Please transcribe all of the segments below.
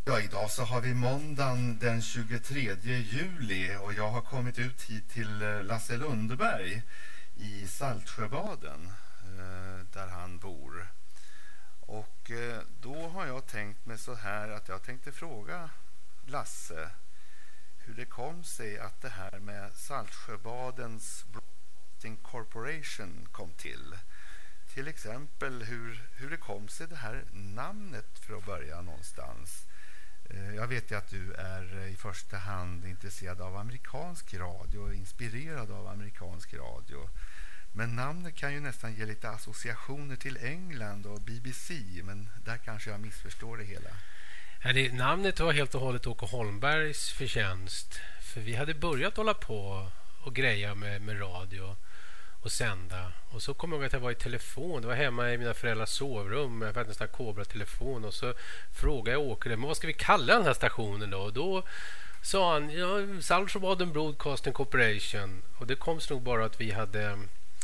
Ja, idag så har vi måndagen den 23 juli och jag har kommit ut hit till Lasse Lundberg i Saltsjöbaden där han bor. Och då har jag tänkt mig så här att jag tänkte fråga Lasse hur det kom sig att det här med Saltsjöbadens Broadcasting Corporation kom till. Till exempel hur det kom sig det här namnet för att börja någonstans. Jag vet ju att du är i första hand intresserad av amerikansk radio och inspirerad av amerikansk radio. Men namnet kan ju nästan ge lite associationer till England och BBC, men där kanske jag missförstår det hela. Namnet var helt och hållet Åke Holmbergs förtjänst. För vi hade börjat hålla på och greja med radio och sända. Och så kom jag ihåg att jag var i telefon. Det var hemma i mina föräldrars sovrum. Jag hade en sån här Cobra-telefon. Och så frågade jag Åke, men vad ska vi kalla den här stationen då? Och då sa han, Saltsjöbaden Broadcasting Corporation. Och det kom nog bara att vi hade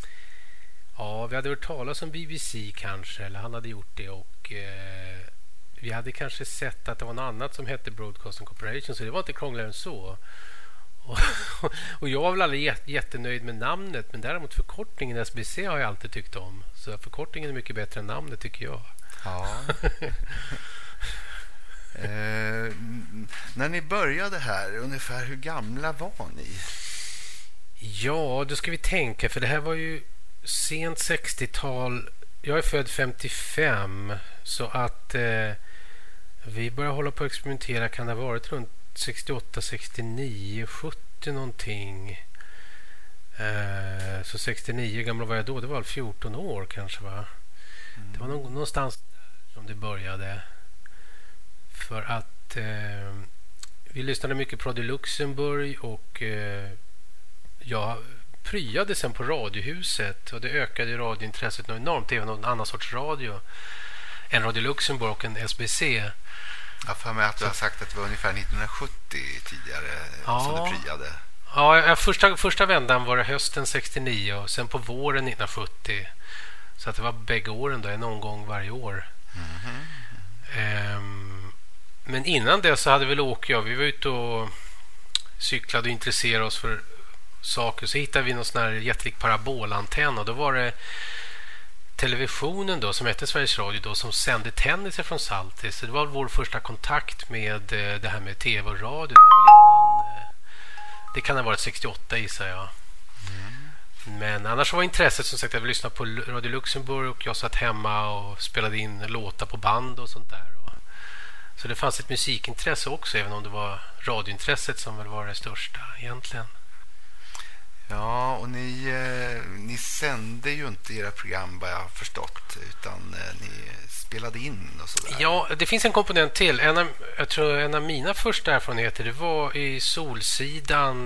hört talas om BBC kanske. Eller han hade gjort det. Och vi hade kanske sett att det var något annat som hette Broadcasting Corporation. Så det var inte krångligare än så. Och jag var väl aldrig jättenöjd med namnet, men däremot förkortningen SBC har jag alltid tyckt om. Så förkortningen är mycket bättre än namnet, tycker jag. Ja. När ni började här, ungefär hur gamla var ni? Ja, då ska vi tänka, för det här var ju sent 60-tal. Jag är född 55, så att vi började hålla på att experimentera, kan det ha varit runt 68, 69, 70 någonting. Så 69, gamla var jag då? Det var 14 år kanske, va? Det var någonstans som det började. För att vi lyssnade mycket på Radio Luxemburg och jag pryade sen på Radiohuset och det ökade radiointresset enormt, även någon annan sorts radio. En Radio Luxemburg och en SBC. Jag för mig att du har sagt att det var ungefär 1970 tidigare som du pryade. Ja, första vändan var det hösten 69 och sen på våren 1970. Så att det var bägge åren då, någon gång varje år. Men innan det så hade väl Åke och jag, vi var ute och cyklade och intresserade oss för saker. Så hittade vi någon sån här jättelik parabolantenn och då var det televisionen då, som hette Sveriges Radio då, som sände tennis från Saltis. Så det var vår första kontakt med det här med tv och radio. Det var väl innan, det kan ha varit 68 gissar jag. Men annars var intresset som sagt att vi lyssnade på Radio Luxemburg och jag satt hemma och spelade in låtar på band och sånt där. Så det fanns ett musikintresse också, även om det var radiointresset som väl var det största egentligen. Ja, och ni sände ju inte era program, vad jag har förstått, utan ni spelade in och sådär. Ja, det finns en komponent till. Jag tror en av mina första erfarenheter, det var i Solsidan.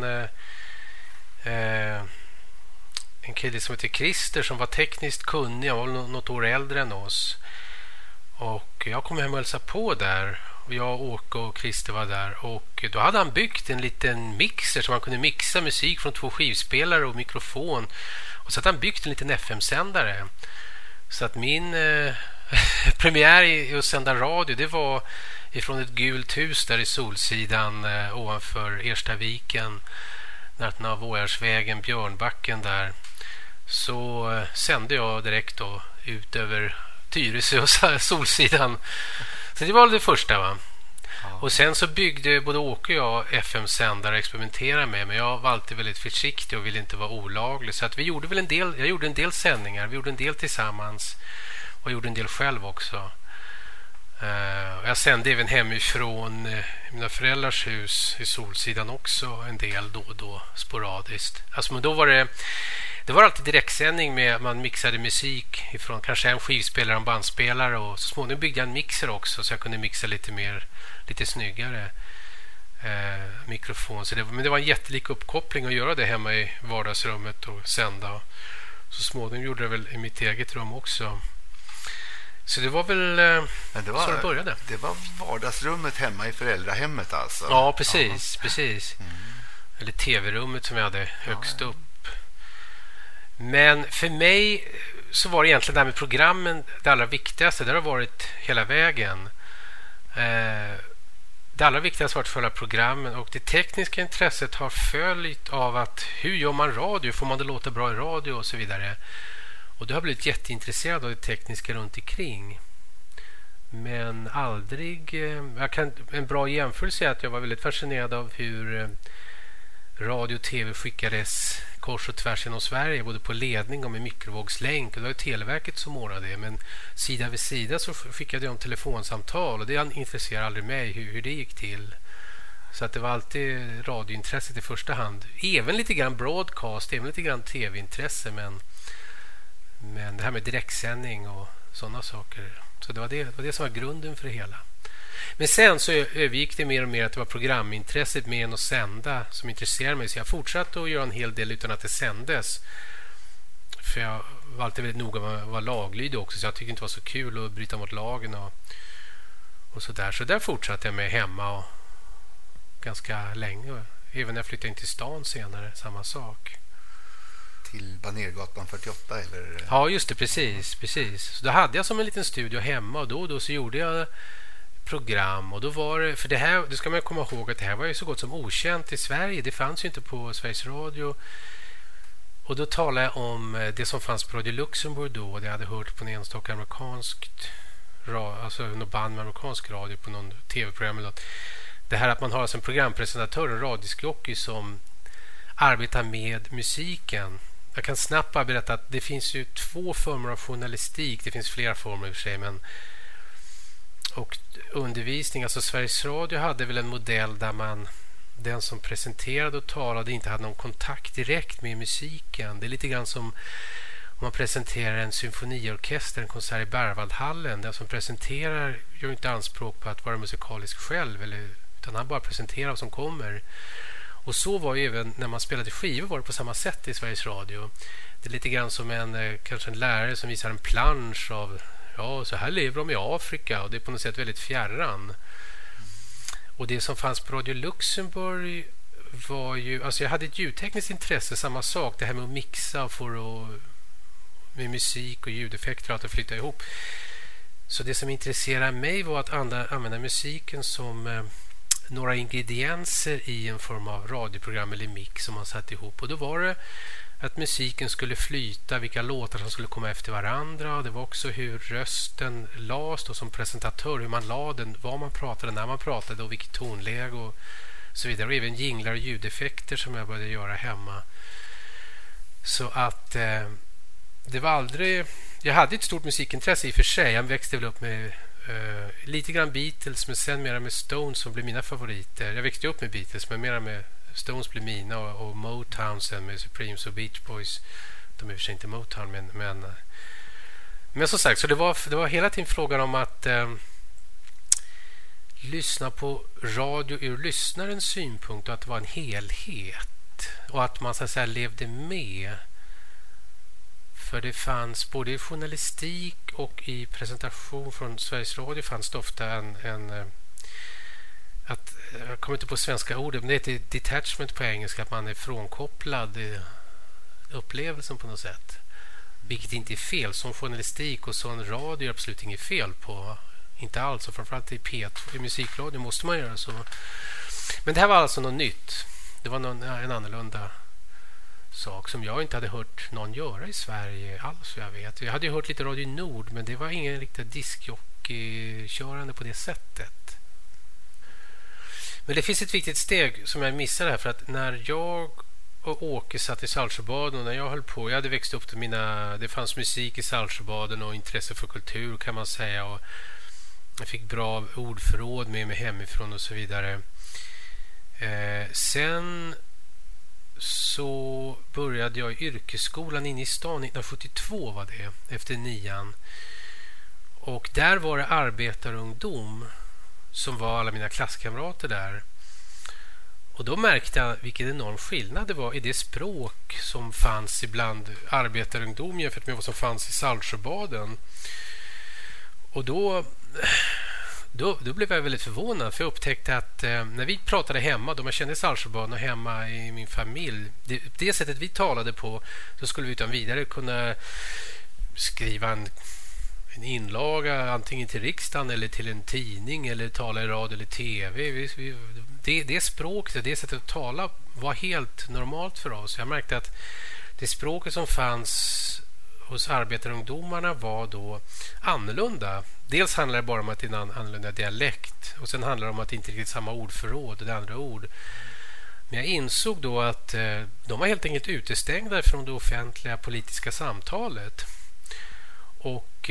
En kille som heter Christer som var tekniskt kunnig, han var något år äldre än oss. Och jag kom hem och hälsade på där. Och jag, Åke och Christer var där. Och då hade han byggt en liten mixer så man kunde mixa musik från 2 skivspelare och mikrofon. Och så hade han byggt en liten FM-sändare. Så att min premiär i att sända radio, det var ifrån ett gult hus där i Solsidan ovanför Erstaviken. Närheten av Ågärsvägen, Björnbacken där. Så sände jag direkt då ut över Tyresö och Solsidan. Så det var det första, va? Ja. Och sen så byggde både Åke och jag FM-sändare och experimenterade med. Men jag var alltid väldigt försiktig och ville inte vara olaglig. Så att vi gjorde väl jag gjorde en del sändningar. Vi gjorde en del tillsammans. Och gjorde en del själv också. Jag sände även hemifrån mina föräldrars hus i Solsidan också en del då och då sporadiskt. Alltså, men då var det var alltid direktsändning med man mixade musik ifrån kanske en skivspelare och en bandspelare, och så småningom byggde jag en mixer också så jag kunde mixa lite snyggare mikrofon. Men det var en jättelik uppkoppling att göra det hemma i vardagsrummet och sända. Så småningom gjorde jag väl i mitt eget rum också. Så det var väl så det började. Det var vardagsrummet hemma i föräldrahemmet alltså? Ja, precis. Eller tv-rummet som jag hade högst upp. Men för mig så var det egentligen det här med programmen det allra viktigaste. Det har varit hela vägen. det allra viktigaste var att följa programmen, och det tekniska intresset har följt av att hur gör man radio? Får man det låta bra i radio och så vidare? Och du har blivit jätteintresserad av det tekniska runt omkring. Men aldrig... en bra jämförelse är att jag var väldigt fascinerad av hur radio och tv skickades kors och tvärs genom Sverige, både på ledning och med mikrovågslänk. Det var ju Televerket som ordnade det, men sida vid sida så skickade de telefonsamtal, och det intresserade aldrig mig hur det gick till. Så att det var alltid radiointresset i första hand. Även lite grann broadcast, även lite grann tv-intresse, men det här med direktsändning och sådana saker. Så det var det som var grunden för det hela. Men sen så övergick det mer och mer att det var programintresset mer än att sända som intresserade mig. Så jag fortsatte att göra en hel del utan att det sändes. För jag var alltid väldigt noga med att vara laglydig också. Så jag tyckte inte det var så kul att bryta mot lagen och sådär. Så där fortsatte jag med hemma och ganska länge. Även när jag flyttade in till stan senare, samma sak. Till Banergatan 48 eller? Ja, just det, precis. Så då hade jag som en liten studio hemma, och då så gjorde jag program, och då var det, för det här, det ska man komma ihåg att det här var ju så gott som okänt i Sverige. Det fanns ju inte på Sveriges Radio. Och då talade jag om det som fanns på Radio Luxemburg då, och det hade hört på en enstaka amerikanskt alltså någon band med amerikansk radio på någon tv-program eller något. Det här att man har alltså en programpresentatör, en radiosklockig som arbetar med musiken. Jag kan snabbt bara berätta att det finns ju 2 former av journalistik. Det finns flera former i och för sig, men och undervisning, alltså Sveriges Radio hade väl en modell där den som presenterade och talade inte hade någon kontakt direkt med musiken. Det är lite grann som om man presenterar en symfoniorkester, en konsert i Berwaldhallen. Den som presenterar gör inte anspråk på att vara musikalisk själv, utan han bara presenterar vad som kommer. Och så var ju även när man spelade skivor, var det på samma sätt i Sveriges Radio. Det är lite grann som kanske en lärare som visar en plansch av så här lever de i Afrika, och det är på något sätt väldigt fjärran. Och det som fanns på Radio Luxemburg var ju, alltså jag hade ett ljudtekniskt intresse, samma sak, det här med att mixa med musik och ljudeffekter och att flytta ihop. Så det som intresserade mig var att använda musiken som några ingredienser i en form av radioprogram eller mix som man satt ihop. Och då var det att musiken skulle flyta, vilka låtar som skulle komma efter varandra. Det var också hur rösten lades då som presentatör, hur man la den, vad man pratade, när man pratade och vilket tonläge och så vidare. Och även jinglar och ljudeffekter som jag började göra hemma. Så att det var aldrig... Jag hade ett stort musikintresse i och för sig. Jag växte väl upp med lite grann Beatles, men sen mera med Stones som blev mina favoriter. Jag växte upp med Beatles, men mera med Stones blev mina, och Motown sen med Supremes och Beach Boys. De är i och för sig inte Motown, men som sagt, så det var hela tiden frågan om att lyssna på radio ur lyssnarens synpunkt, och att det var en helhet och att man så att säga levde med. För det fanns både i journalistik och i presentation från Sveriges Radio fanns det ofta jag kommer inte på svenska ordet, men det heter detachment på engelska, att man är frånkopplad i upplevelsen på något sätt. Vilket inte är fel. Som journalistik och som radio är absolut inget fel på. Inte alls, och framförallt i musikradio måste man göra så. Men det här var alltså något nytt. Det var en annorlunda sak som jag inte hade hört någon göra i Sverige alls, jag vet. Jag hade ju hört lite Radio Nord, men det var ingen riktigt diskjockey-körande på det sättet. Men det finns ett viktigt steg som jag missade här, för att när jag och Åke satt i Saltsjöbaden och när jag höll på, jag hade växt upp det fanns musik i Saltsjöbaden och intresse för kultur kan man säga, och jag fick bra ordförråd med mig hemifrån och så vidare. Sen så började jag i yrkesskolan inne i stan 1972 var det, efter 9:an. Och där var det arbetarungdom som var alla mina klasskamrater där. Och då märkte jag vilken enorm skillnad det var i det språk som fanns ibland arbetarungdom jämfört med vad som fanns i Saltsjöbaden. Och då blev jag väldigt förvånad, för jag upptäckte att när vi pratade hemma, då man kände Saltsjöbaden och hemma i min familj, det sättet vi talade på, så skulle vi utan vidare kunna skriva en en inlaga antingen till riksdagen eller till en tidning eller tala i radio eller tv. Det språket, det sättet att tala var helt normalt för oss. Jag märkte att det språket som fanns hos arbetarungdomarna var då annorlunda. Dels handlar det bara om att det är en annorlunda dialekt och sen handlar det om att det inte är riktigt samma ordförråd och det andra ord. Men jag insåg då att de var helt enkelt utestängda från det offentliga politiska samtalet. Och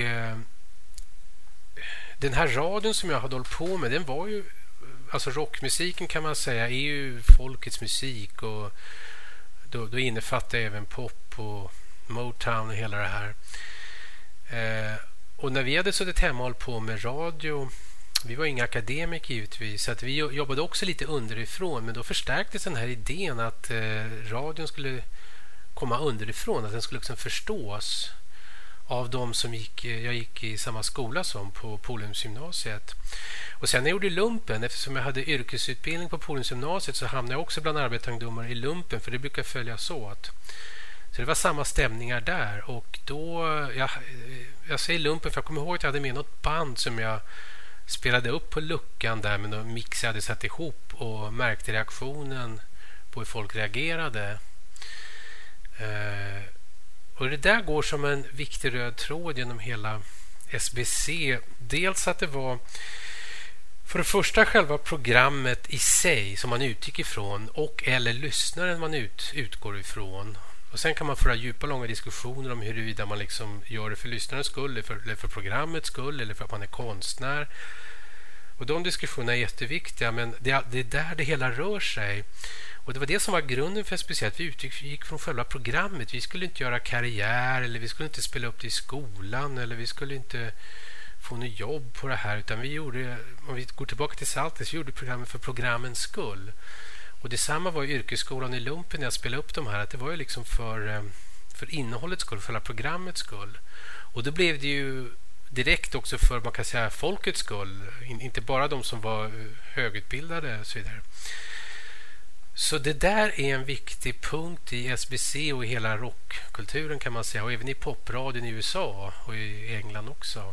den här radion som jag hade hållit på med, den var ju, alltså rockmusiken kan man säga är ju folkets musik, och då innefattar jag även pop och Motown och hela det här. Och när vi hade suttit hemma och hållit på med radio, vi var inga akademiker givetvis, så att vi jobbade också lite underifrån, men då förstärktes den här idén att radion skulle komma underifrån, att den skulle liksom förstås av de som jag gick i samma skola som på Polhemsgymnasiet. Och sen när jag gjorde lumpen, eftersom jag hade yrkesutbildning på Polhemsgymnasiet, så hamnade jag också bland arbetarungdomar i lumpen, för det brukar följas åt. Så det var samma stämningar där, och då jag säger lumpen för jag kommer ihåg att jag hade med något band som jag spelade upp på luckan där med någon mix jag hade satt ihop, och märkte reaktionen på hur folk reagerade. Och det där går som en viktig röd tråd genom hela SBC. Dels att det var för det första själva programmet i sig som man utgick ifrån, och eller lyssnaren man utgår ifrån. Och sen kan man föra djupa, långa diskussioner om huruvida man liksom gör det för lyssnarens skull eller för programmets skull eller för att man är konstnär. Och de diskussionerna är jätteviktiga, men det är där det hela rör sig. Och det var det som var grunden för SBC, att vi utgick från själva programmet. Vi skulle inte göra karriär, eller vi skulle inte spela upp det i skolan, eller vi skulle inte få något jobb på det här, utan vi gjorde, om vi går tillbaka till Saltis, vi gjorde programmet för programmens skull. Och detsamma var i yrkesskolan i lumpen när jag spelade upp de här, att det var ju liksom för innehållets skull, för programmets skull. Och då blev det ju direkt också för, man kan säga, folkets skull, inte bara de som var högutbildade och så vidare. Så det där är en viktig punkt i SBC och i hela rockkulturen kan man säga, och även i popradion i USA och i England också.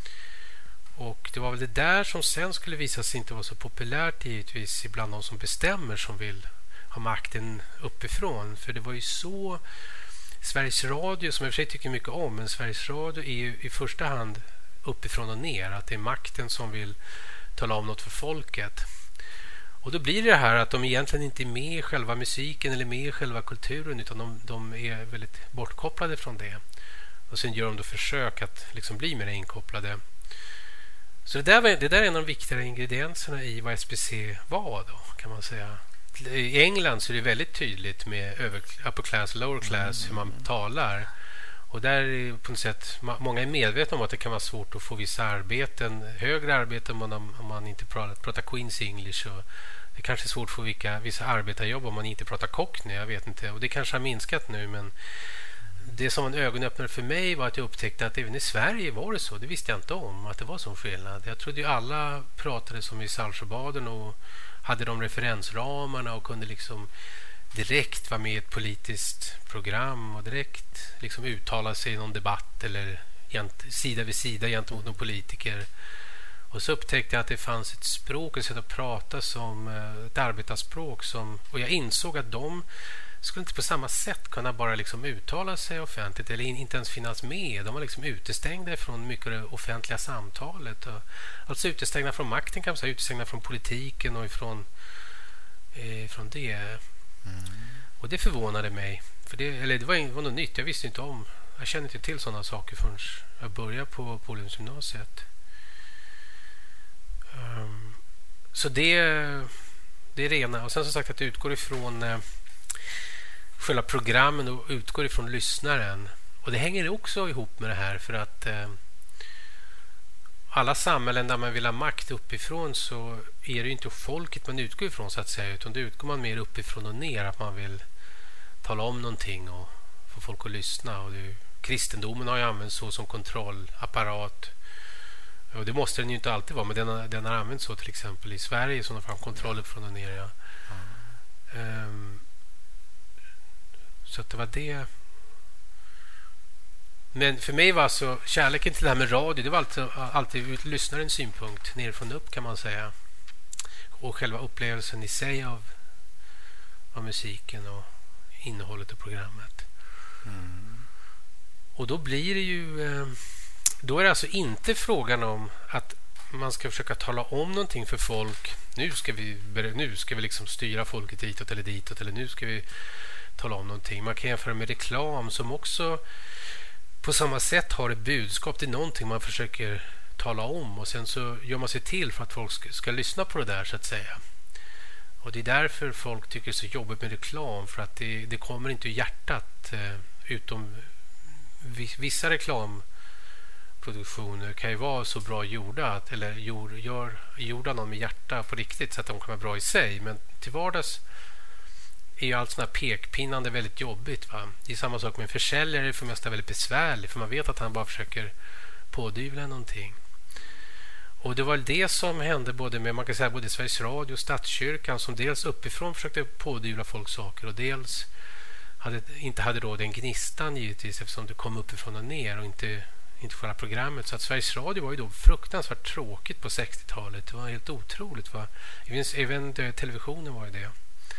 Och det var väl det där som sen skulle visa sig inte vara så populärt givetvis ibland de som bestämmer, som vill ha makten uppifrån. För det var ju så Sveriges Radio, som jag för sig tycker mycket om, men Sveriges Radio är ju i första hand uppifrån och ner, att det är makten som vill tala om något för folket. Och då blir det här att de egentligen inte är med i själva musiken eller med i själva kulturen, utan de är väldigt bortkopplade från det. Och sen gör de då försök att liksom bli mer inkopplade. Så det där är en av de viktigare ingredienserna i vad SBC var då, kan man säga. I England så är det väldigt tydligt med upper class, lower class, hur man talar. Och där är på något sätt, många är medvetna om att det kan vara svårt att få vissa arbeten, högre arbeten om man inte pratar Queen's English, och det kanske är svårt att få vissa arbetarjobb om man inte pratar Cockney, jag vet inte. Och det kanske har minskat nu, men det som en ögonöppnare för mig var att jag upptäckte att även i Sverige var det så. Det visste jag inte om, att det var sån skillnad. Jag trodde ju alla pratade som i Saltsjöbaden och hade de referensramarna och kunde liksom direkt vara med i ett politiskt program och direkt liksom uttala sig i någon debatt eller sida vid sida gentemot någon politiker. Och så upptäckte jag att det fanns ett språk, ett sätt att prata som ett arbetarspråk, och jag insåg att de skulle inte på samma sätt kunna bara liksom uttala sig offentligt eller inte ens finnas med. De var liksom utestängda från mycket av det offentliga samtalet. Alltså utestängda från makten, kan man säga, utestängda från politiken och ifrån det. Och det förvånade mig. För det var något nytt, jag visste inte om. Jag kände inte till sådana saker förrän jag började på Polhemsgymnasiet. Så det är det ena. Och sen som sagt att det utgår ifrån själva programmen och utgår ifrån lyssnaren. Och det hänger också ihop med det här, för att alla samhällen där man vill ha makt uppifrån, så är det ju inte folket man utgår ifrån så att säga, utan det utgår man mer uppifrån och ner, att man vill tala om någonting och få folk att lyssna. Och kristendomen har ju använts så som kontrollapparat, och det måste den ju inte alltid vara, men den har använts så till exempel i Sverige, som har fram kontroll uppifrån och ner. Ja. Så att det var det. Men för mig var alltså kärleken till det här med radio, det var alltid lyssnarens synpunkt, nerifrån upp kan man säga. Och själva upplevelsen i sig av musiken och innehållet i programmet. Och då blir det ju... Då är det alltså inte frågan om att man ska försöka tala om någonting för folk. Nu ska vi liksom styra folket ditåt eller ditåt, eller nu ska vi tala om någonting. Man kan jämföra med reklam som också på samma sätt har ett budskap. Det är någonting man försöker tala om, och sen så gör man sig till för att folk ska lyssna på det där, så att säga. Och det är därför folk tycker det är så jobbigt med reklam, för att det kommer inte ur hjärtat, utom vissa reklamproduktioner kan ju vara så bra gjorda eller gjorda någon med hjärta på riktigt så att de kommer bra i sig, men till vardags är ju allt sån här pekpinnande väldigt jobbigt, va? Det är samma sak med en försäljare, för mest är väldigt besvärlig, för man vet att han bara försöker pådyvla någonting. Och det var det som hände både Sveriges Radio och Statskyrkan, som dels uppifrån försökte pådyvla folk saker och dels inte hade då den gnistan givetvis, eftersom det kom uppifrån och ner och inte själva programmet. Så att Sveriges Radio var ju då fruktansvärt tråkigt på 60-talet. Det var helt otroligt, va? Även televisionen var ju det.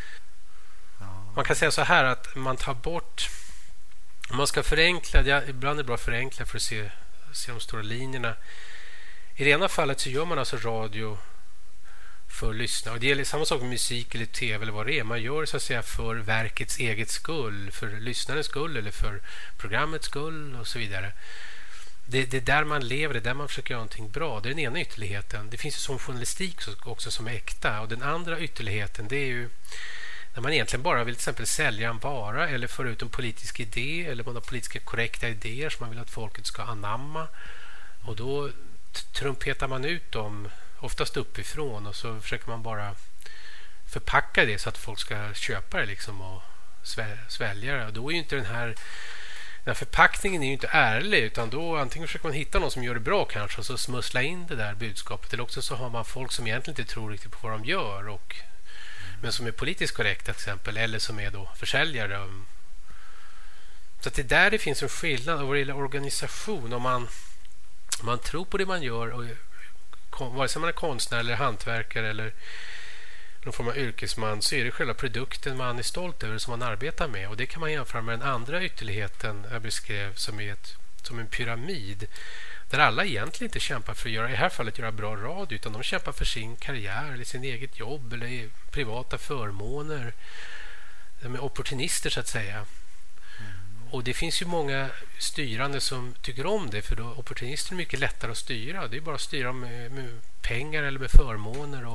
Man kan säga så här att man tar bort, om man ska förenkla, ibland är det bra att förenkla för att se de stora linjerna. I det ena fallet så gör man alltså radio för lyssnare, och det gäller samma sak med musik eller tv eller vad det är. Man gör det så att säga för verkets eget skull, för lyssnarens skull eller för programmets skull och så vidare. Det är där man lever, det är där man försöker göra någonting bra. Det är den ena ytterligheten. Det finns ju som journalistik också som är äkta, och den andra ytterligheten, det är ju när man egentligen bara vill till exempel sälja en vara eller föra ut en politisk idé, eller man har politiska korrekta idéer som man vill att folket ska anamma, och då trumpetar man ut dem oftast uppifrån, och så försöker man bara förpacka det så att folk ska köpa det liksom och svälja det. Och då är ju inte den här förpackningen är ju inte ärlig, utan då antingen försöker man hitta någon som gör det bra kanske och så smussla in det där budskapet, eller också så har man folk som egentligen inte tror riktigt på vad de gör men som är politiskt korrekta till exempel, eller som är då försäljare. Så att det är där det finns en skillnad. Och vad det gäller organisation, om man tror på det man gör, och vare sig man är konstnär eller hantverkare eller någon form av yrkesman, så är det själva produkten man är stolt över som man arbetar med. Och det kan man jämföra med den andra ytterligheten jag beskrev som en pyramid, där alla egentligen inte kämpar för att i det här fallet göra bra radio, utan de kämpar för sin karriär eller sin eget jobb eller privata förmåner. De är opportunister så att säga. Och det finns ju många styrande som tycker om det, för då opportunister är mycket lättare att styra. Det är bara att styra med pengar eller med förmåner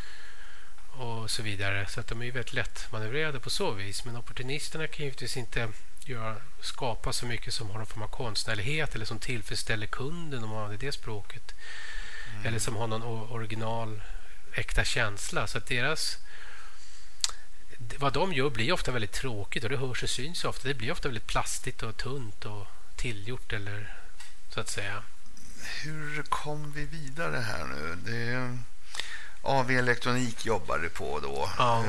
och så vidare. Så att de är ju väldigt lätt manövrerade på så vis. Men opportunisterna kan ju inte skapa så mycket som har någon form av konstnärlighet eller som tillfredsställer kunden om man har det språket. Eller som har någon original äkta känsla. Så att vad de gör blir ofta väldigt tråkigt, och det hörs och syns ofta. Det blir ofta väldigt plastigt och tunt och tillgjort, eller så att säga. Hur kom vi vidare här nu? AV Elektronik jobbade på då. Ja.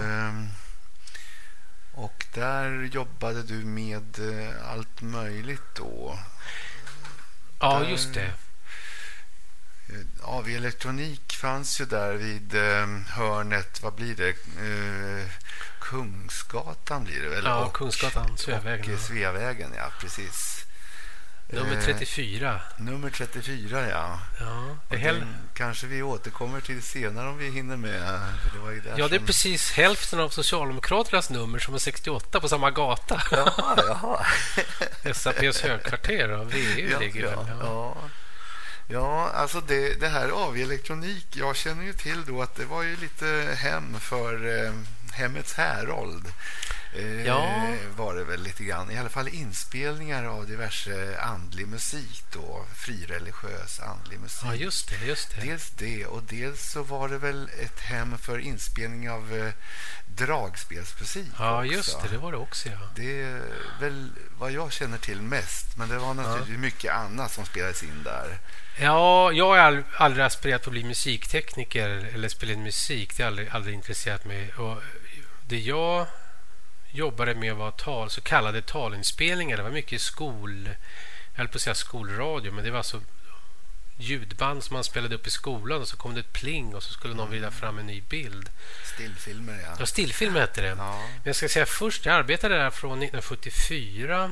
Och där jobbade du med allt möjligt då. Ja, där, just det. AV Elektronik fanns ju där vid hörnet, vad blir det? Kungsgatan blir det väl? Ja, Kungsgatan, Sveavägen. Och Sveavägen, ja, precis. Nummer 34. Nummer 34, ja. Kanske vi återkommer till senare om vi hinner med. För det var ju där det är precis hälften av Socialdemokraternas nummer som är 68 på samma gata. Jaha. SAPs högkvarter och VU ligger väl. Ja, alltså det här AV Elektronik, jag känner ju till då att det var ju lite hem för Hemmets Härold. Var det väl lite grann, i alla fall inspelningar av diverse andlig musik då, frireligiös andlig musik. Ja, just det. Dels det, och dels så var det väl ett hem för inspelning av dragspelsmusik. Ja, också. Just det var det också, ja. Det är väl vad jag känner till mest, men det var naturligtvis mycket annat som spelades in där. Ja, jag har aldrig aspirerat på att bli musiktekniker eller spela in musik. Det har aldrig intresserat mig. Och det jag jobbade med var så kallade talinspelningar. Det var mycket jag höll på att säga skolradio, men det var alltså ljudband som man spelade upp i skolan och så kom det ett pling och så skulle någon vilja fram en ny bild. Stillfilmer, ja. Ja, stillfilmer hette det. Ja. Men jag ska säga först, jag arbetade där från 1974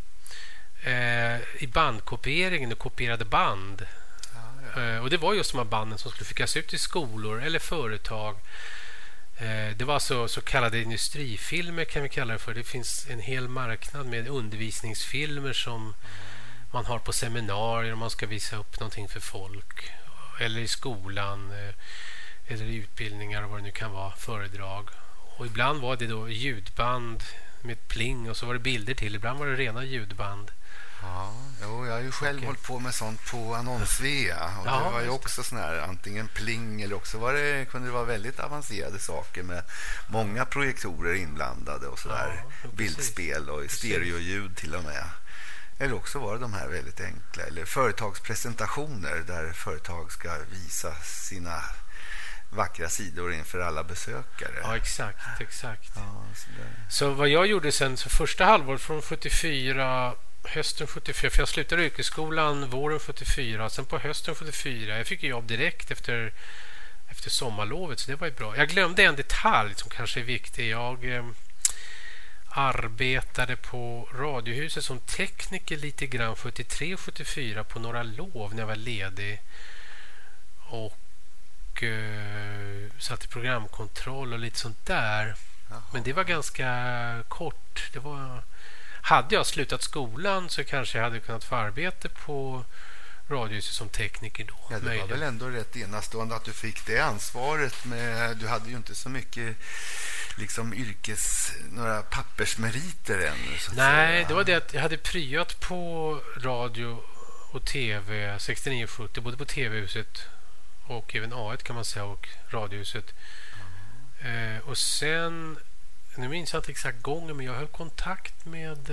i bandkopieringen och kopierade band. Ja. Och det var just de här banden som skulle skickas ut till skolor eller företag. Det var så kallade industrifilmer kan vi kalla det för. Det finns en hel marknad med undervisningsfilmer som man har på seminarier om man ska visa upp någonting för folk. Eller i skolan eller i utbildningar och vad det nu kan vara, föredrag. Och ibland var det då ljudband med pling och så var det bilder till. Ibland var det rena ljudband. Ja, jag har ju själv hållit på med sånt på Annons-Svea och det var ju också sån här antingen pling eller också kunde det vara väldigt avancerade saker med många projektorer inblandade och sådär, bildspel och stereoljud till och med. Eller också var det de här väldigt enkla eller företagspresentationer där företag ska visa sina vackra sidor inför alla besökare. Ja, exakt. Ja, så vad jag gjorde sen, så första halvåret från 74, hösten 74, för jag slutade yrkesskolan våren 74, sen på hösten 74, jag fick jobb direkt efter sommarlovet, så det var ju bra. Jag glömde en detalj som kanske är viktig. Jag arbetade på Radiohuset som tekniker lite grann 73-74 på några lov när jag var ledig och satt i programkontroll och lite sånt där. Jaha. Men det var ganska kort. Hade jag slutat skolan så kanske jag hade kunnat få arbete på Radiohuset som tekniker då. Ja, det var väl ändå rätt enastående att du fick det ansvaret med, du hade ju inte så mycket liksom några pappersmeriter än. Nej, det var det att jag hade pryat på radio och tv 69-70, både på tv-huset och även A1 kan man säga och Radiohuset. Och sen, nu minns jag inte exakt gången, men jag höll kontakt med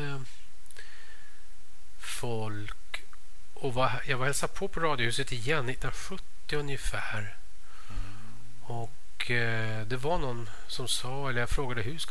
folk och jag var hälsa på Radiohuset igen 1970 ungefär. Och det var någon som sa, eller jag frågade hur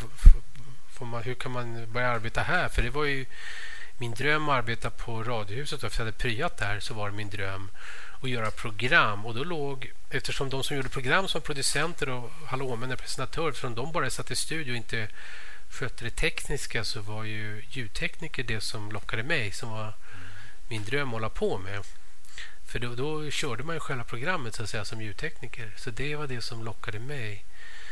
kan man börja arbeta här, för det var ju min dröm att arbeta på Radiohuset, och efter jag hade pryat där så var det min dröm att göra program, och då eftersom de som gjorde program som producenter och hallåmän och presentatörer, eftersom de bara satt i studio och inte skötte det tekniska, så var ju ljudtekniker det som lockade mig, som var min dröm att hålla på med. För då körde man ju själva programmet så att säga som ljudtekniker. Så det var det som lockade mig.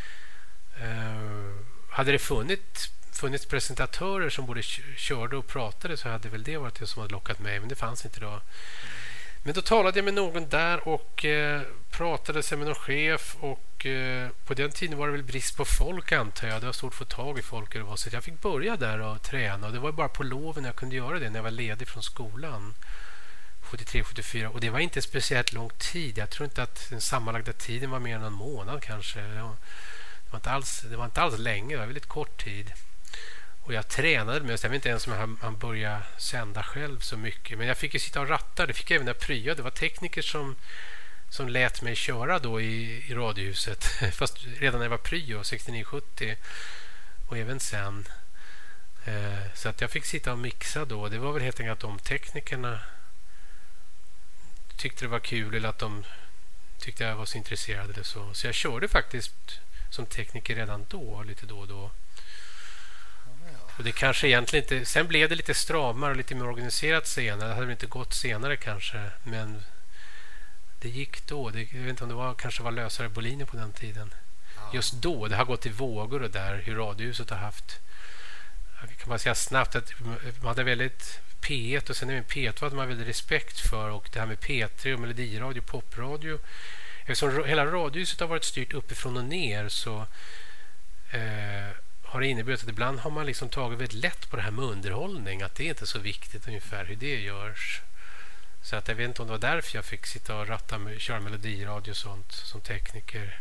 Hade det funnits presentatörer som både körde och pratade, så hade väl det varit det som hade lockat mig. Men det fanns inte då. Men då talade jag med någon där och pratade med någon chef. Och på den tiden var det väl brist på folk, antar jag. Det var svårt att få tag i folk. Så jag fick börja där och träna. Och det var bara på loven jag kunde göra det när jag var ledig från skolan. 73-74, och det var inte speciellt lång tid. Jag tror inte att den sammanlagda tiden var mer än en månad kanske. Det var inte alls länge, det var väldigt kort tid. Och jag tränade mest. Jag vet inte ens om han började sända själv så mycket. Men jag fick ju sitta och ratta. Det fick jag även när jag pryade. Det var tekniker som lät mig köra då i Radiohuset. Fast redan när jag var pryo, 69-70. Och även sen. Så att jag fick sitta och mixa då. Det var väl helt enkelt att de teknikerna tyckte det var kul, eller att de tyckte jag var så intresserad eller så. Så jag körde faktiskt som tekniker redan då, lite då och då. Och det kanske egentligen inte... Sen blev det lite stramare och lite mer organiserat senare. Det hade väl inte gått senare kanske, men det gick då. Jag vet inte om det kanske var lösare boliner på den tiden. Just då, det har gått i vågor och där hur Radiohuset har haft... Jag kan bara säga snabbt att man hade väldigt... P1 och sen även P2 hade man väldigt respekt för, och det här med P3 och melodiradio, popradio, eftersom hela Radiohuset har varit styrt uppifrån och ner, så har det inneburit att ibland har man liksom tagit väldigt lätt på det här med underhållning, att det är inte så viktigt ungefär hur det görs. Så att jag vet inte om det var därför jag fick sitta och köra melodiradio och sånt som tekniker.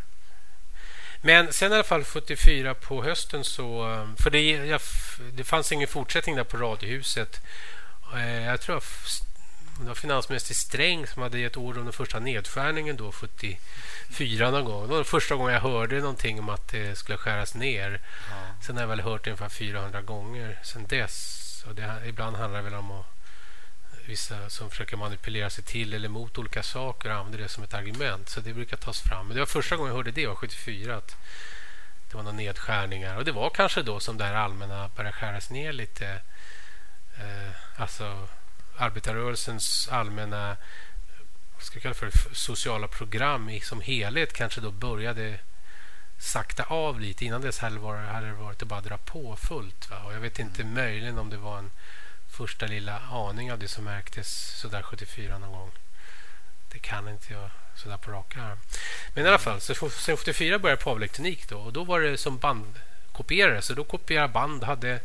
Men sen i alla fall 74 på hösten så, för det fanns ingen fortsättning där på Radiohuset. Jag tror det var finansminister Sträng som hade gett ord om den första nedskärningen då 74 någon gång. Det var den första gången jag hörde någonting om att det skulle skäras ner. Ja. Sen har jag väl hört det ungefär 400 gånger sen dess. Och ibland handlar det väl om att vissa som försöker manipulera sig till eller mot olika saker och använder det som ett argument. Så det brukar tas fram. Men det var första gången jag hörde det var 74 att det var några nedskärningar. Och det var kanske då som det här allmänna började skäras ner lite. Alltså arbetarrörelsens allmänna, vad ska jag kalla för, sociala program som helhet kanske då började sakta av lite. Innan dess hade det varit att bara dra på fullt. Va? Och jag vet inte möjligen om det var en första lilla aning av det som märktes sådär 74 någon gång. Det kan inte jag sådär på raka arm. Men i alla fall, så sen 74 började Pavlektronik då. Och då var det som bandkopierare. Så då kopierade band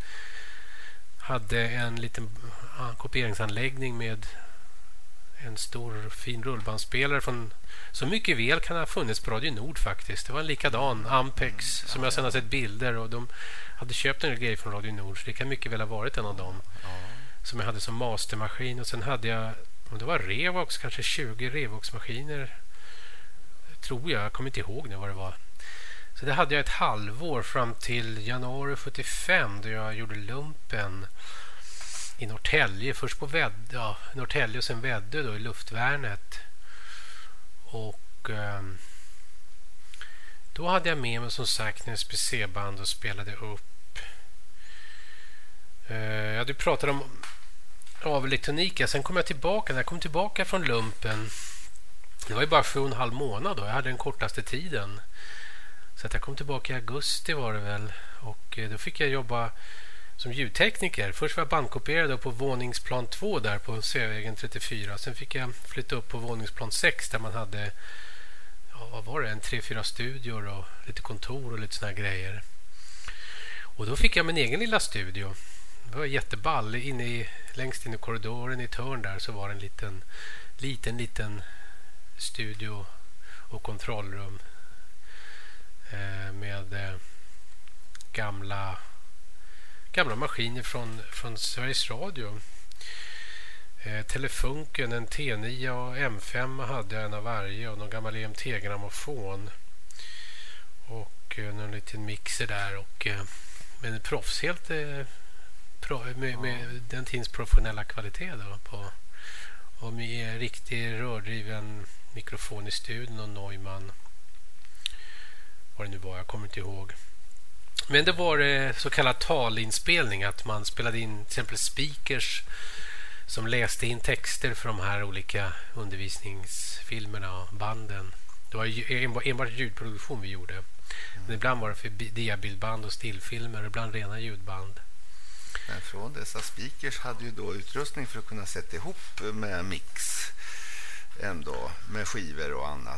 hade en liten kopieringsanläggning med en stor fin rullbandspelare från, så mycket väl kan ha funnits på Radio Nord faktiskt. Det var en likadan Ampex som jag sedan har sett bilder, och de hade köpt en grej från Radio Nord, så det kan mycket väl ha varit en av dem som jag hade som mastermaskin. Och sen hade jag, om det var Revox, kanske 20 Revox-maskiner tror jag kommer inte ihåg nu vad det var. Så det hade jag ett halvår fram till januari 75 då jag gjorde lumpen i Norrtälje. Först på Norrtälje och sen Väddö då i luftvärnet. Och då hade jag med mig som sagt en SPC-band och spelade upp. Jag hade pratat om avelektronika. Sen kom jag tillbaka. När jag kom tillbaka från lumpen, det var ju bara 7,5 månader då. Jag hade den kortaste tiden. Så att jag kom tillbaka i augusti var det väl. Och då fick jag jobba som ljudtekniker. Först var jag bandkopierad på våningsplan 2 där på Sveavägen 34. Sen fick jag flytta upp på våningsplan 6 där man hade, vad var det, en 3-4 studior och lite kontor och lite såna här grejer. Och då fick jag min egen lilla studio. Det var jätteball. Längst in i korridoren i ett hörn där så var det en liten studio och kontrollrum med gamla maskiner från Sveriges Radio. Telefunken, en T9 och M5 hade en av varje, och någon gammal EMT-grammofon och någon liten mixer där, och men proffs helt med den tidens professionella kvalitet då och med riktig rördriven mikrofon i studion och Neumann, vad det nu var, jag kommer inte ihåg. Men det var så kallad talinspelning, att man spelade in till exempel speakers som läste in texter för de här olika undervisningsfilmerna och banden. Det var enbart ljudproduktion vi gjorde. Men ibland var det för diabildband och stillfilmer, och ibland rena ljudband. Men från dessa speakers hade ju då utrustning för att kunna sätta ihop med mix ändå, med skivor och annat.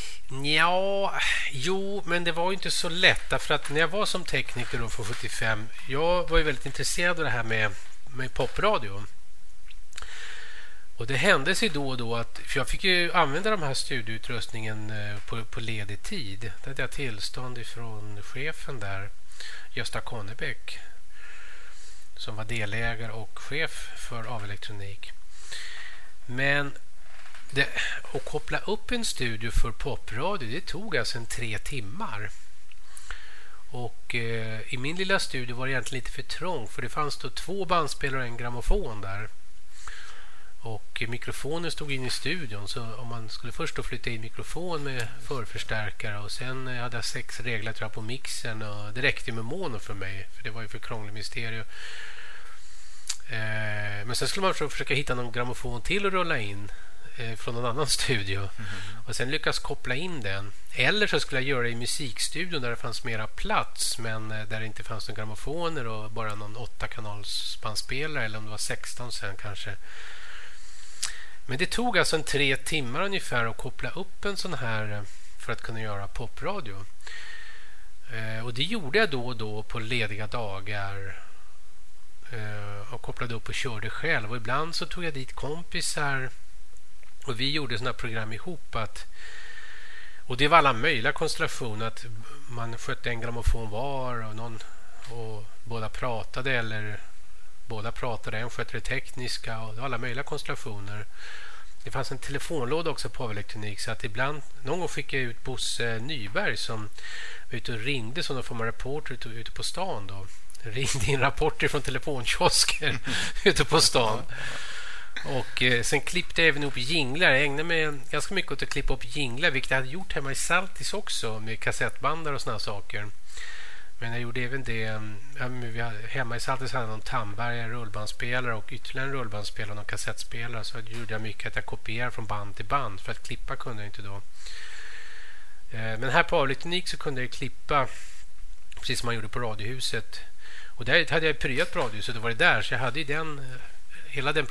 Jo, men det var ju inte så lätt, för att när jag var som tekniker då för 75, jag var ju väldigt intresserad av det här med popradio. Och det hände sig då och då att, för jag fick ju använda de här studioutrustningen på ledig tid. Det hade jag tillstånd ifrån chefen där, Gösta Konnebäck, som var delägare och chef för avelektronik. Men att koppla upp en studio för popradio, det tog alltså 3 timmar. Och i min lilla studio var det egentligen lite för trångt, för det fanns då 2 bandspelare och en grammofon där. Och mikrofonen stod in i studion, så om man skulle först då flytta in mikrofon med förförstärkare, och sen hade jag 6 regler tror jag på mixen, och det räckte med mono för mig, för det var ju för krånglig mysterie. Men sen skulle man försöka hitta någon grammofon till att rulla in från någon annan studio och sen lyckas koppla in den. Eller så skulle jag göra det i musikstudion där det fanns mera plats, men där det inte fanns några grammofoner och bara någon 8-kanals bandspelare, eller om det var 16 sen kanske. Men det tog alltså 3 timmar ungefär att koppla upp en sån här för att kunna göra popradio. Och det gjorde jag då och då på lediga dagar, och kopplade upp och körde själv. Och ibland så tog jag dit kompisar och vi gjorde såna program ihop. Och det var alla möjliga konstellationer, att man skötte en grammofon var och båda pratade, eller båda pratade, en skötte det tekniska, och det var alla möjliga konstellationer. Det fanns en telefonlåda också på avelektronik, så att ibland, någon gång fick jag ut Bosse Nyberg som var ute och ringde som någon form av reporter ute på stan då. Ringde in rapporter från telefonkiosker ute på stan. Och sen klippte jag även upp jinglar. Jag ägnade mig ganska mycket åt att klippa upp jinglar, vilket jag hade gjort hemma i Saltis också med kassettbandar och såna saker. Men jag gjorde även det. Hemma i Saltis hade jag någon Tandberga rullbandspelare och ytterligare en rullbandspelare och någon kassettspelare. Så gjorde jag mycket att jag kopierade från band till band, för att klippa kunde jag inte då. Men här på Avlektronik så kunde jag klippa precis som man gjorde på Radiohuset. Och där hade jag pryat på Radiohuset och var det där. Så jag hade ju hela den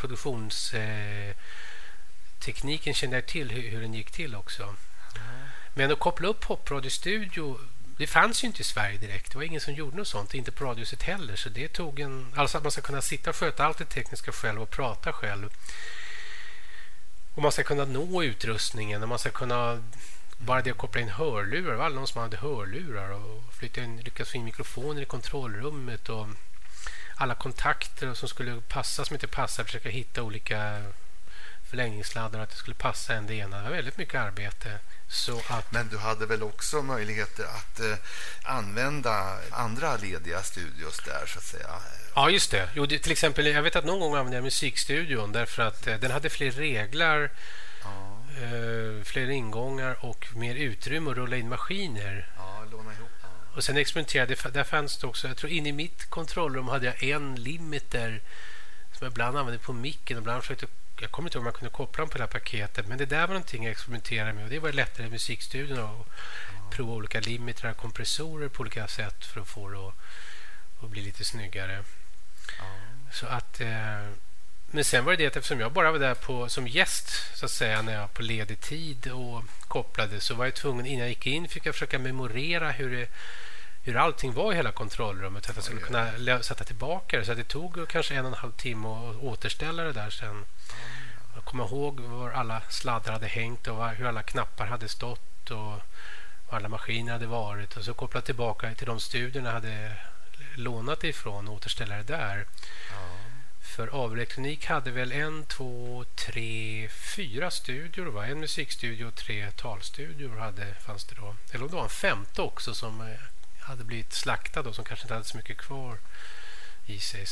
produktionstekniken kände jag till hur den gick till också. Men att koppla upp popradiostudio, det fanns ju inte i Sverige direkt. Det var ingen som gjorde något sånt, inte på Radiohuset heller. Så det tog alltså att man ska kunna sitta och sköta allt det tekniska själv och prata själv. Och man ska kunna nå utrustningen och man ska kunna bara det att koppla in hörlurar. Det var alla någon som hade hörlurar och lyckas få in mikrofoner i kontrollrummet och alla kontakter som skulle passa som inte passar, försöka hitta olika förlängningssladdar att det skulle passa en det ena. Det var väldigt mycket arbete. Men du hade väl också möjligheter att använda andra lediga studios där så att säga? Ja, just det. Jo, till exempel, jag vet att någon gång använde jag musikstudion därför att den hade fler reglar, fler ingångar och mer utrymme att rulla in maskiner. Ja, låna ihop. Ja. Och sen experimenterade, där fanns det också, jag tror inne i mitt kontrollrum hade jag en limiter som jag ibland använde på micken och ibland försökte. Jag kommer inte ihåg om man kunde koppla dem på det här paketet, men det där var någonting jag experimenterade med och det var lättare i musikstudion att prova olika limiter och kompressorer på olika sätt för att få det att bli lite snyggare. Så att, men sen var det att eftersom jag bara var där som gäst så att säga när jag på ledig tid och kopplade, så var jag tvungen, innan jag gick in fick jag försöka memorera hur allting var i hela kontrollrummet, att jag skulle kunna sätta tillbaka det. Så att det tog kanske 1,5 timme att återställa det där sen. Jag kommer ihåg var alla sladdar hade hängt och hur alla knappar hade stått och var alla maskiner hade varit. Och så koppla tillbaka till de studierna jag hade lånat ifrån och återställa det där. För Avlektronik hade väl 1, 2, 3, 4 studior, va? En musikstudio och 3 talstudior fanns det då. Eller om det var en 5:e också som hade blivit slaktad och som kanske inte hade så mycket kvar i sig.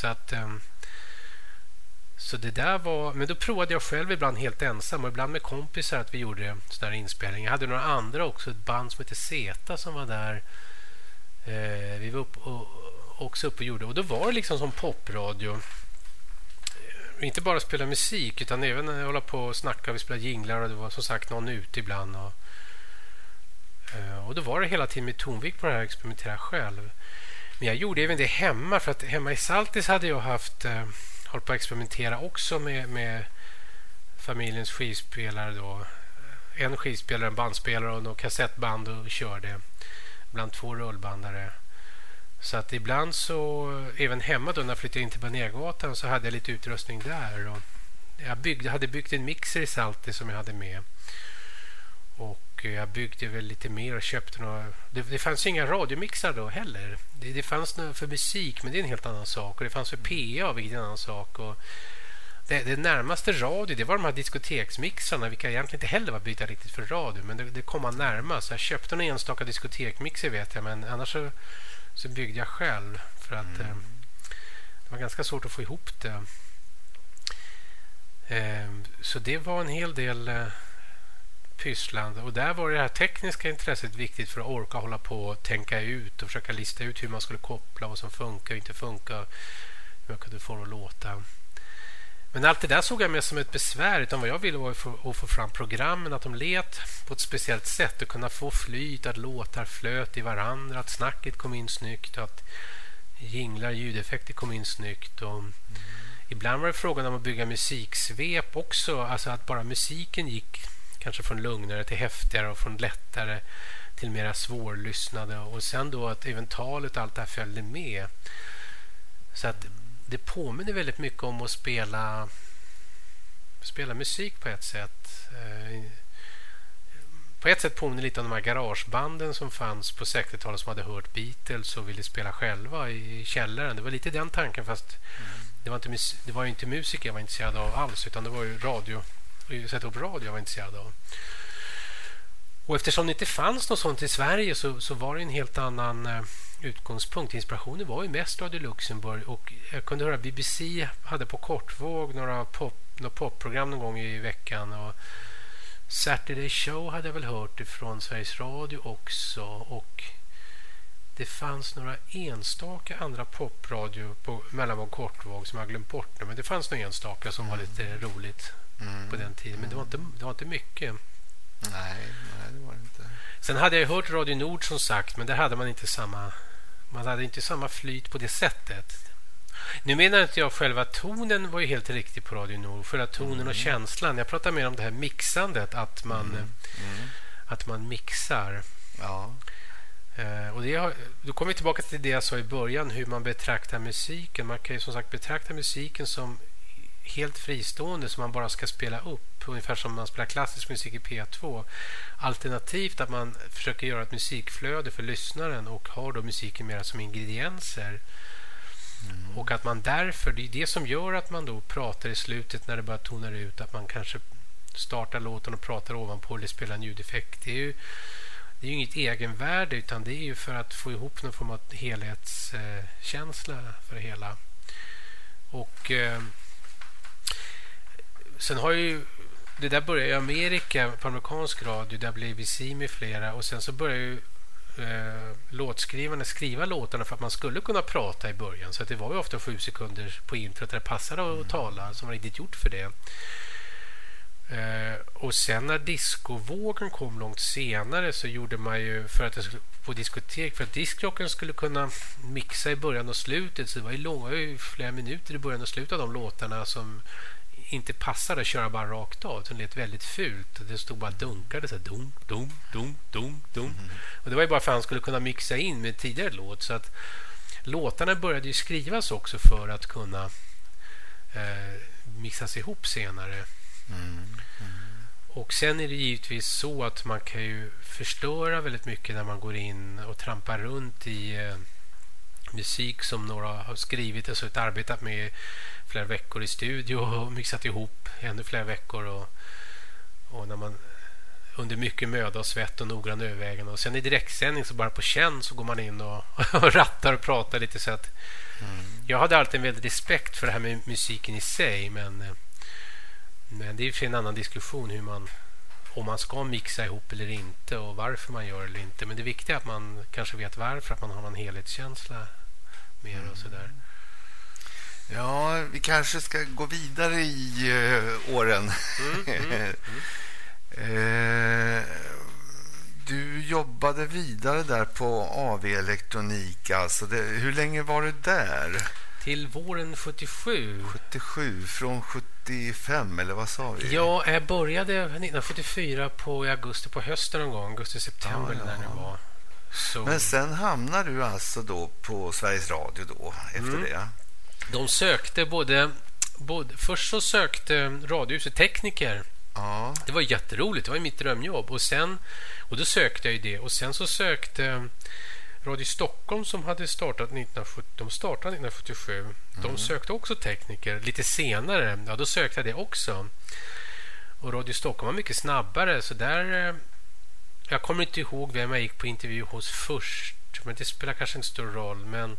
Så det där var. Men då provade jag själv ibland helt ensam och ibland med kompisar att vi gjorde sådana här inspelningar. Jag hade några andra också, ett band som heter Zeta som var där. Vi var också uppe och gjorde. Och då var det liksom som popradio. Inte bara spela musik utan även hålla på och snacka. Vi spelade jinglar och det var som sagt någon ute ibland. Och då var det hela tiden med tonvikt på det här, experimentera själv. Men jag gjorde även det hemma, för att hemma i Saltis hade jag hållit på att experimentera också med familjens skivspelare då. En skivspelare, en bandspelare och någon kassettband och körde bland 2 rullbandare. Så att ibland så, även hemma då när jag flyttade in till Banérgatan så hade jag lite utrustning där. Och jag hade byggt en mixer i Saltis som jag hade med. Och jag byggde väl lite mer och köpte några. Det fanns inga radiomixar då heller. Det fanns något för musik, men det är en helt annan sak. Och det fanns för PA, vilket är en annan sak. Och det närmaste radio, det var de här diskoteksmixarna, vilka egentligen inte heller var byggda riktigt för radio. Men det kom man närmast. Så jag köpte en enstaka diskotekmixer vet jag, men annars så byggde jag själv. För att det var ganska svårt att få ihop det. Så det var en hel del pyssland. Och där var det här tekniska intresset viktigt för att orka hålla på och tänka ut och försöka lista ut hur man skulle koppla, vad som funkar och inte funkar, hur man kunde få det att låta. Men allt det där såg jag med som ett besvär, utan vad jag ville var att få fram programmen, att de let på ett speciellt sätt och kunna få flyt, att låtar flöt i varandra, att snacket kom in snyggt, att jinglar, ljudeffekter kom in snyggt. Och ibland var det frågan om att bygga musiksvep också, alltså att bara musiken gick kanske från lugnare till häftigare och från lättare till mera svårlyssnade, och sen då att även talet och allt det här följde med. Så att det påminner väldigt mycket om att spela musik på ett sätt. På ett sätt påminner lite om de här garagebanden som fanns på 60-talet som hade hört Beatles och ville spela själva i källaren. Det var lite den tanken, fast det var ju inte musik jag var intresserad av alls, utan det var ju radio. Sätta upp radio jag var intresserad av. Och eftersom det inte fanns något sånt i Sverige så var det en helt annan utgångspunkt. Inspirationen var ju mest Radio Luxemburg, och jag kunde höra BBC hade på kortvåg något popprogram någon gång i veckan. Och Saturday Show hade jag väl hört ifrån Sveriges Radio också. Och det fanns några enstaka andra popradio på mellanvåg och kortvåg som jag glömt bort nu. Men det fanns några enstaka som var lite roligt på den tiden. Men det var inte mycket. Nej, det var det inte. Sen hade jag hört Radio Nord som sagt, men där hade man hade inte samma flyt på det sättet. Nu menar inte jag själva tonen var ju helt riktig på Radio Nord. Själva tonen och känslan. Jag pratar mer om det här mixandet, att man mixar. Ja. Och då kommer vi tillbaka till det jag sa i början, hur man betraktar musiken. Man kan ju som sagt betrakta musiken som helt fristående, som man bara ska spela upp, ungefär som man spelar klassisk musik i P2. Alternativt att man försöker göra ett musikflöde för lyssnaren och har då musiken mer som ingredienser. Och att man därför, det är det som gör att man då pratar i slutet när det bara tonar ut, att man kanske startar låten och pratar ovanpå eller spelar en ljudeffekt. Det är ju inget egenvärde, utan det är ju för att få ihop någon form av helhetskänsla för det hela. Och sen har ju det där började i Amerika på amerikansk radio, där blev BBC med flera, och sen så började ju låtskrivarna skriva låtarna för att man skulle kunna prata i början, så att det var ju ofta 7 sekunder på introt där det passade att tala, som var riktigt gjort för det. Och sen när discovågen kom långt senare, så gjorde man ju för att det skulle, på diskotek, för att diskklockan skulle kunna mixa i början och slutet, så det var ju flera minuter i början och slutet av de låtarna som inte passade att köra bara rakt av, utan det lät väldigt fult. Det stod bara dunkade så här, dum, dum, dum, dum, dum. Och det var ju bara för att han skulle kunna mixa in med tidigare låt, så att låtarna började ju skrivas också för att kunna mixas ihop senare. Och sen är det givetvis så att man kan ju förstöra väldigt mycket när man går in och trampar runt i musik som några har skrivit och så arbetat med flera veckor i studio och mixat ihop ännu flera veckor, och när man under mycket möda och svett och noggrann övervägande, och sen i direktsändning så bara på känn så går man in och rattar och pratar lite, så att jag hade alltid en väldigt respekt för det här med musiken i sig, men det är ju en annan diskussion om man ska mixa ihop eller inte och varför man gör det eller inte, men det viktiga är att man kanske vet varför, att man har en helhetskänsla mer och sådär. Ja, vi kanske ska gå vidare i åren. Du jobbade vidare där på AV Elektronik. Alltså hur länge var du där? Till våren 77. 77, från 75 eller vad sa vi? Ja, jag började 1974 i augusti, på hösten någon gång. Augusti-september när det var. Så. Men sen hamnade du alltså då på Sveriges Radio då, efter det? De sökte först så sökte Radiohuset tekniker. Ja. Det var jätteroligt, det var mitt drömjobb. Och då sökte jag ju det. Och sen så sökte Radio Stockholm, som hade startat 1977. De sökte också tekniker lite senare. Ja, då sökte jag det också. Och Radio Stockholm var mycket snabbare, så där jag kommer inte ihåg vem jag gick på intervju hos först, men det spelar kanske inte stor roll, men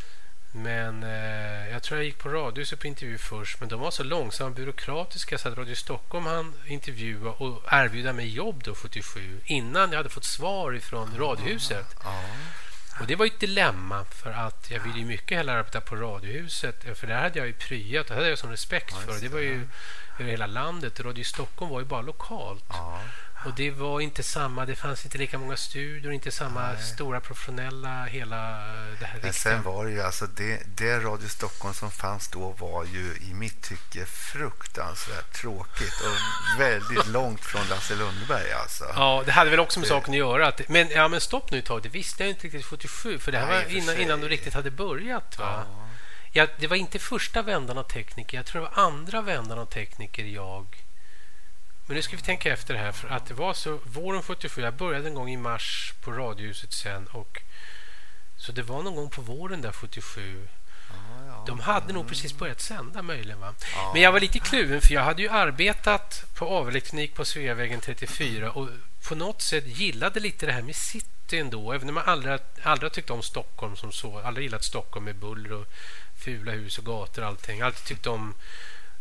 jag tror jag gick på Radiohuset på intervju först, men de var så långsamma och byråkratiska så att Radio Stockholm hann intervjua och erbjuda mig jobb då 77 innan jag hade fått svar från Radiohuset. Och det var ju ett dilemma, för att jag ville ju mycket hellre arbeta på Radiohuset, för där hade jag ju pryat och det hade jag sån respekt för. Det var ju över hela landet. Radio Stockholm var ju bara lokalt. Och det var inte samma, det fanns inte lika många studior, inte samma stora professionella hela det här. Men sen var det ju alltså det Radio Stockholm som fanns då var ju i mitt tycke fruktansvärt tråkigt och väldigt långt från Lasse Lundberg alltså. Ja, det hade väl också med saken att göra. Men stopp nu ett tag, det visste jag inte riktigt 77, för det här var innan du riktigt hade börjat, va? Ja, det var inte första vändan av tekniker, jag tror det var andra vändan av tekniker Men nu ska vi tänka efter det här, för att det var så våren 77, jag började en gång i mars på Radiohuset sen, och så det var någon gång på våren där 77. De hade nog precis börjat sända möjligen, va? Men jag var lite kluven, för jag hade ju arbetat på AV-elektronik på Sveavägen 34 och på något sätt gillade lite det här med city ändå, även om man aldrig tyckte om Stockholm som så, aldrig gillat Stockholm med buller och fula hus och gator och allting. Jag alltid tyckte om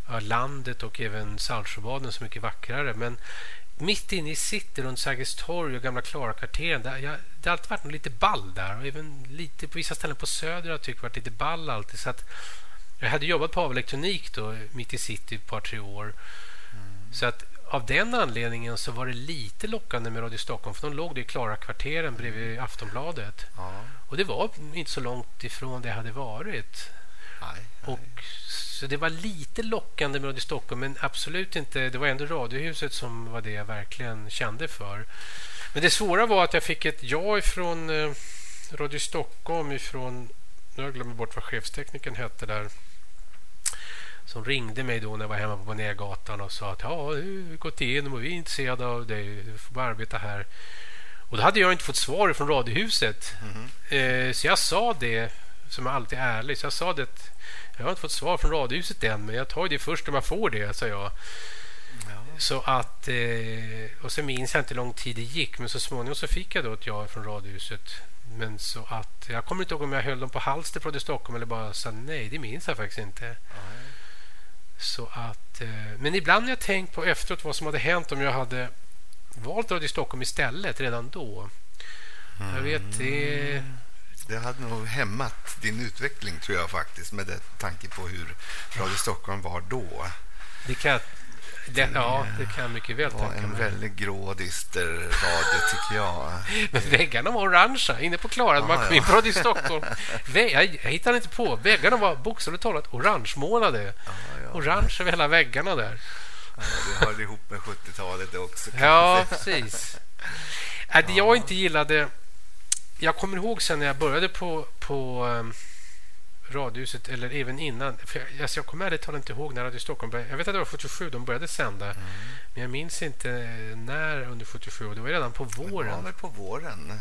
landet och även Saltsjöbaden så mycket vackrare. Men mitt inne i city runt Sergels torg och gamla Klara-kvarteren, det har alltid varit lite ball där. Och även lite på vissa ställen på Söder har jag tyckt varit lite ball alltid. Så att jag hade jobbat på elektronik då, mitt i city ett par 3 år. Så att av den anledningen så var det lite lockande med Radio Stockholm, för de låg i Klara-kvarteren bredvid Aftonbladet. Ja. Och det var inte så långt ifrån det hade varit. Nej. Och så det var lite lockande med Radio Stockholm, men absolut inte. Det var ändå Radiohuset som var det jag verkligen kände för. Men det svåra var att jag fick ett ja ifrån Radio Stockholm, ifrån, nu har jag glömt bort vad chefsteknikern hette där, som ringde mig då när jag var hemma på Nergatan och sa att vi har gått igenom och vi är intresserade av dig, du får bara arbeta här. Och då hade jag inte fått svar från Radiohuset. Så jag sa det, som är alltid ärlig, så jag sa det att jag har inte fått svar från Radiohuset än, men jag tar det först när man får det, sa jag. Ja. Så att, och så minns jag inte hur lång tid det gick, men så småningom så fick jag då ett ja från Radiohuset. Men så att, jag kommer inte ihåg om jag höll dem på halster på Radio Stockholm eller bara sa nej, det minns jag faktiskt inte. Nej. Så att, men ibland har jag tänkt på efteråt vad som hade hänt om jag hade valt Radio Stockholm istället redan då. Jag vet det... Det hade nog hämmat din utveckling, tror jag faktiskt, med det tanke på hur Radio Stockholm var då. Det kan jag mycket väl tänka mig. En väldigt grå, dyster radio, tycker jag. Men väggarna var orangea inne på Klara. Man kom in på Radio Stockholm. Jag hittade inte på. Väggarna var bokstavligt talat orangemålade. Orange över hela väggarna där. Ja, det hörde ihop med 70-talet också. Ja, precis. Jag inte gillade... Jag kommer ihåg sen när jag började på Radiohuset, eller även innan, för jag kommer ärligt talat inte ihåg när Radio Stockholm började. Jag vet att det var 77 de började sända, men jag minns inte när under 77, det var redan på våren. Det var väl på våren.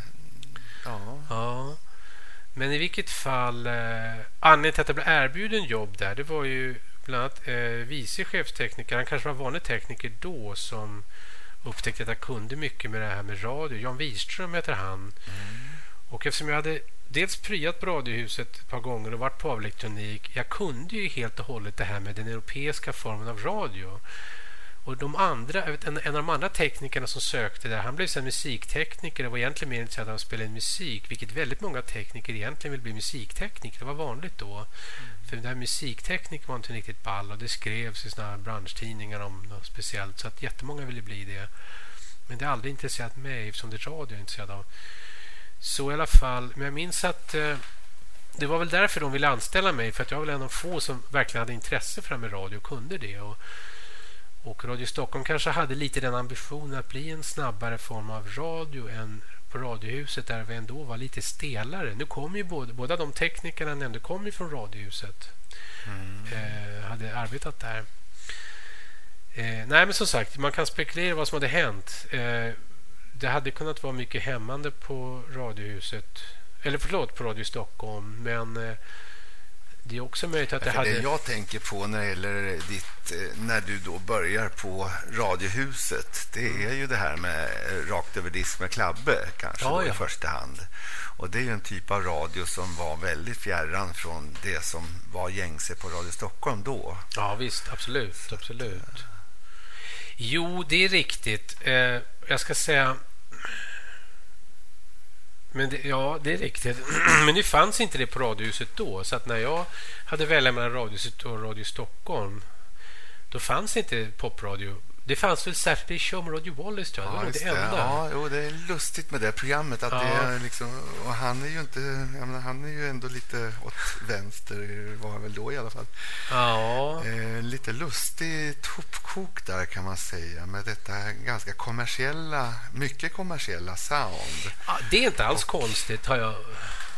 Ja. Men i vilket fall, anledningen till att jag blev erbjuden jobb där, det var ju bland annat vice chefstekniker, han kanske var vanlig tekniker då, som upptäckte att jag kunde mycket med det här med radio. Jan Wiström heter han. Och eftersom jag hade dels pryat på Radiohuset ett par gånger och varit på elektronik, jag kunde ju helt och hållet det här med den europeiska formen av radio. Och de andra, en av de andra teknikerna som sökte där, han blev sen musiktekniker och var egentligen mer intresserad av att spela in musik, vilket väldigt många tekniker egentligen vill bli musiktekniker. Det var vanligt då. För det här musikteknik var inte riktigt ball, och det skrevs i såna här branschtidningar om något speciellt, så att jättemånga ville bli det. Men det har aldrig intresserat mig, eftersom det är radio jag är intresserad av. Så i alla fall, men jag minns att det var väl därför de ville anställa mig, för att jag var en av få som verkligen hade intresse för det med radio och kunde det. Och Radio Stockholm kanske hade lite den ambitionen att bli en snabbare form av radio än på Radiohuset, där vi ändå var lite stelare. Nu kom ju båda de teknikerna jag nämnde kom ju från Radiohuset. Hade arbetat där. Nej, men som sagt, man kan spekulera vad som hade hänt. Det hade kunnat vara mycket hämmande på Radiohuset, eller på Radio Stockholm, men det är också möjligt att det jag tänker på när det gäller när du då börjar på Radiohuset, det är ju det här med rakt över disk med klabbe kanske i första hand. Och det är ju en typ av radio som var väldigt fjärran från det som var gängse på Radio Stockholm då. Ja, visst, absolut. Jo, det är riktigt. Jag ska säga... Men det är riktigt. Men det fanns inte det på Radiohuset då. Så att när jag hade välja mellan Radiohuset och Radio Stockholm, då fanns inte popradio. Det fanns väl Saturday Show med Radio Wallace, tror jag. Det var det enda. Ja, det är lustigt med det programmet. Att det är liksom, och han är ju inte... Jag menar, han är ju ändå lite åt vänster, var han väl då i alla fall. Ja. Lite lustigt hopkok där, kan man säga. Med detta ganska mycket kommersiella sound. Ja, det är inte alls konstigt, har jag...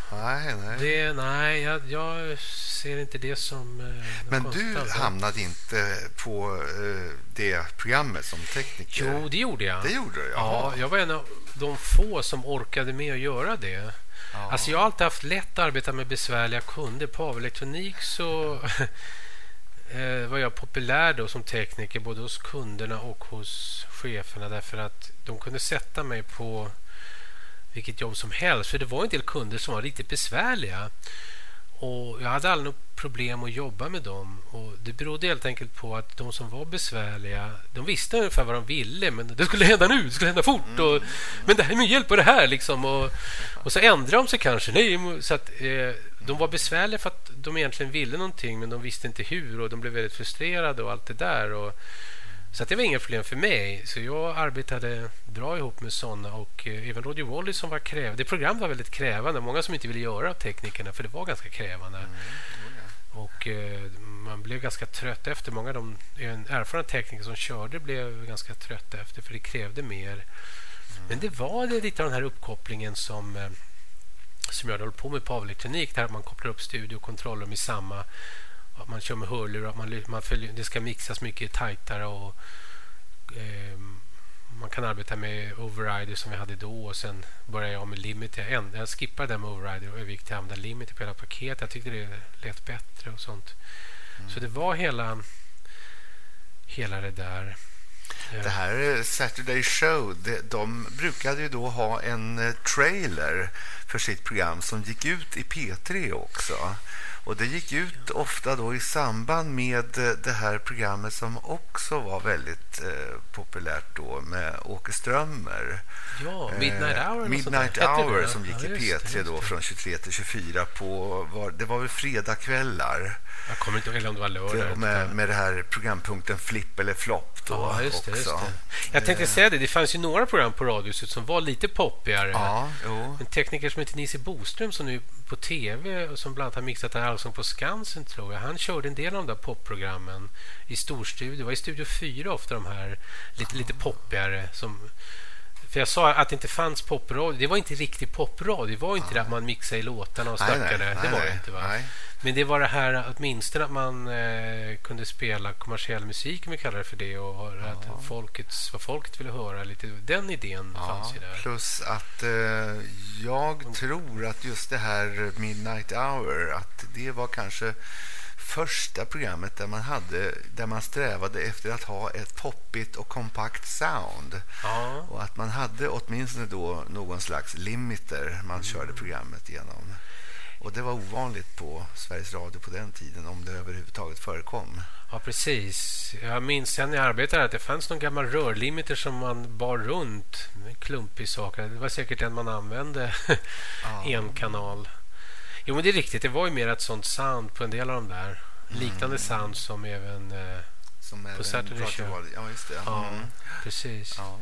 Nej. Jag ser inte det som... Men du hamnade inte på det programmet som tekniker? Jo, det gjorde jag. Det gjorde du, ja. Jag var en av de få som orkade med att göra det. Ja. Alltså jag har alltid haft lätt att arbeta med besvärliga kunder. På elektronik så var jag populär då som tekniker, både hos kunderna och hos cheferna, därför att de kunde sätta mig på vilket jobb som helst, för det var en del kunder som var riktigt besvärliga. Och jag hade aldrig något problem att jobba med dem. Och det berodde helt enkelt på att de som var besvärliga, de visste ungefär vad de ville, men det skulle hända nu, det skulle hända fort. Och, men det här med hjälp och det här liksom. Och så ändrade de sig kanske. Nej, så att, de var besvärliga för att de egentligen ville någonting, men de visste inte hur, och de blev väldigt frustrerade och allt det där. Och, så att det var inga problem för mig. Så jag arbetade bra ihop med sådana, och även Roger Wally som var krävande. Det programmet var väldigt krävande. Många som inte ville göra av teknikerna, för det var ganska krävande. Och man blev ganska trött efter. Många av de erfarna tekniker som körde blev ganska trötta efter, för det krävde mer. Men det var lite av den här uppkopplingen som jag hade hållit på med på elektronik, där man kopplar upp studio och kontrollrum i samma. Man kör med hörlurar, det ska mixas mycket tajtare, och man kan arbeta med overrider som vi hade då, och sen började jag med limiter. Jag skippade det med overrider och övergick till att använda limiter på hela paket. Jag tyckte det lät bättre och sånt. Så det var hela det där. Det här Saturday Show, de brukade ju då ha en trailer för sitt program som gick ut i P3 också. Och det gick ut ofta då i samband med det här programmet som också var väldigt populärt då, med Åke Strömmer. Ja, Midnight Hour. Midnight Hour som gick i P3 då från 23 till 24 på, det var väl fredagskvällar. Jag kommer inte ihåg om det var lördag. Med det här programpunkten Flipp eller Flopp då. Ja, just det. Jag tänkte säga det fanns ju några program på Radiohuset som var lite poppigare. Ja, jo. En tekniker som heter Nisse Boström, som nu på tv, och som bland annat har mixat en Allsång på Skansen, tror jag. Han körde en del av de där popprogrammen i storstudio. Det var i Studio 4 ofta de här lite poppigare som... För jag sa att det inte fanns popradio. Det var inte riktigt popradio. Det var inte det att man mixade i låtarna och snackade. Det var det inte, va? Nej. Men det var det här åtminstone att man kunde spela kommersiell musik, om vi kallar det för det, och att vad folket ville höra. Lite, den idén fanns ju där. Plus att jag tror att just det här Midnight Hour, att det var kanske första programmet där man strävade efter att ha ett poppigt och kompakt sound. Och att man hade åtminstone då någon slags limiter man körde programmet igenom. Och det var ovanligt på Sveriges Radio på den tiden, om det överhuvudtaget förekom. Ja, precis. Jag minns sen när jag arbetade att det fanns någon gammal rörlimiter som man bar runt, en klumpig sak. Det var säkert den man använde, en kanal. Jo, men det är riktigt. Det var ju mer ett sånt sound på en del av de där. Liknande sound som även på Saturday Show. Ja, just det. Ja, precis. Ja.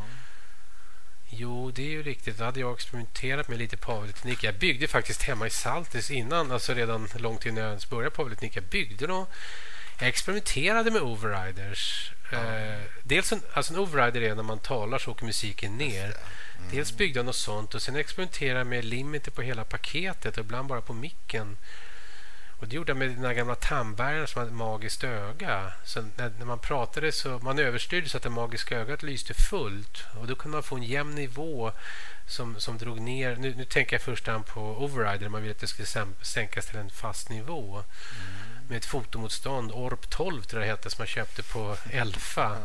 Jo, det är ju riktigt. Då hade jag experimenterat med lite powerteknik. Jag byggde faktiskt hemma i Saltis innan, alltså redan långt innan jag ens började powerteknik. Jag experimenterade med overriders. Dels en overrider är när man talar så åker musiken ner. Dels byggde jag något sånt, och sen experimenterade jag med limiter på hela paketet och ibland bara på micken. Och det gjorde jag med den här gamla tandbäraren som hade ett magiskt öga. Så när man pratade så man överstyrde så att det magiska ögat lyste fullt. Och då kunde man få en jämn nivå som drog ner. Nu tänker jag först på overrider. Man ville att det skulle sänkas till en fast nivå. Med ett fotomotstånd. Orp 12 tror jag det hette, som man köpte på Elfa.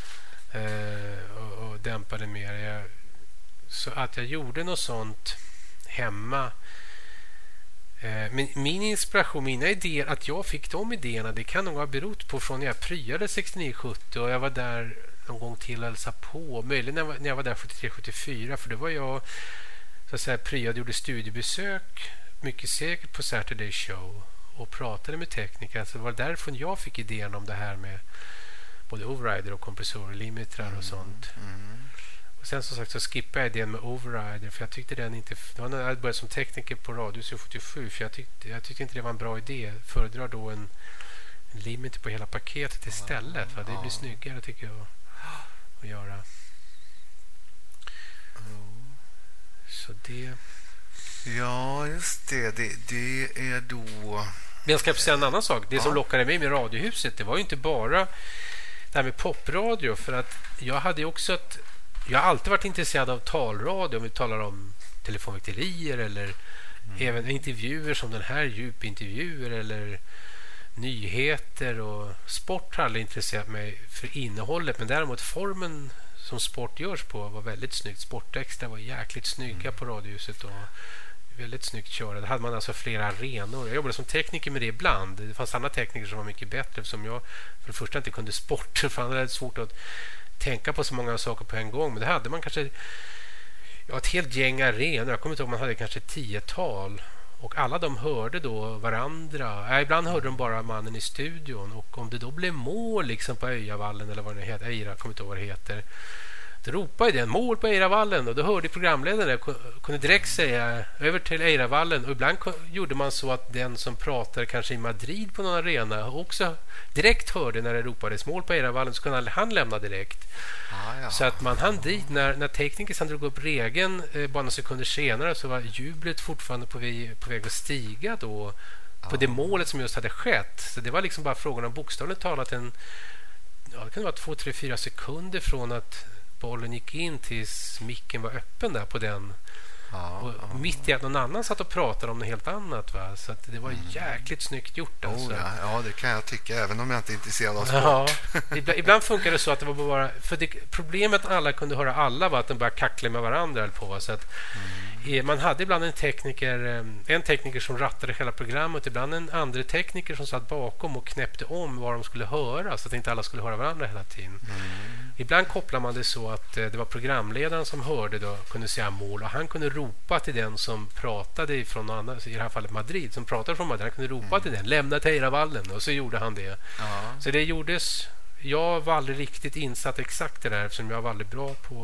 Och dämpade mer. Så att jag gjorde något sånt hemma. Men min inspiration, mina idéer, att jag fick de idéerna, det kan nog ha berott på från när jag pryade 69-70 och jag var där någon gång till och hälsade på. Möjligen när jag var där 73-74, för det var jag så att säga pryade, gjorde studiebesök mycket säkert på Saturday Show och pratade med tekniker. Så det var därför jag fick idén om det här med både overrider och kompressorer, limitrar och sånt. Och sen som sagt så skippade jag idén med overrider, för jag tyckte den inte... Det var när jag började som tekniker på Radio 77, för jag tyckte inte det var en bra idé. Föredrar då en limiter på hela paketet istället, för det blir snyggare tycker jag att göra. Så det... Ja, just det. Det är då... Men jag ska säga en annan sak. Det som lockade mig med Radiohuset, det var ju inte bara det här med popradio, för att jag hade också jag har alltid varit intresserad av talradio, om vi talar om telefonväkterier eller även intervjuer som den här, djupintervjuer eller nyheter, och sport har aldrig intresserat mig för innehållet, men däremot formen som sport görs på var väldigt snyggt. Sportextra var jäkligt snygga på Radiohuset, och väldigt snyggt köra. Då hade man alltså flera arenor. Jag jobbade som tekniker med det ibland. Det fanns andra tekniker som var mycket bättre, som jag för det första inte kunde sport. För det är svårt att tänka på så många saker på en gång. Men det hade man kanske ett helt gäng arenor. Jag kommer inte ihåg, man hade kanske 10-tal. Och alla de hörde då varandra. Ibland hörde de bara mannen i studion. Och om det då blev mål liksom på Öjavallen eller vad det heter, Eira, kommer inte ihåg vad det heter. Då ropade den mål på Eiravallen, och då hörde programledaren kunde direkt säga över till Eiravallen. Och ibland gjorde man så att den som pratade kanske i Madrid på någon arena också direkt hörde när det ropades mål på Eiravallen, så kunde han lämna direkt. Så att man hann dit när tekniker sen drog upp regeln bara några sekunder senare, så var jublet fortfarande på väg att stiga då på det målet som just hade skett. Så det var liksom bara frågan om bokstavligt talat det kan vara 2, 3, 4 sekunder från att bollen gick in tills micken var öppen där på den. Och mitt i att någon annan satt och pratade om något helt annat. Va? Så att det var jäkligt snyggt gjort. Alltså. Ja, det kan jag tycka, även om jag inte är intresserad av sport. Ja, ibland funkar det så att det var bara... För problemet att alla kunde höra alla var att de började kackla med varandra. På, så att, man hade ibland en tekniker som rattade hela programmet, ibland en andra tekniker som satt bakom och knäppte om vad de skulle höra, så att inte alla skulle höra varandra hela tiden. Ibland kopplar man det så att det var programledaren som hörde då, kunde säga mål, och han kunde ropa till den som pratade från någon annan, i det här fallet Madrid, som pratade från Madrid, han kunde ropa till den, lämna Eiravallen, och så gjorde han det. Så det gjordes. Jag var aldrig riktigt insatt exakt det där, eftersom jag var aldrig bra på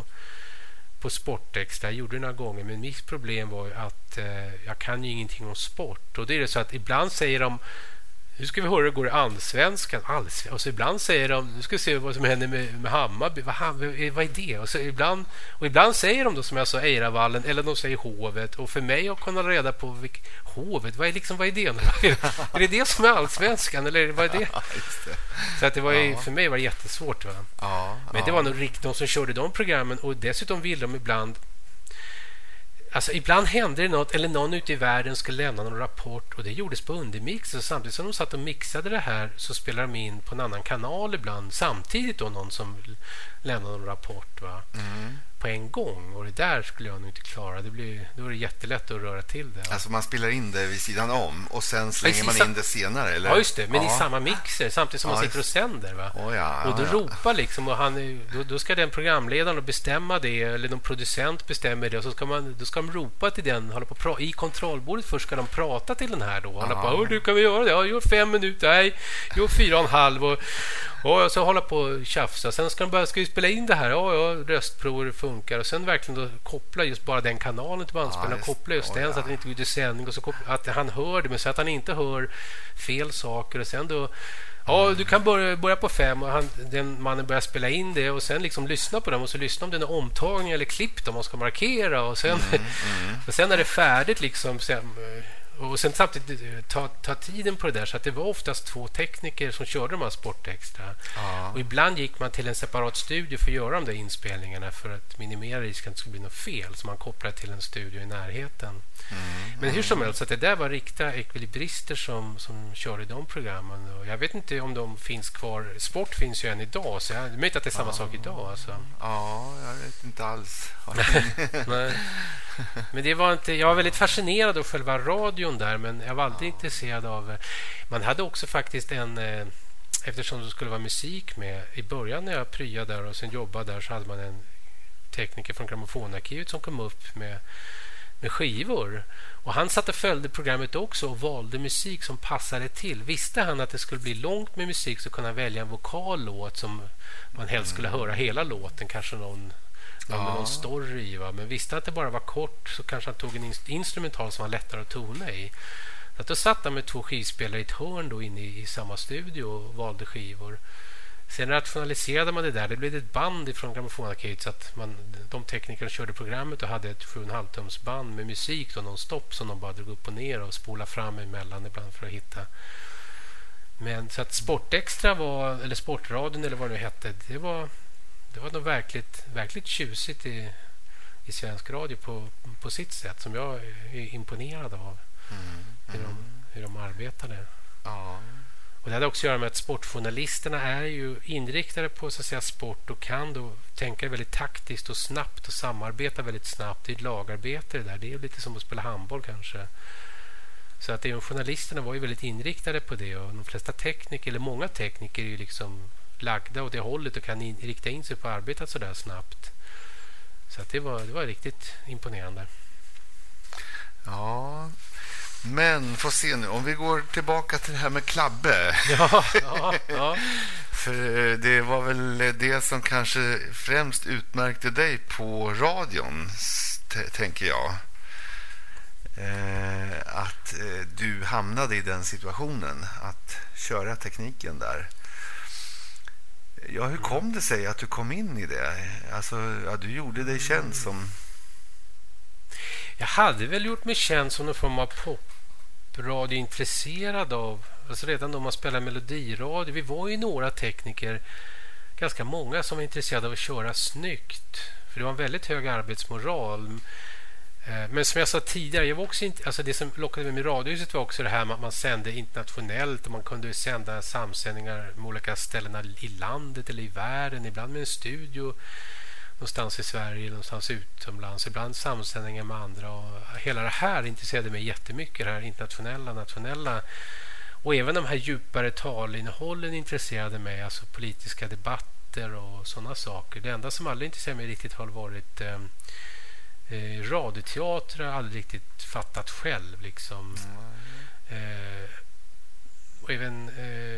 sportextra. Jag gjorde det några gånger, men mitt problem var att jag kan ju ingenting om sport, och det är det så att ibland säger de, nu ska vi höra hur det går i allsvenskan. Och så ibland säger de, nu ska vi se vad som händer med Hammarby. Vad är det? Och ibland säger de då, som jag sa, Eiravallen, eller de säger Hovet. Och för mig att kunna reda på Hovet, vad är det? Är det det som är allsvenskan? Eller vad är det? Så att det var för mig var det jättesvårt. Va? Men det var nog riktigt de som körde de programmen. Och dessutom ville de ibland... Alltså, ibland hände det något, eller någon ute i världen skulle lämna någon rapport, och det gjordes på undermix, och samtidigt som de satt och mixade det här så spelade de in på en annan kanal ibland samtidigt då, någon som lämnade någon rapport på en gång, och det där skulle jag nog inte klara. Då är det jättelätt att röra till det. Alltså man spelar in det vid sidan om och sen slänger man in det senare, eller? Ja, just det, men i samma mixer samtidigt som man sitter och sänder, va? Och då ropar liksom, och då ska den programledaren bestämma det, eller någon producent bestämmer det, och så då ska de ropa till den, i kontrollbordet först ska de prata till den här då. Du kan vi göra det? Jag gör 5 minuter, nej, jag gör 4,5 och så hålla på och tjafsa. Sen ska vi spela in det här. Röstprover funkar. Och sen verkligen då koppla just bara den kanalen till bandspelaren. Koppla just den så att den inte går ut i sändning. Och så att han hör det, men så att han inte hör fel saker. Och sen då... du kan börja på 5 och den mannen börjar spela in det och sen liksom lyssna på dem och så lyssna om det är en omtagning eller klipp de man ska markera och sen, och sen är det färdigt liksom. Och sen samtidigt ta tiden på det där, så att det var oftast 2 tekniker som körde de här sportextra. Och ibland gick man till en separat studio för att göra de där inspelningarna för att minimera risken att det skulle bli något fel, så man kopplade till en studio i närheten. Men hur som helst, att det där var riktiga ekvilibrister som körde de programmen, och jag vet inte om de finns kvar. Sport finns ju än idag, så det är möjligt att det är samma sak idag alltså. Ja, jag vet inte alls. Nej. Men det var inte, jag var väldigt fascinerad av själva radion där, men jag var aldrig intresserad av... Man hade också faktiskt eftersom det skulle vara musik med, i början när jag pryade där och sen jobbade där, så hade man en tekniker från Grammofonarkivet som kom upp med skivor. Och han satt och följde programmet också och valde musik som passade till. Visste han att det skulle bli långt med musik, så kunde han välja en vokal låt som man helst skulle höra hela låten, kanske någon story i, va? Men visste att det bara var kort, så kanske han tog en instrumental som var lättare att tona i. Så att då satt han med 2 skivspelare i ett hörn då inne i samma studio och valde skivor. Sen rationaliserade man det där. Det blev ett band från Grammofonarkivet, så att de teknikerna körde programmet och hade ett 7,5 tums band med musik då, non-stop, som de bara drog upp och ner och spola fram emellan ibland för att hitta. Men så att sportextra var, eller sportradion eller vad det nu hette, det var nog verkligt tjusigt i svensk radio på sitt sätt, som jag är imponerad av hur de arbetade. Och det hade också att göra med att sportjournalisterna är ju inriktade på så att säga sport och kan då tänka väldigt taktiskt och snabbt och samarbeta väldigt snabbt. Det är ett lagarbete det där. Det är lite som att spela handboll kanske. Så att journalisterna var ju väldigt inriktade på det, och de flesta tekniker, eller många tekniker, är ju liksom lagda åt det hållet och kan rikta in sig på arbetet så där snabbt. Så att det var riktigt imponerande. Ja, men få se nu. Om vi går tillbaka till det här med Klabbe. Ja. För det var väl det som kanske främst utmärkte dig på radion, tänker jag. Att du hamnade i den situationen att köra tekniken där. Ja, hur kom det sig att du kom in i det? Alltså, ja, du gjorde dig känd som... Jag hade väl gjort mig känd som någon form av popradiointresserad av... Alltså redan då man spelade melodiradio. Vi var ju några tekniker, ganska många, som var intresserade av att köra snyggt. För det var en väldigt hög arbetsmoral. Men som jag sa tidigare, jag var också alltså det som lockade mig med Radiohuset var också det här att man sände internationellt och man kunde sända samsändningar med olika ställen i landet eller i världen, ibland med en studio någonstans i Sverige, någonstans utomlands, ibland samsändningar med andra, och hela det här intresserade mig jättemycket, det här internationella, nationella, och även de här djupare talinnehållen intresserade mig, alltså politiska debatter och sådana saker. Det enda som aldrig intresserade mig riktigt har varit radioteater, har jag aldrig riktigt fattat själv liksom. Och även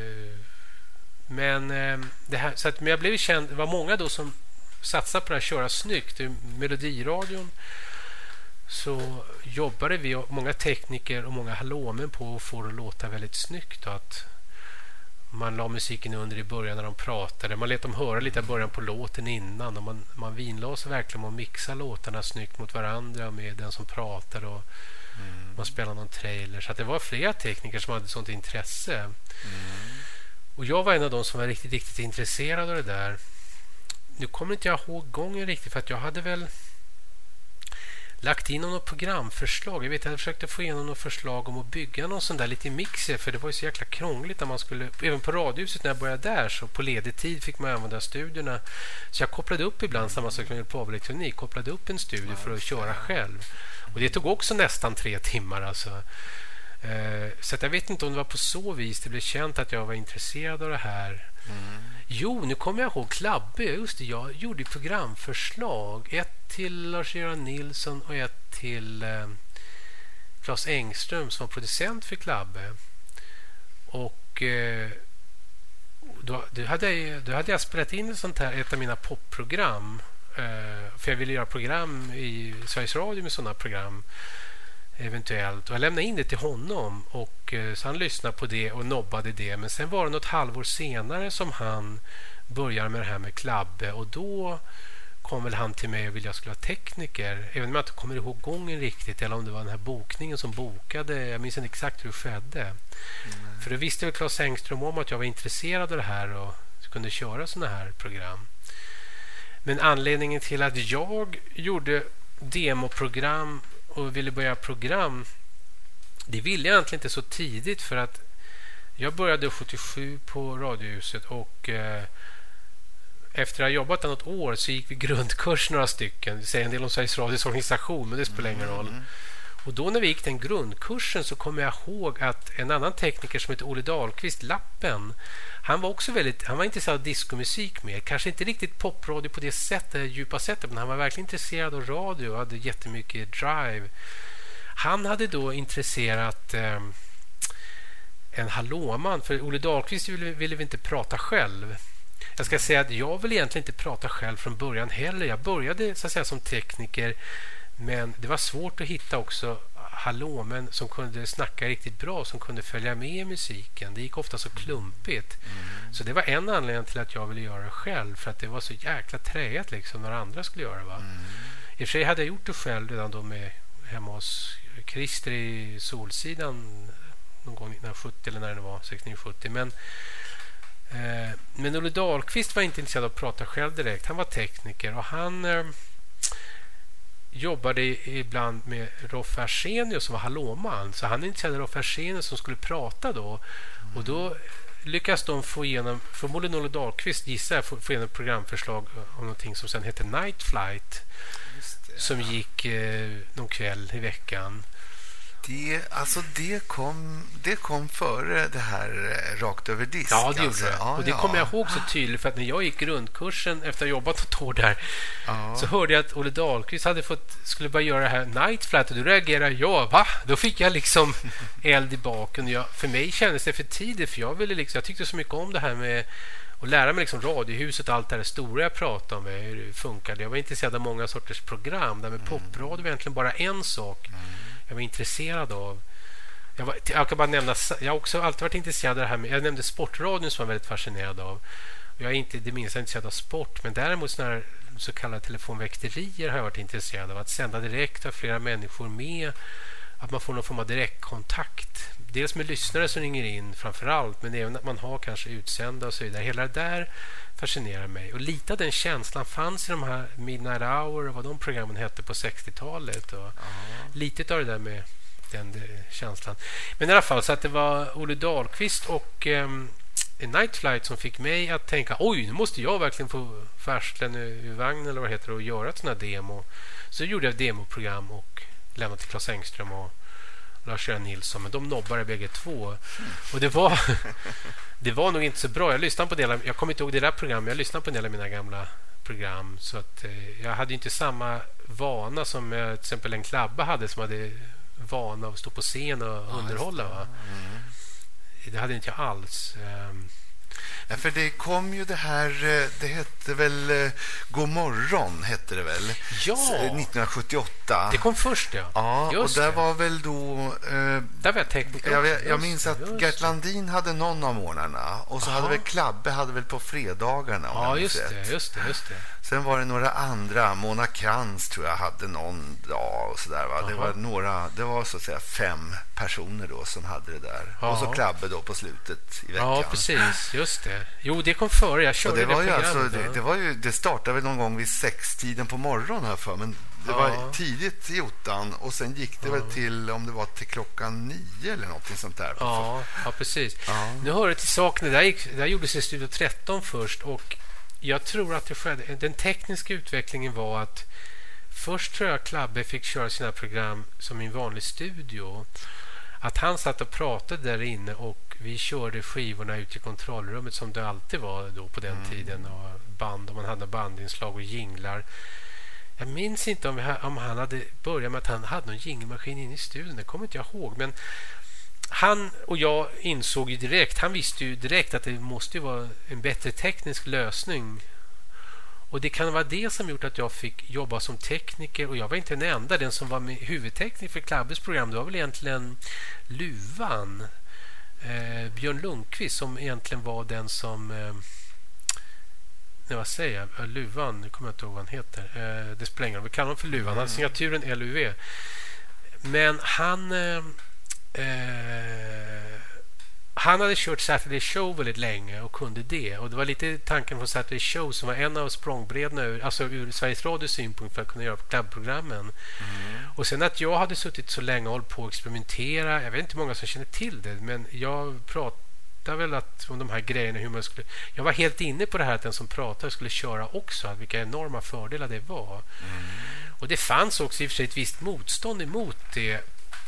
men det här, så att, men jag blev känd, det var många då som satsade på det här, köra snyggt. I Melodiradion så jobbade vi, många tekniker och många hallåmen, på att få det att låta väldigt snyggt, och att man la musiken under i början när de pratade. Man lät dem höra lite i början på låten innan, och man vinlade sig verkligen med att mixa låtarna snyggt mot varandra med den som pratade, och man spelade någon trailer. Så att det var flera tekniker som hade sånt intresse. Och jag var en av dem som var riktigt, riktigt intresserad av det där. Nu kommer inte jag ihåg gången riktigt, för att jag hade väl lagt in något programförslag. Jag vet att jag försökte få igenom något förslag om att bygga någon sån där lite mixer, för det var ju så jäkla krångligt när man skulle, även på Radiohuset när jag började där, så på ledig tid fick man använda studierna. Så jag kopplade upp ibland, samma sak som på elektronik, kopplade upp en studio för att köra själv. Och det tog också nästan 3 timmar alltså. Så att jag vet inte om det var på så vis det blev känt att jag var intresserad av det här. Jo, nu kommer jag ihåg Klabbe. Just det, jag gjorde programförslag. Ett till Lars-Göran Nilsson och ett till Claes Engström som var producent för Klabbe. Och då hade jag spelat in ett av mina popprogram. För jag ville göra program i Sveriges Radio med sådana program eventuellt. Och jag lämnade in det till honom, och så han lyssnade på det och nobbade det. Men sen var det något halvår senare som han började med det här med Klabbe, och då kom väl han till mig och ville jag skulle vara tekniker, även om jag inte kommer ihåg gången riktigt, eller om det var den här bokningen som bokade. Jag minns inte exakt hur det skedde. För då visste väl Claes Engström om att jag var intresserad av det här och kunde köra såna här program. Men anledningen till att jag gjorde demoprogram och ville börja program, det ville jag egentligen inte så tidigt, för att jag började 77 på Radiohuset, och efter att ha jobbat där något år så gick vi grundkurs några stycken. Det säger en del om Sveriges Radios organisation, men det spelar ingen roll. Och då när vi gick den grundkursen så kommer jag ihåg att en annan tekniker som heter Olle Dahlqvist, Lappen, han var intresserad av diskomusik med. Kanske inte riktigt popradio på det sättet, djupa sättet, men han var verkligen intresserad av radio och hade jättemycket drive. Han hade då intresserat en hallåman, för Olle Dahlqvist ville vi inte prata själv. Jag ska säga att jag vill egentligen inte prata själv från början heller. Jag började så att säga som tekniker, men det var svårt att hitta också hallåmen som kunde snacka riktigt bra, som kunde följa med i musiken. Det gick ofta så klumpigt. Så det var en anledning till att jag ville göra det själv, för att det var så jäkla träigt liksom när andra skulle göra det. I och för sig hade jag gjort det själv redan då med hemma hos Christer i Solsidan någon gång 1970 eller när det var 69-70, men Olle Dahlqvist var inte intresserad av att prata själv direkt. Han var tekniker, och han jobbade ibland med Roffe Arsenius som var hallåman. Så han intresserade Roffe Arsenius som skulle prata då. Och då lyckas de få igenom, förmodligen Olle Dahlqvist gissar jag, få igenom programförslag om någonting som sen heter Night Flight. Just det, som gick någon kväll i veckan. Det kom före det här rakt över disk. Ja, det gjorde alltså. det. Och det kommer jag ihåg så tydligt, för att när jag gick grundkursen efter att ha jobbat ett år där, så hörde jag att Olle Dahlqvist skulle börja göra det här Night Flight, och då reagerade jag, va? Då fick jag liksom eld i baken. För mig kändes det för tidigt, för jag tyckte så mycket om det här med att lära mig liksom radiohuset och allt det här stora jag pratade om, hur det funkade. Jag var intresserad av många sorters program. Där med popradio var egentligen bara en sak jag var intresserad av. Jag kan bara nämna, jag har också alltid varit intresserad av det här med, jag nämnde sportradion som jag var väldigt fascinerad av. Jag är inte det minsta intresserad av sport, men däremot såna här så kallade telefonväkterier har jag varit intresserad av. Att sända direkt av flera människor med, att man får någon form av direktkontakt. Dels med lyssnare som ringer in framförallt, men även att man har kanske utsända och så vidare. Hela det där fascinerar mig. Och lite av den känslan fanns i de här Midnight Hour och vad de programmen hette på 60-talet. Och lite av det där med den känslan. Men i alla fall så att det var Olle Dahlqvist och Night Flight som fick mig att tänka, oj, nu måste jag verkligen få färslen ur vagnen eller vad det heter och göra ett sån här demo. Så gjorde jag ett demoprogram och lämnade till Claes Engström och Lars-Göran Nilsson, men de nobbade bägge två. Och det var nog inte så bra. Jag kommer inte ihåg det där programmet. Jag lyssnade på en del av mina gamla program, så att jag hade inte samma vana som till exempel en Klabba hade, som hade vana att stå på scen och underhålla. Va? Det hade inte jag alls. Ja, för det kom ju det här, det hette väl God morgon hette det väl? Ja. 1978. Det kom först, ja. Ja, just och där det. var väl då... där var jag tekniker. Jag minns att Gert Landin hade någon av morgnarna, och så hade väl Klabbe hade väl på fredagarna. Ja, just det. Sen var det några andra, Mona Krantz tror jag hade någon dag och sådär, va? Det var så att säga 5 personer då som hade det där. Ja. Och så Klabbe då på slutet i veckan. Ja, precis, just det. Jo, det kom före. Jag körde det var programmet. det startade väl någon gång vid 6-tiden på morgonen här för, men det var tidigt i ottan, och sen gick det väl till, om det var till klockan 9 eller något sånt där. Ja, precis. Ja. Nu hör det till saken, där gjordes i Studio 13 först, och jag tror att det skedde, den tekniska utvecklingen var att först tror jag Klabbe fick köra sina program som i en vanlig studio. Att han satt och pratade där inne och vi körde skivorna ut i kontrollrummet som det alltid var då på den tiden, och man hade bandinslag och jinglar. Jag minns inte om han hade börjat med att han hade någon jingelmaskin inne i studion, det kommer inte jag ihåg, men han och jag insåg ju direkt, han visste ju direkt att det måste ju vara en bättre teknisk lösning. Och det kan vara det som gjort att jag fick jobba som tekniker, och jag var inte den enda. Den som var med huvudtekniker för Klabbes program, det var väl egentligen Luvan, Björn Lundqvist, som egentligen var den som vad säger jag? Luvan, nu kommer jag inte ihåg vad han heter. Det spelar ingen roll, vi kallar honom för Luvan. Han har signaturen LUV. Men han hade kört Saturday Show väldigt länge och kunde det. Och det var lite tanken på Saturday Show som var en av språngbrädorna alltså ur Sveriges Radios synpunkt för att kunna göra klubbprogrammen. Och sen att jag hade suttit så länge och hållit på att experimentera. Jag vet inte hur många som känner till det, men jag pratade väl om de här grejerna, hur man skulle... Jag var helt inne på det här att den som pratade skulle köra också, att vilka enorma fördelar det var. Och det fanns också i och för sig ett visst motstånd emot det.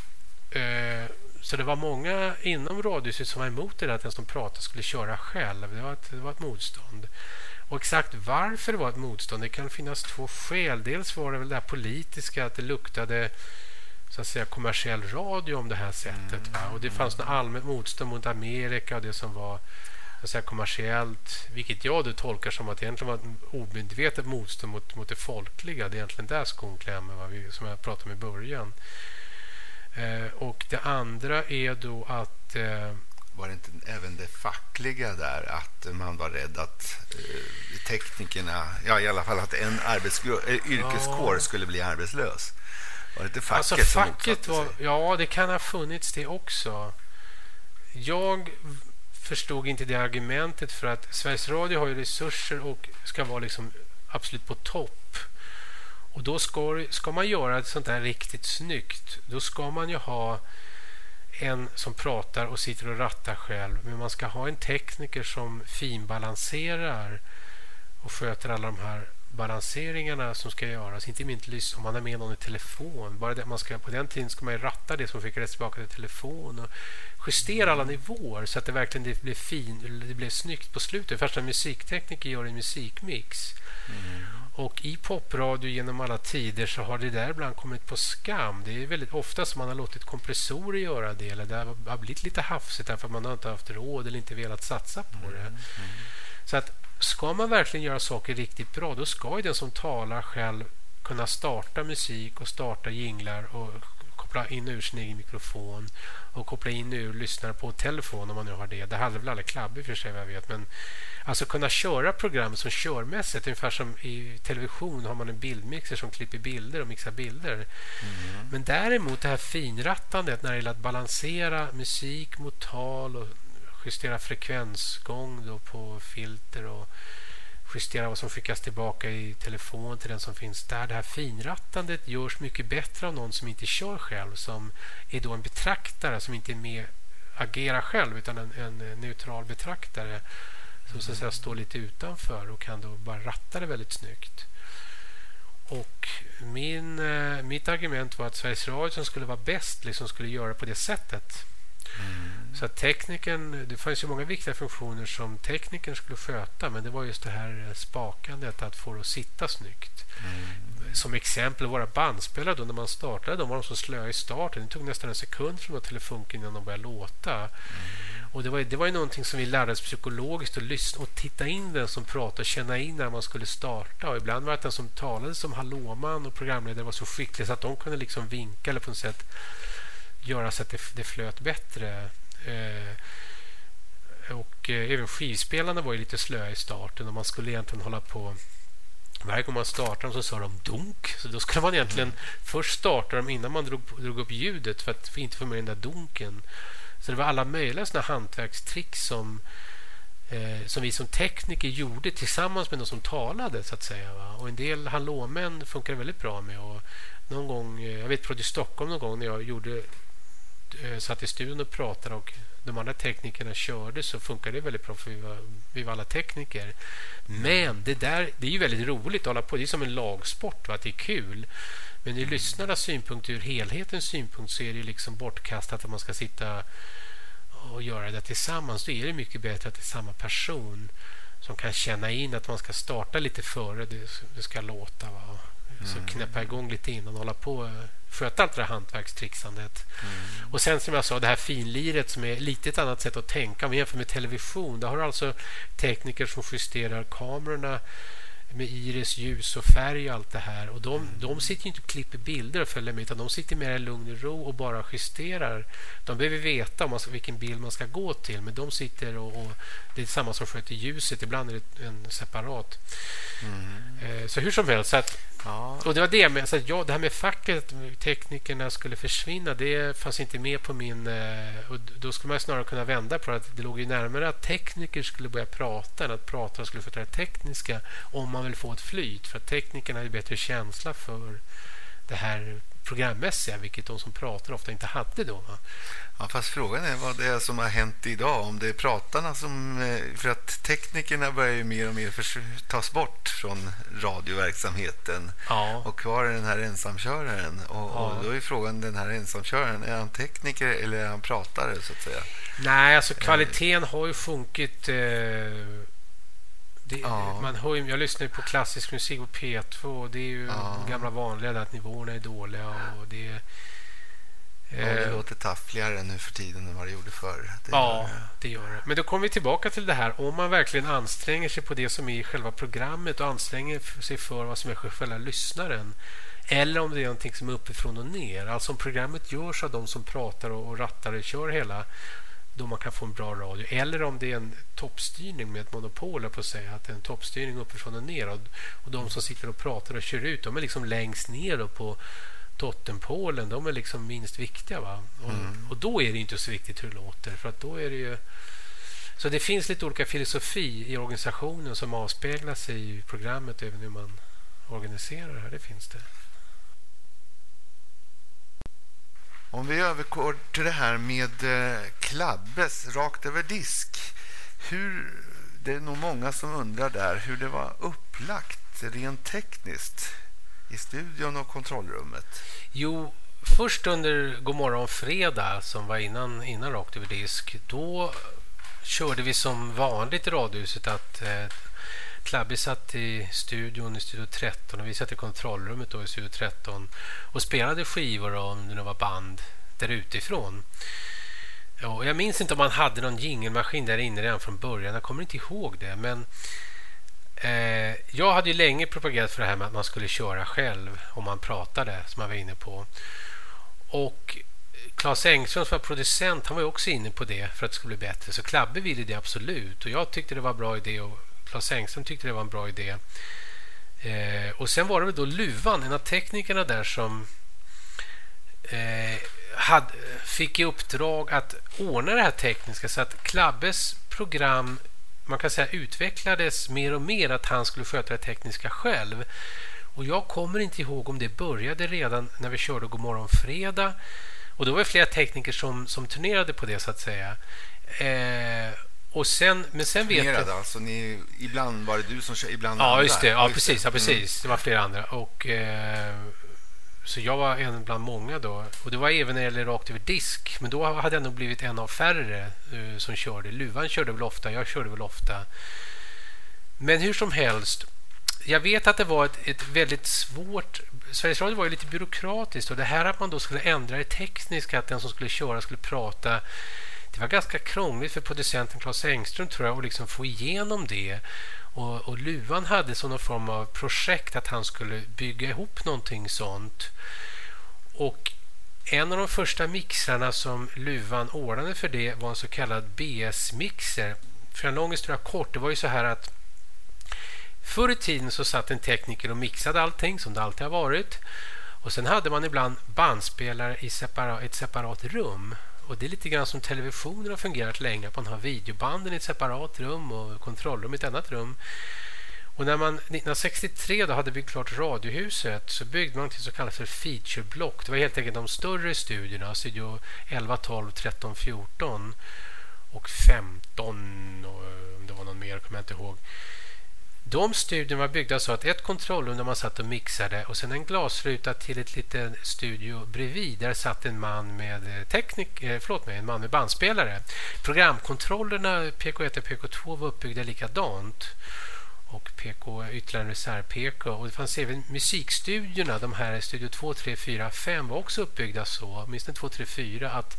Så det var många inom radiohuset som var emot det, att den som pratade skulle köra själv. Det var ett motstånd. Och exakt varför det var ett motstånd, det kan finnas 2 skäl. Dels var det väl det här politiska, att det luktade så att säga kommersiell radio om det här sättet. Och det fanns något allmänt motstånd mot Amerika och det som var så att säga kommersiellt, vilket jag då tolkar som att det egentligen var ett omedvetet motstånd mot det folkliga. Det är egentligen där skon klämmer, som jag pratade om i början. Och det andra är då att... Var det inte även det fackliga där, att man var rädd att teknikerna, i alla fall att en yrkeskår skulle bli arbetslös? Var det inte facket, alltså, som facket var, sig? Ja, det kan ha funnits det också. Jag förstod inte det argumentet, för att Sveriges Radio har ju resurser och ska vara liksom absolut på topp. Och då ska man göra ett sånt där riktigt snyggt. Då ska man ju ha en som pratar och sitter och rattar själv, men man ska ha en tekniker som finbalanserar och sköter alla de här balanseringarna som ska göras. Inte minst om man är med någon i telefon. Bara det, på den tiden ska man ju ratta det som skickades tillbaka till telefon och justera alla nivåer så att det verkligen det blir snyggt på slutet. Först när musiktekniker gör en musikmix. Och i popradio genom alla tider så har det där ibland kommit på skam. Det är väldigt ofta som man har låtit kompressorer göra det, eller det har blivit lite hafsigt därför att man har inte haft råd eller inte velat satsa på det. Så att ska man verkligen göra saker riktigt bra, då ska ju den som talar själv kunna starta musik och starta jinglar och koppla in ur sin egen mikrofon och koppla in ur lyssnare på telefon om man nu har det. Det hade väl alla klabbor för sig, vad jag vet. Men alltså kunna köra program som körmässigt, ungefär som i television har man en bildmixer som klipper bilder och mixar bilder. Men däremot det här finrattandet när det gäller att balansera musik mot tal och justera frekvensgång då på filter och justera vad som skickas tillbaka i telefon till den som finns där. Det här finrattandet görs mycket bättre av någon som inte kör själv, som är då en betraktare som inte är med agerar själv utan en neutral betraktare som så att säga står lite utanför och kan då bara ratta det väldigt snyggt. Och mitt argument var att Sveriges Radio som skulle vara bäst liksom skulle göra på det sättet. Så att tekniken, det fanns ju många viktiga funktioner som tekniken skulle sköta, men det var just det här spakandet att få det att sitta snyggt. Som exempel, våra bandspelare då när man startade, de var de så slöa i starten. Det tog nästan en sekund från telefunken innan de började låta. Och det var ju någonting som vi lärde oss psykologiskt att lyssna och titta in den som pratade och känna in när man skulle starta. Och ibland var det att den som talade som hallåman och programledare var så skicklig så att de kunde liksom vinka eller på något sätt göra så att det flöt bättre. Och även skivspelarna var ju lite slöa i starten och man skulle egentligen hålla på varje gång man startade dem så sa de dunk, så då skulle man egentligen först starta dem innan man drog upp ljudet för att inte få med den där dunken. Så det var alla möjliga såna hantverkstricks som vi som tekniker gjorde tillsammans med någon som talade så att säga, va? Och en del hallåmän funkar väldigt bra med, och någon gång, jag vet på i Stockholm någon gång när jag satt i studion och pratade och de andra teknikerna körde, så funkar det väldigt bra för vi var alla tekniker. Men det är ju väldigt roligt att hålla på. Det är som en lagsport, va? Att det är kul. Men ur lyssnarnas synpunkt, ur helhetens synpunkt, så är det liksom bortkastat att man ska sitta och göra det tillsammans. Då är det mycket bättre att det är samma person som kan känna in att man ska starta lite före det ska låta, va? Så knäppa igång lite innan och hålla på sköta allt det här hantverkstrixandet. Och sen som jag sa, det här finliret som är lite ett annat sätt att tänka. Om vi jämför med television, där har du alltså tekniker som justerar kamerorna med iris, ljus och färg och allt det här. Och de sitter ju inte och klipper bilder och följer med, utan de sitter mer i lugn och ro och bara justerar. De behöver veta vilken bild man ska gå till, men de sitter och det är samma som sköter ljuset. Ibland är det en separat. Så hur som helst. Så att, och det var det med, så att det här med facket, teknikerna skulle försvinna, det fanns inte med på min... Och då skulle man snarare kunna vända på att det låg ju närmare att tekniker skulle börja prata än att pratare skulle få det tekniska, om man vill få ett flyt. För att teknikerna har ju bättre känsla för det här programmässiga, vilket de som pratar ofta inte hade då. Ja, fast frågan är vad det är som har hänt idag. Om det är pratarna som... För att teknikerna börjar ju mer och mer tas bort från radioverksamheten. Ja. Och kvar är den här ensamköraren. Och då är frågan, den här ensamköraren, är han tekniker eller är han pratare så att säga? Nej, alltså kvaliteten har ju sjunkit... jag lyssnar ju på klassisk musik på P2 och det är ju gamla vanliga att nivåerna är dåliga och det det låter taffligare nu för tiden än vad det gjorde förr. Det gör det. Men då kommer vi tillbaka till det här. Om man verkligen anstränger sig på det som är i själva programmet och anstränger sig för vad som är själva lyssnaren, eller om det är någonting som är uppifrån och ner. Alltså om programmet görs av de som pratar och rattar och kör hela, då man kan få en bra radio. Eller om det är en toppstyrning med ett monopol, på att säga att det är en toppstyrning uppifrån och ner. Och de som sitter och pratar och kör ut, de är liksom längst ner på tottenpålen, de är liksom minst viktiga, va? Och då är det inte så viktigt hur det låter, för att då är det ju... Så det finns lite olika filosofi i organisationen som avspeglar sig i programmet, även hur man organiserar det här, det finns det. Om vi övergår till det här med Klabbes rakt över disk. Det är nog många som undrar där hur det var upplagt rent tekniskt i studion och kontrollrummet. Jo, först under Godmorgon fredag som var innan rakt över disk, då körde vi som vanligt i radhuset att Klabbe satt i studion i studio 13 och vi satt i kontrollrummet då i studio 13 och spelade skivor om det var band där utifrån. Och jag minns inte om man hade någon jingelmaskin där inne redan från början. Jag kommer inte ihåg det, men jag hade ju länge propagerat för det här med att man skulle köra själv om man pratade, som man var inne på. Och Claes Engström som var producent, han var ju också inne på det för att det skulle bli bättre. Så Klabbe ville det absolut och jag tyckte det var en bra idé och Claes Engström tyckte det var en bra idé. Och sen var det väl då Luvan, en av teknikerna där, som fick i uppdrag att ordna det här tekniska så att Klabbes program, man kan säga, utvecklades mer och mer, att han skulle sköta det tekniska själv. Och jag kommer inte ihåg om det började redan när vi körde Godmorgon fredag. Och då var det flera tekniker som turnerade på det, så att säga. Och sen vet jag... Alltså, ibland var det du som kör, ibland andra. Just det. Ja, precis. Ja, precis. Det var flera andra. Och... så jag var en bland många då. Och det var även när det gällde rakt över disk. Men då hade jag nog blivit en av färre som körde. Luvan körde väl ofta, jag körde väl ofta. Men hur som helst, jag vet att det var ett väldigt svårt... Sveriges Radio var ju lite byråkratiskt. Och det här att man då skulle ändra det tekniska, att den som skulle köra skulle prata... Det var ganska krångligt för producenten Claes Engström, tror jag, att liksom få igenom det. Och Luvan hade sån form av projekt att han skulle bygga ihop någonting sånt. Och en av de första mixarna som Luvan ordnade för det var en så kallad BS-mixer. För en lång historia kort, det var ju så här att förr i tiden så satt en tekniker och mixade allting som det alltid har varit. Och sen hade man ibland bandspelare i ett separat rum. Och det är lite grann som televisionen har fungerat länge, att man har videobanden i ett separat rum och kontrollrum i ett annat rum. Och när man 1963 då hade byggt klart Radiohuset, så byggde man något som kallas för featureblock. Det var helt enkelt de större studierna, studio 11, 12, 13, 14 och 15, och det var någon mer, kommer jag inte ihåg. De studierna var byggda så att ett kontrollrum där man satt och mixade och sen en glasruta till ett litet studio bredvid. Där satt en man med en man med bandspelare. Programkontrollerna PK1 och PK2 var uppbyggda likadant. Och ytterligare en reserv-PK. Och det fanns även musikstudierna, de här studio 2, 3, 4, 5 var också uppbyggda så, åtminstone 2, 3, 4, att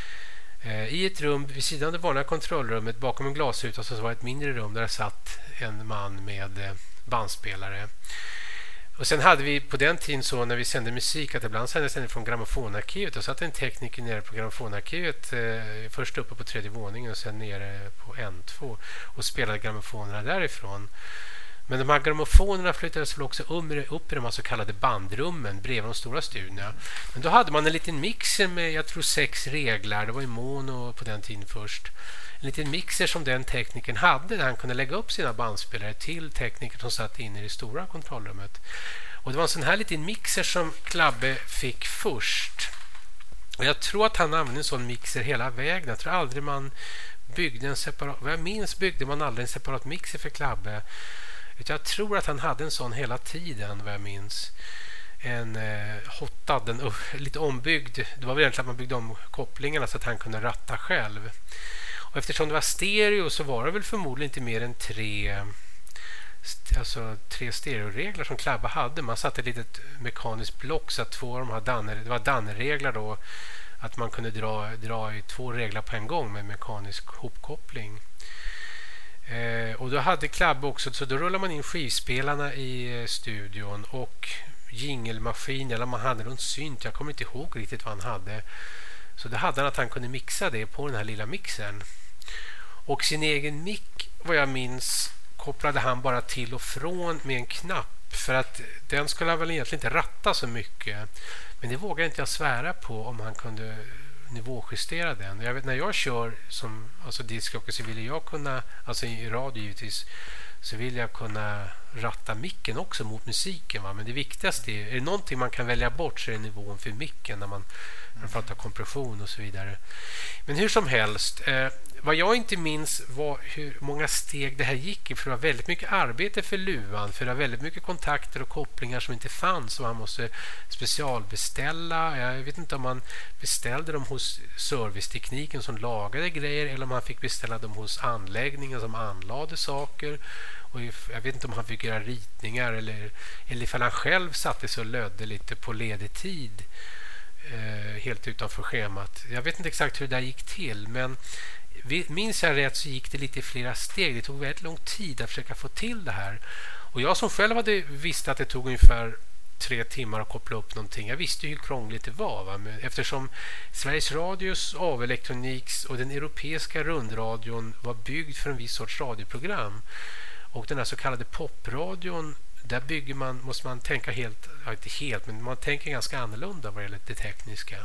i ett rum vid sidan av det vanliga kontrollrummet bakom en glasruta så var det ett mindre rum där satt en man med bandspelare. Och sen hade vi på den tiden så när vi sände musik att ibland sändes den från grammofonarkivet, och satt en tekniker nere på grammofonarkivet först uppe på 3:e våningen och sen nere på N2 och spelade grammofonerna därifrån. Men de här grammofonerna flyttades väl också upp i de här så kallade bandrummen bredvid de stora studierna. Men då hade man en liten mixer med, jag tror, 6 reglar. Det var i mono på den tiden först. En liten mixer som den tekniken hade, där han kunde lägga upp sina bandspelare till tekniker som satt inne i det stora kontrollrummet. Och det var en sån här liten mixer som Klabbe fick först. Och jag tror att han använde en sån mixer hela vägen. Jag tror aldrig man byggde en separat... Vad jag minns byggde man aldrig en separat mixer för Klabbe. Jag tror att han hade en sån hela tiden, vad jag minns. En hottad, lite ombyggd. Det var väl egentligen att man byggde om kopplingarna så att han kunde ratta själv. Och eftersom det var stereo så var det väl förmodligen inte mer än 3 stereoregler som Klabbe hade. Man satte ett litet mekaniskt block så att 2 av de här det var Danne-regler då. Att man kunde dra i 2 regler på en gång med mekanisk hopkoppling. Och då hade Klabbe också, så då rullade man in skivspelarna i studion och jingelmaskin, eller man hade någon synt, jag kommer inte ihåg riktigt vad han hade. Så då hade han att han kunde mixa det på den här lilla mixern. Och sin egen mick, vad jag minns, kopplade han bara till och från med en knapp, för att den skulle han väl egentligen inte ratta så mycket. Men det vågar inte jag svära på om han kunde nivåjustera den. Jag vet, när jag kör som diskjockey så vill jag kunna, alltså i radio givetvis, så vill jag kunna ratta micken också mot musiken. Va? Men det viktigaste är det någonting man kan välja bort så är det nivån för micken när man pratar kompression och så vidare. Men hur som helst, vad jag inte minns var hur många steg det här gick i, för det var väldigt mycket arbete för luvan, för det var väldigt mycket kontakter och kopplingar som inte fanns och man måste specialbeställa. Jag vet inte om man beställde dem hos servicetekniken som lagade grejer eller om man fick beställa dem hos anläggningen som anlade saker. Och jag vet inte om han fick göra ritningar eller ifall han själv satte sig och lödde lite på ledig tid helt utanför schemat. Jag vet inte exakt hur det där gick till, men minns jag rätt så gick det lite i flera steg. Det tog väldigt lång tid att försöka få till det här. Och jag som själv hade visst att det tog ungefär 3 timmar att koppla upp någonting. Jag visste hur krångligt det var. Va? Men eftersom Sveriges Radios AV-elektroniks och den europeiska rundradion var byggd för en viss sorts radioprogram. Och den här så kallade popradion, där måste man tänka helt, inte helt, men man tänker ganska annorlunda vad gäller det tekniska.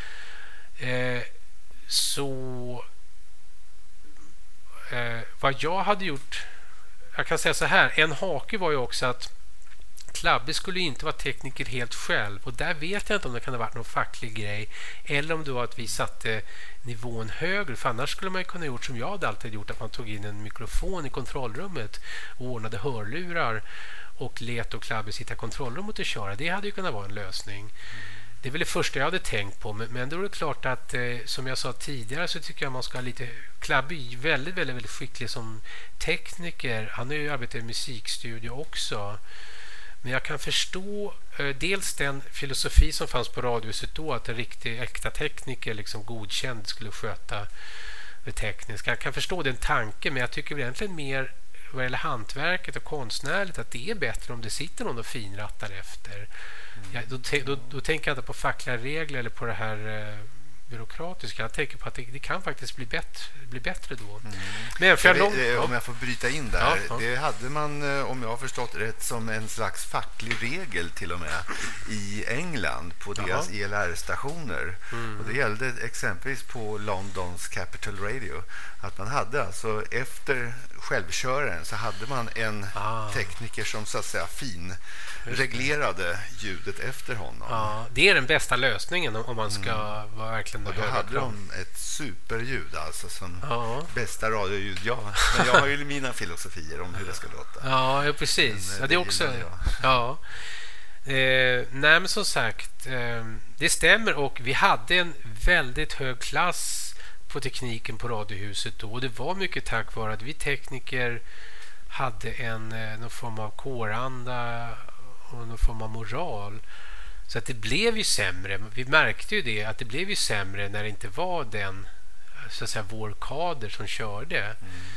Vad jag hade gjort, jag kan säga så här, en hake var ju också att Klabbe skulle inte vara tekniker helt själv, och där vet jag inte om det kan ha varit någon facklig grej eller om det var att vi satte nivån högre, för annars skulle man ju kunna gjort som jag hade alltid gjort, att man tog in en mikrofon i kontrollrummet och ordnade hörlurar och let och Klabbe sitta i kontrollrummet och köra. Det hade ju kunnat vara en lösning. Det är väl det första jag hade tänkt på, men då är det klart att som jag sa tidigare så tycker jag man ska ha lite... Klabbe är väldigt, väldigt, väldigt skicklig som tekniker. Han har ju arbetat i musikstudio också. Men jag kan förstå dels den filosofi som fanns på radiohuset då, att en riktig äkta tekniker liksom godkänd skulle sköta det tekniska. Jag kan förstå den tanken, men jag tycker egentligen mer vad gäller hantverket och konstnärligt att det är bättre om det sitter någon och finrattar efter. Då tänker jag inte på fackliga regler eller på det här byråkratiska. Jag tänker på att det kan faktiskt bli bättre då. Men om jag får bryta in där. Ja. Det hade man, om jag har förstått rätt, som en slags facklig regel till och med i England på deras ELR-stationer. Och det gällde exempelvis på Londons Capital Radio. Att man hade alltså efter självköraren så hade man en tekniker som så att säga reglerade ljudet efter honom. Ja, det är den bästa lösningen om man ska vara verkligen... Och då hade de ett superljud, alltså som bästa radioljud. Ja, men jag har ju mina filosofier om hur det ska låta. Ja, precis. Men, det är också... Ja. Nej, men som sagt, det stämmer, och vi hade en väldigt hög klass på tekniken på radiohuset då, och det var mycket tack vare att vi tekniker hade någon form av kåranda och någon form av moral. Så att det blev ju sämre. Vi märkte ju det, att det blev ju sämre när det inte var den, så att säga, vår kader som körde.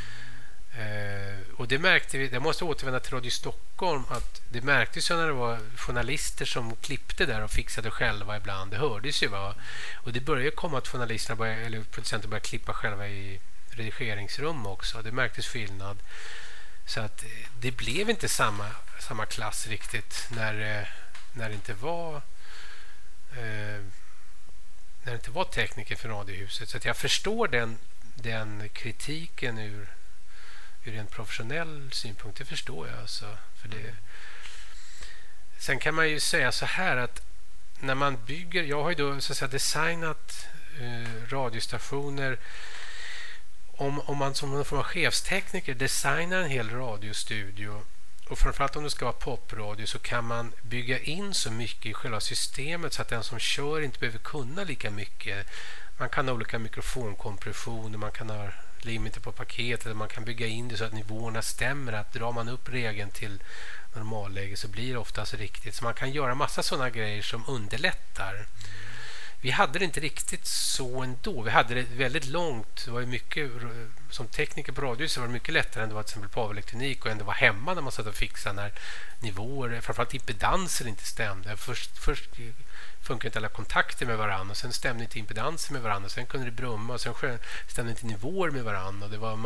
Och det märkte vi, jag måste återvända till Radio Stockholm, att det märktes ju när det var journalister som klippte där och fixade själva ibland. Det hördes ju, va? Och det började komma att journalisterna eller producenter började klippa själva i redigeringsrum också. Det märktes skillnad. Så att det blev inte samma klass riktigt när det inte var tekniker för radiohuset. Så att jag förstår den kritiken ur en professionell synpunkt. Det förstår jag alltså, för det. Sen kan man ju säga så här att när man bygger, jag har ju då så att säga designat radiostationer. Om man som någon form av chefstekniker designar en hel radiostudio, och framförallt om det ska vara popradio, så kan man bygga in så mycket i själva systemet så att den som kör inte behöver kunna lika mycket. Man kan ha olika mikrofonkompressioner, man kan ha limiter på paketet, man kan bygga in det så att nivåerna stämmer, att drar man upp regeln till normalläge så blir det oftast riktigt. Så man kan göra massa sådana grejer som underlättar. Vi hade det inte riktigt så ändå. Vi hade det väldigt långt. Det var ju mycket, som tekniker på radio så var det mycket lättare än det var till exempel på AV-elektronik och ändå var hemma när man satt och fixade när nivåer, framförallt impedanser inte stämde. Först funkar inte alla kontakter med varandra, och sen stämde inte impedanser med varandra, sen kunde det brumma och sen stämde inte nivåer med varandra, och det var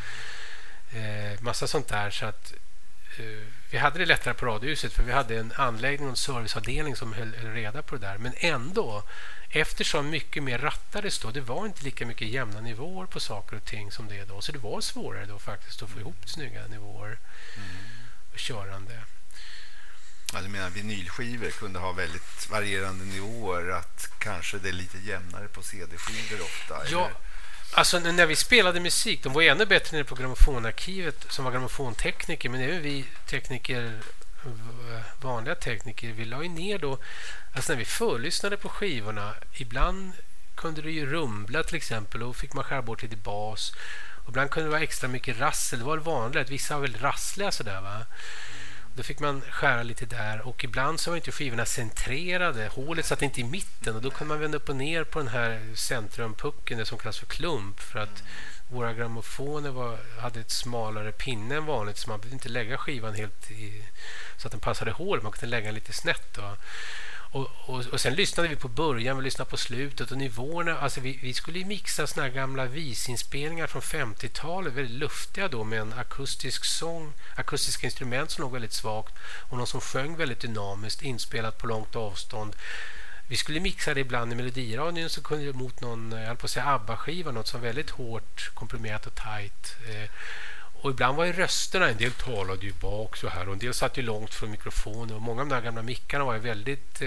massa sånt där. Så att vi hade det lättare på radiohuset för vi hade en anläggning och en serviceavdelning som höll reda på det där. Men ändå, eftersom mycket mer rattades då, det var inte lika mycket jämna nivåer på saker och ting som det är då. Så det var svårare då faktiskt att få ihop snygga nivåer. körande. Ja, du menar vinylskivor kunde ha väldigt varierande nivåer, att kanske det är lite jämnare på CD-skivor ofta? Ja, eller? Alltså när vi spelade musik, de var ännu bättre nere på grammofonarkivet som var grammofontekniker, men även vi tekniker, vanliga tekniker, vi la ju ner då, alltså när vi förlyssnade på skivorna, ibland kunde det ju rumla till exempel, och fick man skära bort lite bas, och ibland kunde det vara extra mycket rassel. Det var vanligt att vissa var väldigt rassliga sådär, va. Då fick man skära lite där, och ibland så var inte skivorna centrerade. Hålet satt inte i mitten, och då kunde man vända upp och ner på den här centrumpucken, det som kallas för klump, för att våra grammofoner hade ett smalare pinne än vanligt, så man behövde inte lägga skivan helt så att den passade hål. Man kunde lägga den lite snett då. Och sen lyssnade vi på början, vi lyssnade på slutet och nivåerna. Alltså vi skulle ju mixa såna här gamla visinspelningar från 50-talet, väldigt luftiga då, med en akustisk sång, akustiska instrument som låg väldigt svagt, och någon som sjöng väldigt dynamiskt, inspelat på långt avstånd. Vi skulle mixa det ibland i melodiradion, så kunde det mot någon, jag höll på att säga ABBA-skiva, något som var väldigt hårt komprimerat och tajt. Och ibland var ju rösterna, en del talade ju bak så här, och en del satt ju långt från mikrofonen, och många av de där gamla mickarna var ju väldigt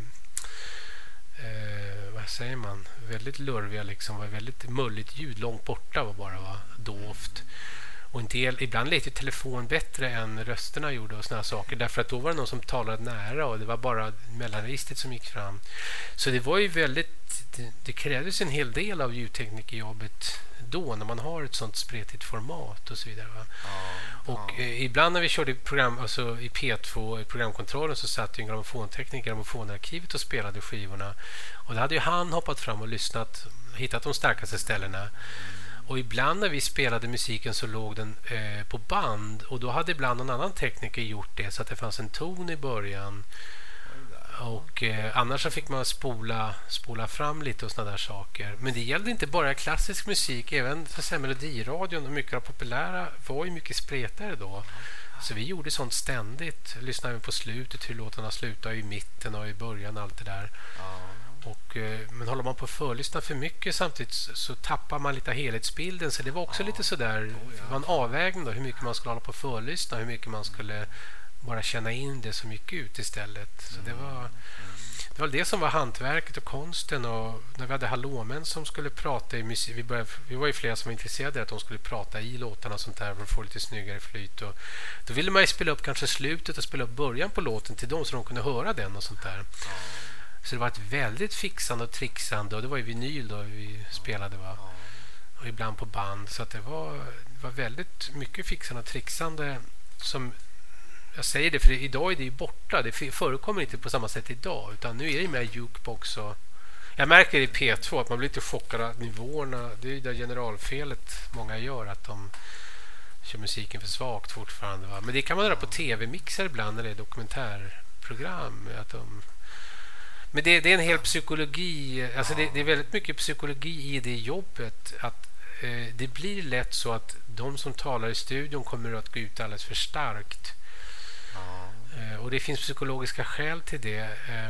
vad säger man, väldigt lurviga liksom, var väldigt mulligt ljud långt borta, var bara dovt. Och en del, ibland lät ju telefon bättre än rösterna gjorde och såna här saker, därför att då var det någon som talade nära, och det var bara mellanregistret som gick fram. Så det var ju väldigt, det krävdes en hel del av ljudteknikerjobbet då, när man har ett sånt spretigt format och så vidare, va? Och ibland när vi körde program, alltså i P2 i programkontrollen, så satt ju en grammofontekniker i grammofonarkivet och spelade skivorna, och då hade ju han hoppat fram och lyssnat, hittat de starkaste ställena. Och ibland när vi spelade musiken så låg den på band, och då hade ibland någon annan tekniker gjort det, så att det fanns en ton i början. Och annars så fick man spola fram lite och såna där saker. Men det gällde inte bara klassisk musik, även så att säga, melodiradion och mycket av populära var ju mycket spretare då. Så vi gjorde sånt ständigt. Lyssnade på slutet, hur låtarna slutar i mitten och i början, allt det där. Men håller man på att förlyssna för mycket samtidigt, så tappar man lite helhetsbilden. Så det var också lite sådär, det var en avvägning då, hur mycket man skulle hålla på att förlyssna, hur mycket man skulle bara känna in det så mycket ut istället. Så det var det som var hantverket och konsten. Och när vi hade hallåmän som skulle prata i musik, vi var ju flera som var intresserade att de skulle prata i låtarna och sånt där för att få lite snyggare flyt. Och då ville man ju spela upp kanske slutet och spela upp början på låten till dem, så de kunde höra den och sånt där. Så det var ett väldigt fixande och trixande, och det var ju vinyl då vi spelade, va? Och ibland på band, så att det var väldigt mycket fixande och trixande. Som jag säger det, för idag är det ju borta, det förekommer inte på samma sätt idag, utan nu är det med jukebox. Och jag märker i P2 att man blir lite chockad av nivåerna. Det är ju det generalfelet många gör, att de kör musiken för svagt fortfarande, va? Men det kan man göra på tv-mixar ibland när det är dokumentärprogram, att men det är en hel psykologi, alltså det är väldigt mycket psykologi i det jobbet, att det blir lätt så att de som talar i studion kommer att gå ut alldeles för starkt. Och det finns psykologiska skäl till det.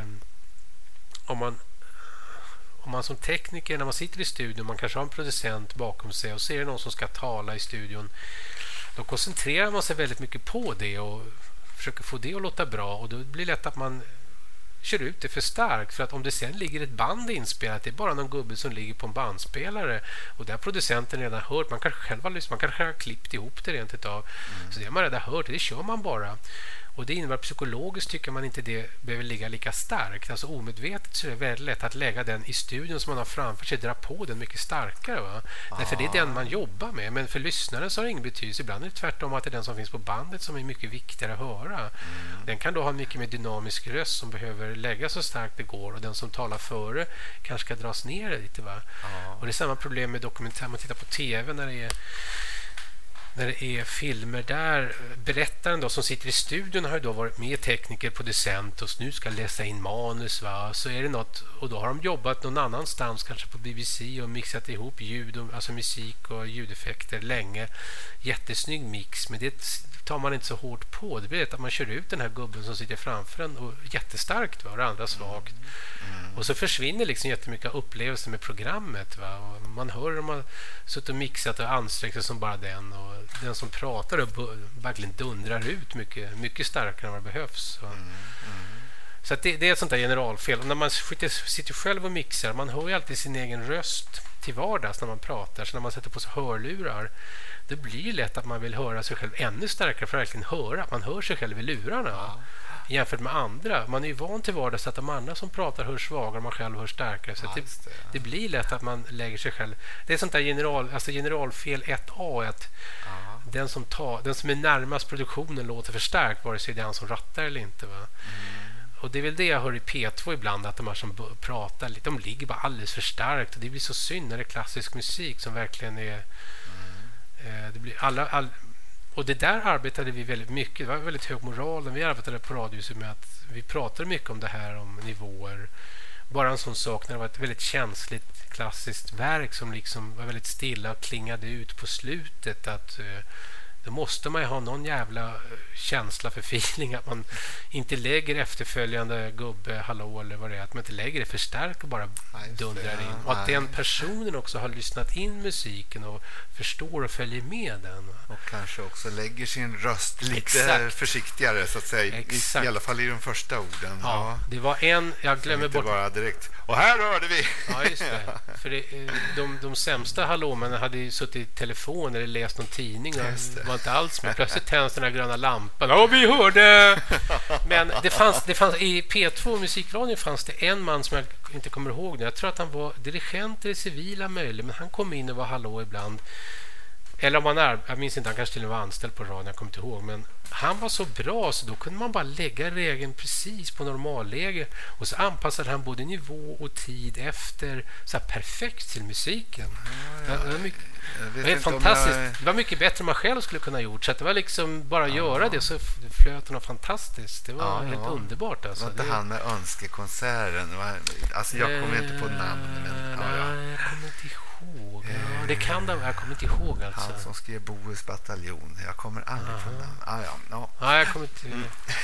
Om man som tekniker, när man sitter i studion, man kanske har en producent bakom sig, och ser någon som ska tala i studion, då koncentrerar man sig väldigt mycket på det och försöker få det att låta bra, och då blir det lätt att man kör ut det för starkt, för att om det sen ligger ett band inspelat, det är bara någon gubbe som ligger på en bandspelare, och där producenten redan hört, man kanske själv har lyssnat, man kanske har klippt ihop det rent utav, så det har man redan hört, det kör man bara. Och det innebär psykologiskt tycker man inte det behöver ligga lika starkt. Alltså omedvetet så är det väldigt lätt att lägga den i studion som man har framför sig, dra på den mycket starkare, va? Därför det är den man jobbar med. Men för lyssnaren så har det ingen betydelse. Ibland är det tvärtom, att det är den som finns på bandet som är mycket viktigare att höra. Den kan då ha en mycket mer dynamisk röst som behöver lägga så starkt det går, och den som talar före kanske ska dras ner lite, va? Och det är samma problem med dokumentär. Man tittar på tv när det är filmer där berättaren då som sitter i studion har ju då varit med tekniker, producent, och nu ska läsa in manus, va? Så är det något, och då har de jobbat någon annanstans, kanske på BBC, och mixat ihop ljud, alltså musik och ljudeffekter länge. Jättesnygg mix, men det tar man inte så hårt på. Det blir att man kör ut den här gubben som sitter framför en, och jättestarkt, va? Och det andra svagt. Och så försvinner liksom jättemycket upplevelser med programmet, va? Och man hör om man suttit och mixat och ansträngt sig som bara den, och den som pratar verkligen dundrar ut mycket starkare än vad det behövs. Så att det är ett sånt där generalfel. Och när man sitter själv och mixar, man hör ju alltid sin egen röst till vardags när man pratar. Så när man sätter på sig hörlurar, det blir lätt att man vill höra sig själv ännu starkare för att verkligen höra. Att man hör sig själv i lurarna jämfört med andra. Man är ju van till vardags att de andra som pratar hör svagare och man själv hör starkare. Så det blir lätt att man lägger sig själv. Det är sånt där generalfel 1A. Att den som är närmast produktionen låter för starkt, vare sig det är han som rattar eller inte. Va? Och det är väl det jag hör i P2 ibland, att de här som pratar lite, de ligger bara alldeles för starkt. Och det blir så synd när det är klassisk musik som verkligen är... det blir och det där arbetade vi väldigt mycket. Det var väldigt hög moral när vi arbetade på Radiohuset med att vi pratade mycket om det här, om nivåer. Bara en sån sak när det var ett väldigt känsligt klassiskt verk som liksom var väldigt stilla och klingade ut på slutet, att då måste man ju ha någon jävla känsla för feeling, att man inte lägger efterföljande gubbe, hallå eller vad det är, att man inte lägger det för starkt och bara dundrar in. Och att den personen också har lyssnat in musiken och förstår och följer med den. Och kanske också lägger sin röst lite försiktigare, så att säga. I alla fall i de första orden. Ja, det var jag glömmer bort. Bara direkt. Och här hörde vi! Ja, just det. För de sämsta hallåmännen hade ju suttit i telefon eller läst någon tidning och var inte alls med. Plötsligt tänds den här gröna lampan. Ja, vi hörde! Men det fanns i P2 musikradion fanns det en man som jag inte kommer ihåg nu. Jag tror att han var dirigent i det civila möjligt, men han kom in och var hallå ibland. Eller om jag minns inte, han kanske till och med var anställd på radion, jag kommer inte ihåg. Men han var så bra så då kunde man bara lägga regeln precis på normalläge. Och så anpassade han både nivå och tid efter så här perfekt till musiken. Det var fantastiskt. Det var mycket bättre än man själv skulle kunna gjort. Så att det var liksom bara göra det så flöt det fantastiskt. Det var helt underbart. Alltså. Var inte han med önskekonserten? Alltså jag kommer inte på namn. Men, jag kommer inte ihåg. Ja, det kan det. Jag kommer inte ihåg alltså. Han som skrev Bohus bataljon. Jag kommer aldrig på namn. Ja, jag kommer inte.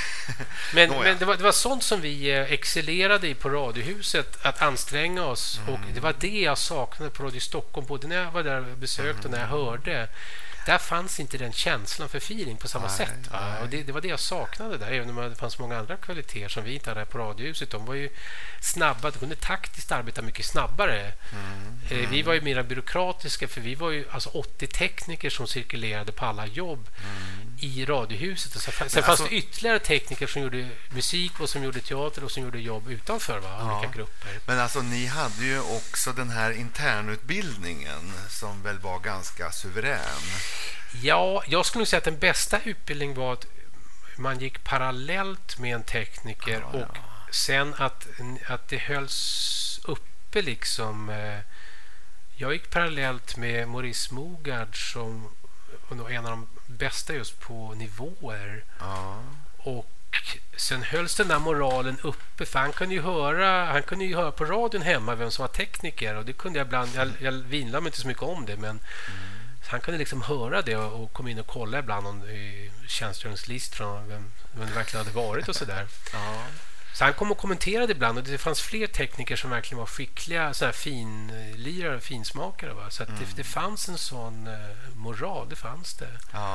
Men det var sånt som vi excellerade i på Radiohuset, att anstränga oss. Och det var det jag saknade på Radio Stockholm, både när jag var där och besökte och när jag hörde. Där fanns inte den känslan för feeling på samma sätt. Och det var det jag saknade där, även om det fanns många andra kvaliteter som vi inte hade på Radiohuset. De var ju snabba, de kunde taktiskt arbeta mycket snabbare. Vi var ju mer byråkratiska, för vi var ju alltså 80 tekniker som cirkulerade på alla jobb i Radiohuset. Och sen fanns det ytterligare tekniker som gjorde musik och som gjorde teater och som gjorde jobb utanför olika grupper. Men alltså ni hade ju också den här internutbildningen som väl var ganska suverän. Ja, jag skulle säga att den bästa utbildningen var att man gick parallellt med en tekniker och sen att det hölls uppe liksom. Jag gick parallellt med Maurice Mogard som var en av de bästa just på nivåer. Och sen hölls den där moralen uppe, för han kunde ju höra på radion hemma vem som var tekniker, och det kunde jag ibland, jag vinlade mig inte så mycket om det, men han kunde liksom höra det och kom in och kolla ibland om tjänstgöringslist från vem det verkligen hade varit och sådär. Så han kom och kommenterade ibland, och det fanns fler tekniker som verkligen var skickliga, så här finlirare, finsmakare. Va? Så att det fanns en sån moral, det fanns det.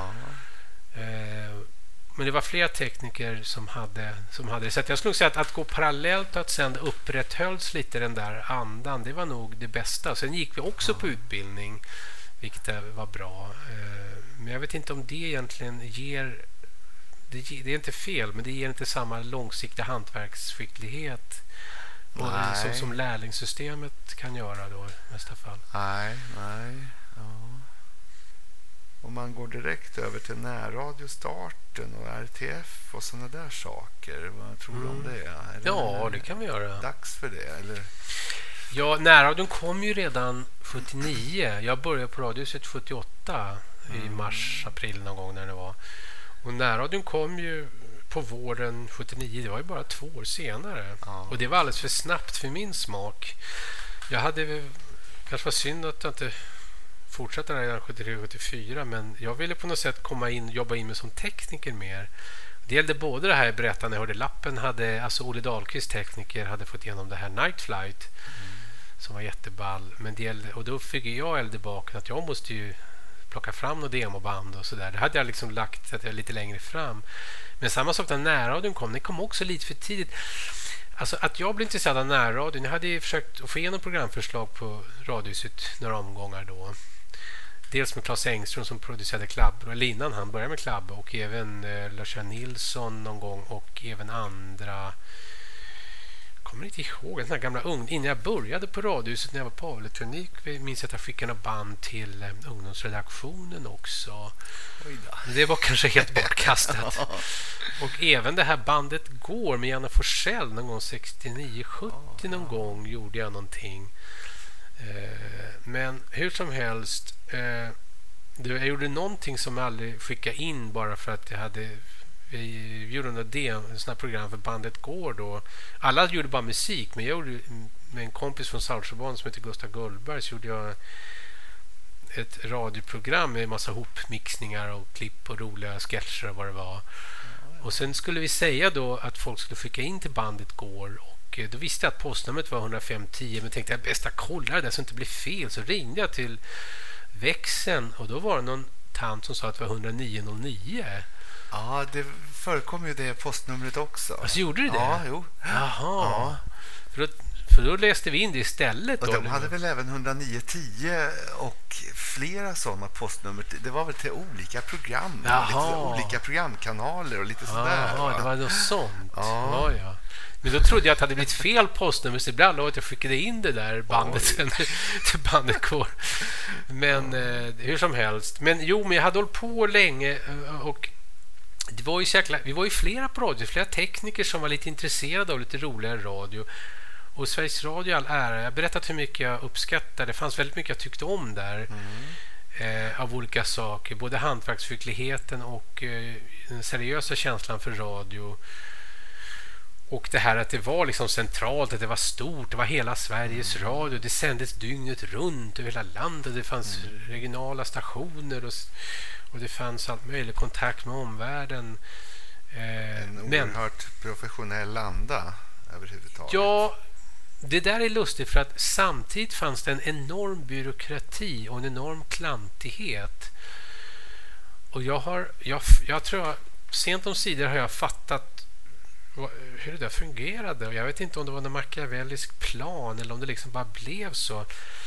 Men det var flera tekniker som hade det. Så att jag skulle säga att gå parallellt och att sen upprätthölls lite den där andan, det var nog det bästa. Sen gick vi också på utbildning, vilket var bra. Men jag vet inte om det egentligen ger... Det är inte fel, men det ger inte samma långsiktiga hantverksskicklighet som lärlingssystemet kan göra då i nästa fall. Nej. Om man går direkt över till närradiostarten och RTF och såna där saker, vad tror du om det? Ja, det kan vi göra. Dags för det, eller? Ja, närradion kom ju redan 79. Jag började på Radiohuset 78 i mars, april någon gång när det var. Och närradion kom ju på våren 79. Det var ju bara 2 år senare. Och det var alldeles för snabbt för min smak. Jag hade kanske var synd att jag inte fortsatte redan 73-74, men jag ville på något sätt jobba in med som tekniker mer. Det gällde både det här berättande, jag hörde lappen, alltså Olle Dahlqvist tekniker hade fått igenom det här Night Flight som var jätteball, men och då fick jag eld i baken att jag måste ju plocka fram något demoband och sådär. Det hade jag liksom lagt så att jag lite längre fram. Men samma sak när närradion kom. Den kom också lite för tidigt. Alltså att jag blev intresserad av närradion. Jag hade försökt att få igenom programförslag på Radiohuset några omgångar då. Dels med Claes Engström som producerade Klabb, eller innan han började med Klabb, och även Lars Nilsson någon gång, och även andra. Jag kommer inte ihåg den här gamla innan jag började på Radiohuset när jag var på elektronik. Jag minns att jag skickade en band till ungdomsredaktionen också. Det var kanske helt bortkastat. Och även det här bandet Går med Janne Forsell någon gång 69-70 någon gång gjorde jag någonting. Men hur som helst, jag gjorde någonting som jag aldrig skickade in bara för att vi gjorde en sån här program för bandet Går då. Alla gjorde bara musik, men jag gjorde med en kompis från Saltsjöbaden som heter Gustav Gullberg, så gjorde jag ett radioprogram med en massa hopmixningar och klipp och roliga sketcher och vad det var. Och sen skulle vi säga då att folk skulle skicka in till bandet Går, och då visste jag att postnumret var 10510, men tänkte jag bästa kolla det där så det inte blir fel. Så ringde jag till växeln och då var det någon tant som sa att det var 10909. Ja, det förekom ju det postnumret också. Alltså gjorde det? Ja, jo. Jaha. Ja. För då läste vi in det istället. Och då, de hade väl även 10910 och flera sådana postnummer. Det var väl till olika program. Lite olika programkanaler och lite sådär. Ja, det var något sånt. Ja. Men då trodde jag att det hade blivit fel postnummer, så ibland låg att jag skickade in det där bandet till bandet Kår. Men hur som helst. Men jag hade hållit på länge, och det var ju vi var ju flera på radio, flera tekniker som var lite intresserade av lite roligare radio. Och Sveriges Radio all ära. Jag har berättat hur mycket jag uppskattade. Det fanns väldigt mycket jag tyckte om där. Av olika saker. Både hantverksskickligheten och den seriösa känslan för radio. Och det här att det var liksom centralt, att det var stort. Det var hela Sveriges Radio. Det sändes dygnet runt över hela landet. Det fanns regionala stationer och det fanns allt möjligt, kontakt med omvärlden. En oerhört professionell anda överhuvudtaget. Ja, det där är lustigt, för att samtidigt fanns det en enorm byråkrati och en enorm klantighet. Och jag tror sent om sidor har jag fattat hur det där fungerade. Och jag vet inte om det var en machiavellisk plan eller om det liksom bara blev så.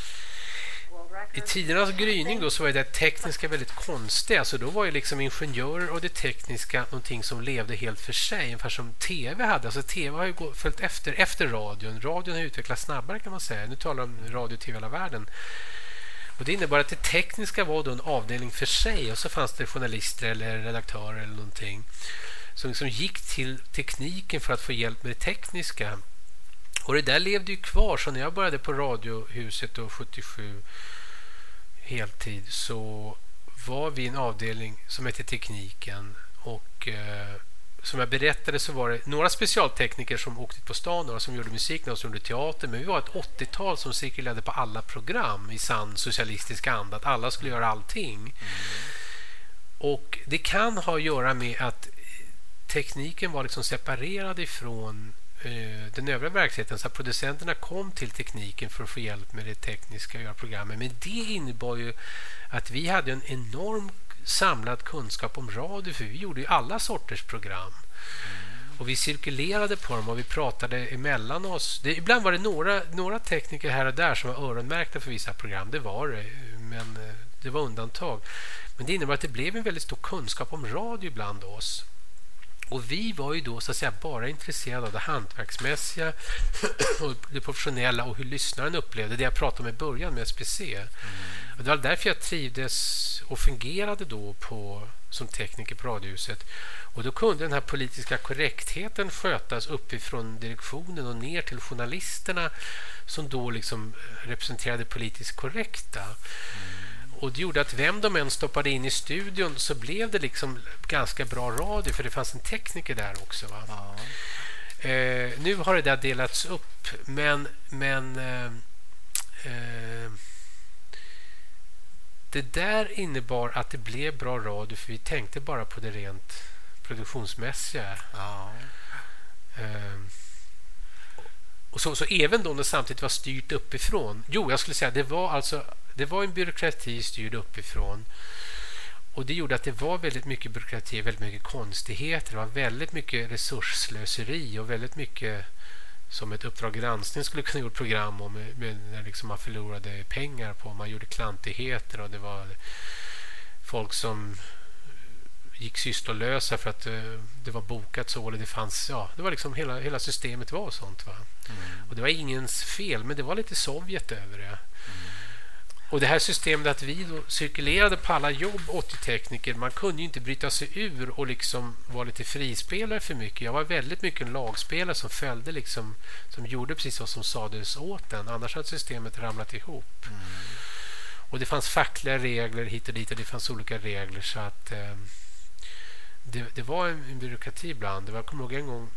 I tidernas gryning då så var det tekniska väldigt konstigt. Alltså då var ju liksom ingenjörer och det tekniska någonting som levde helt för sig, ungefär som tv hade. Alltså tv har ju följt efter radion. Radion har utvecklats snabbare, kan man säga. Nu talar om radio och tv i hela världen. Och det innebar att det tekniska var då en avdelning för sig, och så fanns det journalister eller redaktörer eller någonting som liksom gick till tekniken för att få hjälp med det tekniska. Och det där levde ju kvar. Så när jag började på Radiohuset då 77 heltid, så var vi en avdelning som hette tekniken, och som jag berättade så var det några specialtekniker som åkte på stan, några som gjorde musik, några som gjorde teater, men vi var ett 80-tal som cirkulerade på alla program i sann socialistisk anda, att alla skulle göra allting. Och det kan ha att göra med att tekniken var liksom separerad ifrån den övriga verksamheten, så att producenterna kom till tekniken för att få hjälp med det tekniska och göra programmen. Men det innebar ju att vi hade en enorm samlad kunskap om radio, för vi gjorde ju alla sorters program. Och vi cirkulerade på dem och vi pratade emellan oss. Ibland var det några tekniker här och där som var öronmärkta för vissa program. Det var det, men det var undantag. Men det innebar att det blev en väldigt stor kunskap om radio bland oss. Och vi var ju då så att säga bara intresserade av det hantverksmässiga och det professionella och hur lyssnaren upplevde det jag pratade om i början med SPC. Och det var därför jag trivdes och fungerade då som tekniker på Radiohuset. Och då kunde den här politiska korrektheten skötas uppifrån direktionen och ner till journalisterna som då liksom representerade politiskt korrekta. Och det gjorde att vem de än stoppade in i studion så blev det liksom ganska bra radio, för det fanns en tekniker där också. Va? Ja. Nu har det där delats upp, men det där innebar att det blev bra radio, för vi tänkte bara på det rent produktionsmässiga. Ja. Och så även då när det samtidigt var styrt uppifrån. Jag skulle säga det var alltså det var en byråkrati styrd uppifrån. Och det gjorde att det var väldigt mycket byråkrati, väldigt mycket konstigheter. Det var väldigt mycket resursslöseri och väldigt mycket som ett Uppdrag granskning skulle kunna gjort program om, när liksom man förlorade pengar på, man gjorde klantigheter och det var folk som gick sysslolösa för att det var bokat så, eller det fanns, det var liksom hela systemet var sånt, va. Och det var ingens fel, men det var lite Sovjet över det. Och det här systemet att vi då cirkulerade på alla jobb, 80-tekniker, man kunde ju inte bryta sig ur och liksom vara lite frispelare för mycket. Jag var väldigt mycket en lagspelare som följde liksom, som gjorde precis vad som sades åt den. Annars hade systemet ramlat ihop. Och det fanns fackliga regler hit och dit och det fanns olika regler, så att det var en byråkrati ibland. Jag kommer ihåg en gång,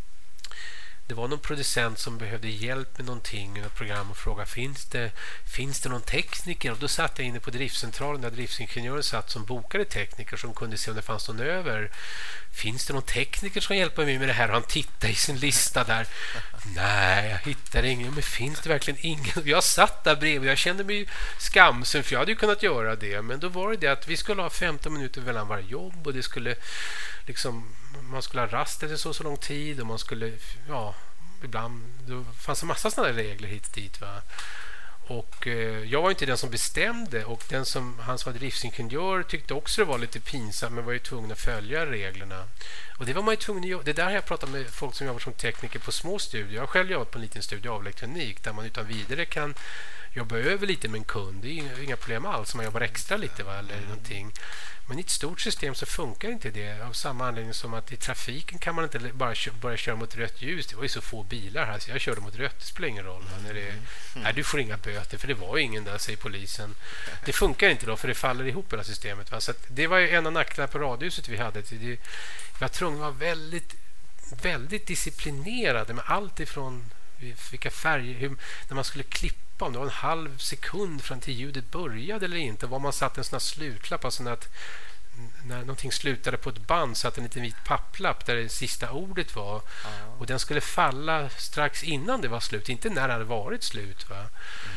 det var någon producent som behövde hjälp med någonting i något program och frågade, finns det någon tekniker? Och då satt jag inne på driftcentralen där driftsingenjören satt som bokade tekniker som kunde se om det fanns någon över. Finns det någon tekniker som hjälper mig med det här? Och han tittade i sin lista där. Nej, jag hittar ingen. Men finns det verkligen ingen? Jag satt där bredvid. Jag kände mig skamsen för jag hade ju kunnat göra det. Men då var det att vi skulle ha 15 minuter mellan varje jobb och det skulle liksom, man skulle ha rast efter så lång tid och man skulle, ibland, det fanns en massa sådana regler hit och dit, va. Och jag var inte den som bestämde, och den som var driftsingenjör tyckte också det var lite pinsamt, men var ju tvungen att följa reglerna. Och det var man ju tvungen att göra. Det där har jag pratat med folk som jobbar som tekniker på små studier. Jag har själv jobbat på en liten studie av elektronik där man utan vidare kan jobba över lite med en kund. Det är inga problem alls om man jobbar extra lite, va, eller någonting. Men i ett stort system så funkar inte det, av samma anledning som att i trafiken kan man inte bara börja köra mot rött ljus. Det var ju så få bilar här så jag körde mot rött, det spelar ingen roll. Nej, du får inga böter för det var ju ingen där, säger polisen. Det funkar inte då för det faller ihop hela systemet, va? Så att det var ju en av nackdelarna på radiohuset vi hade. Vi var tvungna att vara väldigt, väldigt disciplinerade med allt ifrån vilka färger, när man skulle klippa, om det var en halv sekund fram till ljudet började eller inte, var man satt en sån här slutlapp, alltså att när någonting slutade på ett band så att en liten vit papplapp där det sista ordet var, och den skulle falla strax innan det var slut, inte när det hade varit slut, va.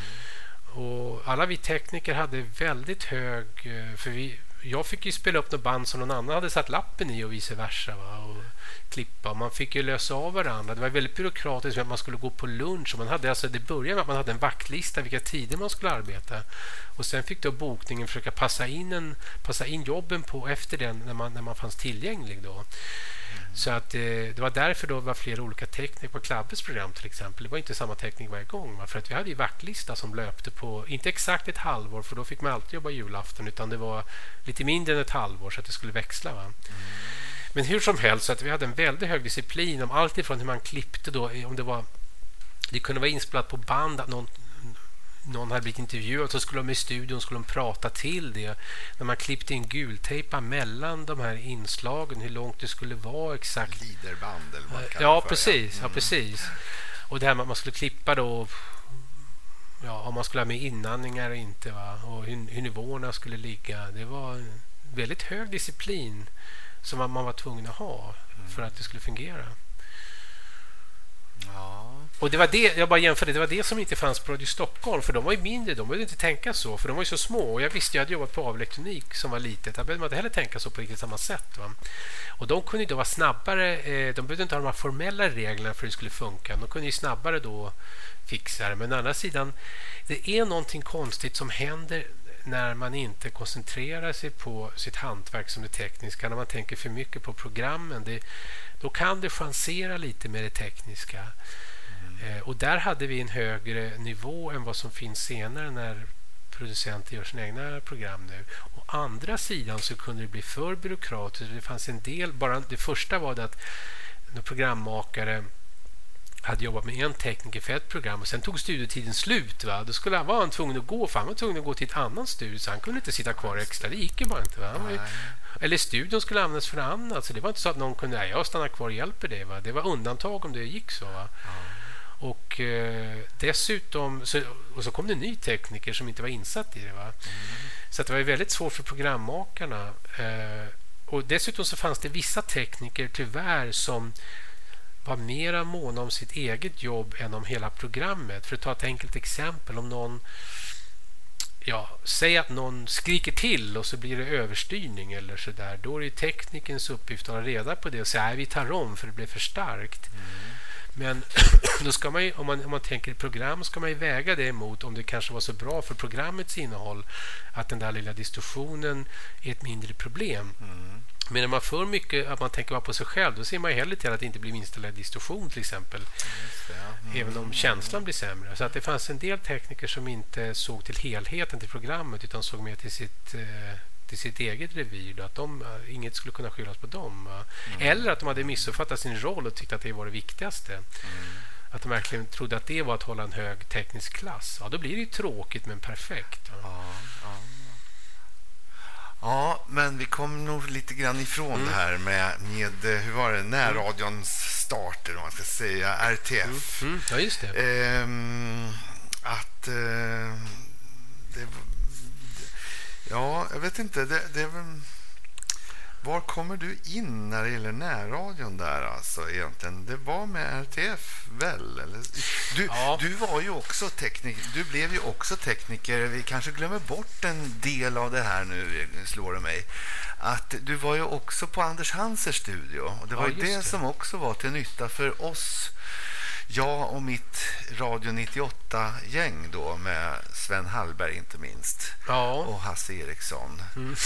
Och alla vi tekniker hade väldigt hög, för jag fick ju spela upp något band som någon annan hade satt lappen i och vice versa, va, och klippa. Man fick ju lösa av varandra. Det var väldigt byråkratiskt att man skulle gå på lunch. Och man hade, alltså, det började med att man hade en vaktlista vilka tider man skulle arbeta. Och sen fick då bokningen försöka passa in jobben på efter den när man fanns tillgänglig då. Så att det var därför då det var flera olika tekniker på Klabbes program till exempel. Det var inte samma teknik varje gång, va? För att vi hade ju vaktlista som löpte på inte exakt ett halvår, för då fick man alltid jobba julafton, utan det var lite mindre än ett halvår så att det skulle växla, va. Men hur som helst, så att vi hade en väldigt hög disciplin om allt ifrån hur man klippte då, om det kunde vara inspelat på band att någon hade blivit intervjuad, så skulle de i studion skulle de prata till det. När man klippte in gultejpa mellan de här inslagen, hur långt det skulle vara exakt. Liderband eller vad man kallar ja, för. Precis, ja, precis. Och det här med att man skulle klippa då, om man skulle ha med inandningar och inte, va? Och hur nivåerna skulle ligga. Det var en väldigt hög disciplin som man var tvungen att ha för att det skulle fungera. Ja. Och det var det, jag bara jämförde, det var det som inte fanns på Radio Stockholm, för de var ju mindre, de behövde inte tänka så, för de var ju så små, och jag visste, jag hade jobbat på avlektronik som var litet, där behövde man inte heller tänka så på riktigt samma sätt, va? Och de kunde ju då vara snabbare, de behövde inte ha de här formella reglerna för att det skulle funka, de kunde ju snabbare då fixa det, men å andra sidan, det är någonting konstigt som händer när man inte koncentrerar sig på sitt hantverk som det tekniska, när man tänker för mycket på programmen, då kan det chansera lite med det tekniska. Och där hade vi en högre nivå än vad som finns senare när producenter gör sina egna program nu. Å andra sidan så kunde det bli för byråkratiskt. Det fanns en del, bara det första var det att en programmakare hade jobbat med en tekniker för ett program och sen tog studietiden slut, va? Då skulle han tvungen att gå, för han var tvungen att gå till ett annat studio, så han kunde inte sitta kvar extra, det gick ju bara inte, va? Eller studion skulle användas för annat, så det var inte så att någon kunde, jag stannar kvar och hjälper dig, va? Det var undantag om det gick så, va? Och dessutom så kom det en ny tekniker som inte var insatt i det, va? Så att det var väldigt svårt för programmakarna, och dessutom så fanns det vissa tekniker tyvärr som var mera måna om sitt eget jobb än om hela programmet. För att ta ett enkelt exempel, om någon säg att någon skriker till och så blir det överstyrning eller så där. Då är det teknikens uppgift att ha reda på det och säga vi tar om för det blir för starkt. Men då ska man ju, om man tänker program, ska man ju väga det emot om det kanske var så bra för programmets innehåll att den där lilla distorsionen är ett mindre problem. Men när man för mycket att man tänker bara på sig själv, då ser man ju hellre till att det inte blir minsta distorsion till exempel. Även om känslan blir sämre. Så att det fanns en del tekniker som inte såg till helheten till programmet utan såg mer till sitt eget revir då, att inget skulle kunna skyllas på dem. Eller att de hade missuppfattat sin roll och tyckte att det var det viktigaste. Att de verkligen trodde att det var att hålla en hög teknisk klass. Ja, då blir det ju tråkigt men perfekt. Ja, men vi kom nog lite grann ifrån det här med hur var det, närradions starter om man ska säga, RTF. Ja, just det. Jag vet inte, var kommer du in när det gäller närradion där alltså egentligen? Det var med RTF väl? Eller? Du var ju också tekniker, du blev ju också tekniker. Vi kanske glömmer bort en del av det här nu, slår det mig. Att du var ju också på Anders Hansers studio. Och det var ju det som också var till nytta för oss. Jag och mitt Radio 98-gäng då med Sven Hallberg inte minst. Och Hasse Eriksson.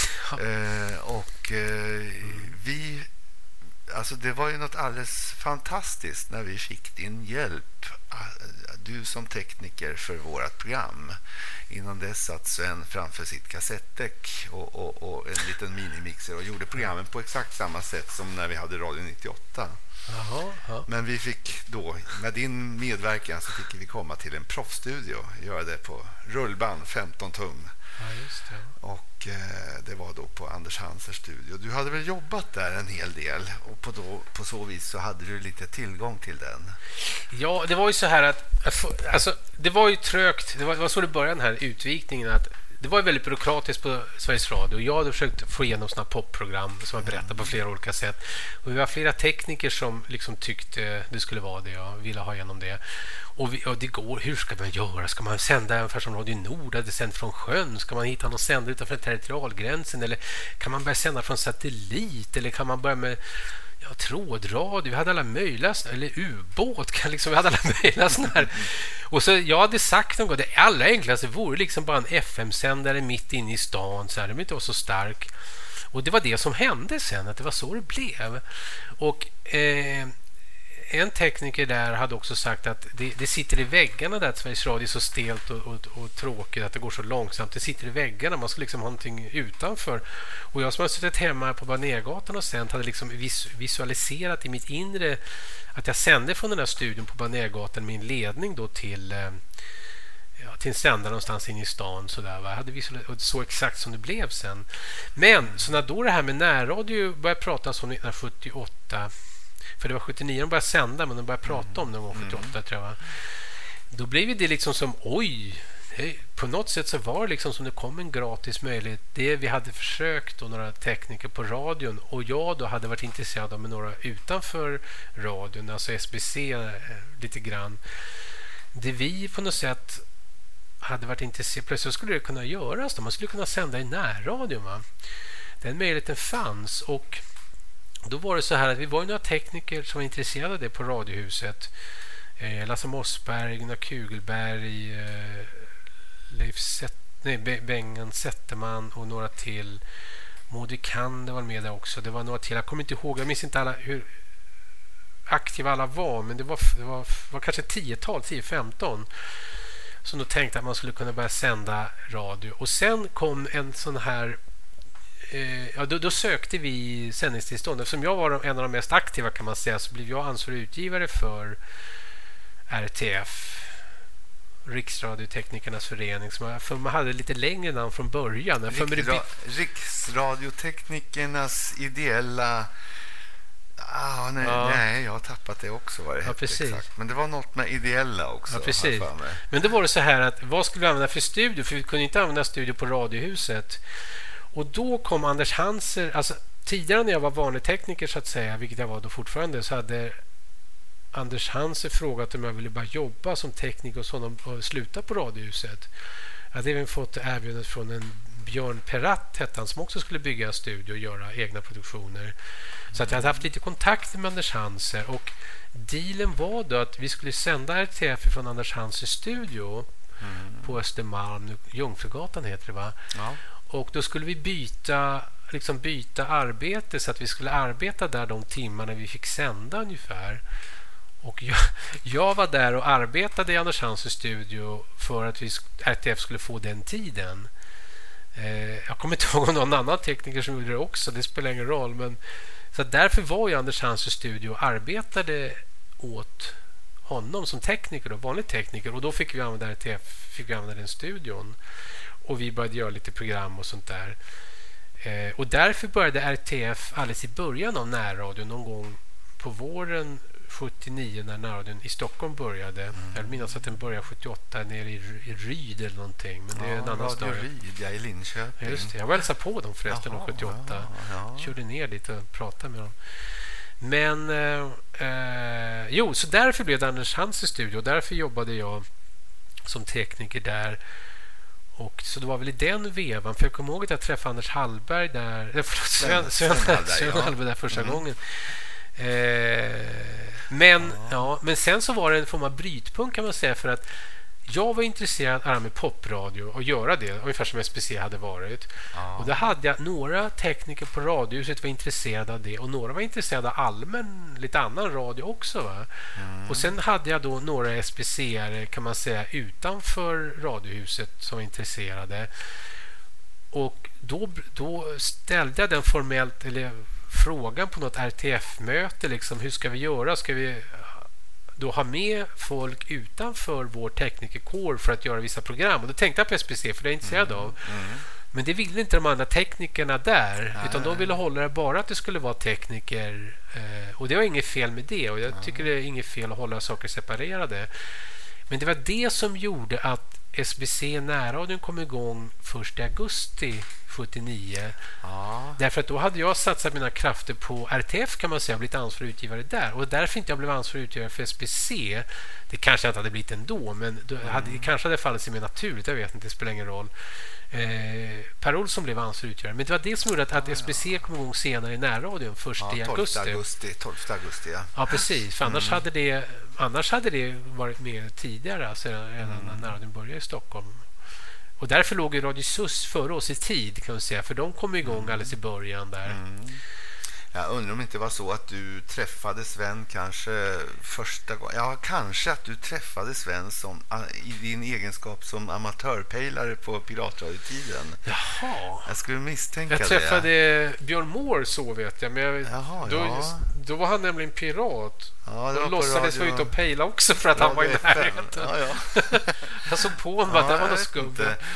Vi, alltså det var ju något alldeles fantastiskt när vi fick din hjälp, du som tekniker för vårat program. Innan dess satt Sven framför sitt kassettdäck och en liten minimixer och gjorde programmen på exakt samma sätt som när vi hade Radio 98. Men vi fick då, med din medverkan så fick vi komma till en proffstudio, göra det på rullband 15 tum. Just det. Och det var då på Anders Hansers studio. Du hade väl jobbat där en hel del och på så vis så hade du lite tillgång till den. Ja, det var ju så här att alltså, det var ju trögt. Det var så det började den här utvikningen att det var väldigt byråkratiskt på Sveriges Radio. Jag hade försökt få igenom såna popprogram som jag berättade på flera olika sätt. Och vi var flera tekniker som liksom tyckte det skulle vara det och ville ha igenom det. Och det går, hur ska man göra? Ska man sända ungefär som Radio Nord hade sänt från sjön? Ska man hitta någon sändare utanför territorialgränsen? Eller kan man börja sända från satellit? Eller kan man börja med trådradio? Vi hade alla möjliga, eller ubåt kan liksom, vi hade alla möjliga såna här. Och så jag hade sagt någon gång, det allra enklaste vore liksom bara en FM-sändare mitt inne i stan så här, det inte var så stark. Och det var det som hände sen, att det var så det blev. Och en tekniker där hade också sagt att det sitter i väggarna där, att Sveriges Radio är så stelt och tråkigt att det går så långsamt. Det sitter i väggarna, man ska liksom ha någonting utanför. Och jag som har suttit hemma på Banérgatan och sänt hade liksom visualiserat i mitt inre att jag sände från den här studion på Banérgatan min ledning då till en sändare någonstans in i stan så där, va? Jag hade visualiserat så exakt som det blev sen. Men så när då det här med närradio började pratas om 1978, för det var 79 de började sända, men de började prata om det någon gång 78 tror jag. Då blev det liksom som på något sätt så var det liksom som det kom en gratis möjlighet. Det vi hade försökt och några tekniker på radion och jag då hade varit intresserad av med några utanför radion, alltså SBC lite grann. Det vi på något sätt hade varit intresserade, plötsligt skulle det kunna göras då. Man skulle kunna sända i närradion, va? Den möjligheten fanns och då var det så här att vi var ju några tekniker som var intresserade av det på Radiohuset. Lasse Mossberg, Gunnar Kugelberg, Bengen Zetterman och några till. Modi Kander var med där också. Det var några till. Jag kommer inte ihåg, jag minns inte alla hur aktiva alla var, men det var kanske 10-15 som då tänkte att man skulle kunna börja sända radio. Och sen kom en sån här då sökte vi sändningstillstånd. Eftersom jag var en av de mest aktiva kan man säga, så blev jag ansvarig utgivare för RTF, Riksradioteknikernas förening, som man hade lite längre namn från början. Riksradioteknikernas ideella... Nej, jag har tappat det också. Vad det hette exakt. Men det var något med ideella också. Ja, precis. Men då var det så här att vad skulle vi använda för studio? För vi kunde inte använda studio på Radiohuset. Och då kom Anders Hanser, alltså tidigare när jag var vanlig tekniker så att säga, vilket jag var då fortfarande, så hade Anders Hanser frågat om jag ville bara jobba som tekniker och sluta på Radiohuset. Jag hade även fått erbjudandet från en Björn Perratt hette han, som också skulle bygga en studio och göra egna produktioner. Så att jag hade haft lite kontakt med Anders Hanser, och dealen var då att vi skulle sända RTF från Anders Hansers studio på Östermalm, Jungfrugatan heter det, va? Ja. Och då skulle vi byta arbete, så att vi skulle arbeta där de timmarna vi fick sända ungefär. Och jag var där och arbetade i Anders Hansers studio för att RTF skulle få den tiden. Jag kommer inte ihåg om någon annan tekniker som gjorde det också, det spelar ingen roll, men så därför var ju Anders Hansers studio och arbetade åt honom som tekniker då, vanlig tekniker, och då fick vi använda RTF, fick vi använda den studion, och vi började göra lite program och sånt där. Och därför började RTF alldeles i början av närradion, någon gång på våren 79 när närradion i Stockholm började. Jag minns att den började 78 nere i Ryd eller någonting, men det är en annan större. Ryd, jag är i Linköping. Just det, jag var hälsade på dem förresten 78. Körde ner dit och pratade med dem. Men så därför blev det Anders Hansers studio, och därför jobbade jag som tekniker där. Och så det var väl i den vevan, för jag kommer ihåg att jag träffade Anders Hallberg där, Sven Hallberg där första gången. Men sen så var det en form av brytpunkt, kan man säga, för att jag var intresserad av med popradio och göra det, ungefär som SBC hade varit. Och då hade jag några tekniker på radiohuset var intresserade av det, och några var intresserade av lite annan radio också, va? Och sen hade jag då några SBC-are, kan man säga, utanför radiohuset som var intresserade. Och då ställde jag den formellt, eller frågan på något RTF-möte, liksom, hur ska vi göra? Ska vi då ha med folk utanför vår teknikerkår för att göra vissa program? Och då tänkte jag på SBC, för det är jag intresserad av. Men det ville inte de andra teknikerna där, utan de ville hålla det bara att det skulle vara tekniker. Och det var inget fel med det, och jag tycker det är inget fel att hålla saker separerade. Men det var det som gjorde att SBC närradion kom igång först i augusti 79. Därför att då hade jag satsat mina krafter på RTF, kan man säga, och blivit ansvarig utgivare där. Och därför inte jag blev ansvarig utgivare för SBC. Det kanske inte hade blivit ändå, men det kanske hade fallit sig mer naturligt. Jag vet inte, det spelar ingen roll. Per Olsson blev ansvarig utgivare. Men det var det som gjorde att SBC kom igång senare i närradion, först i augusti. 12 augusti, ja. Ja, precis. För annars hade det varit med tidigare, alltså redan när närradion började i Stockholm. Och därför låg ju Radio SUS före oss i tid, kan man säga, för de kom igång alldeles i början där. Jag undrar om det inte var så att du träffade Sven kanske första gången. Ja, kanske att du träffade Sven i din egenskap som amatörpejlare på piratradiotiden. Jaha. Jag skulle misstänka det. Jag träffade Björn Moore, så vet jag. Men då var han nämligen pirat. Ja, då låtsades vi ut och pejla också för att han var i närheten. Jag såg på honom att det var något skumt.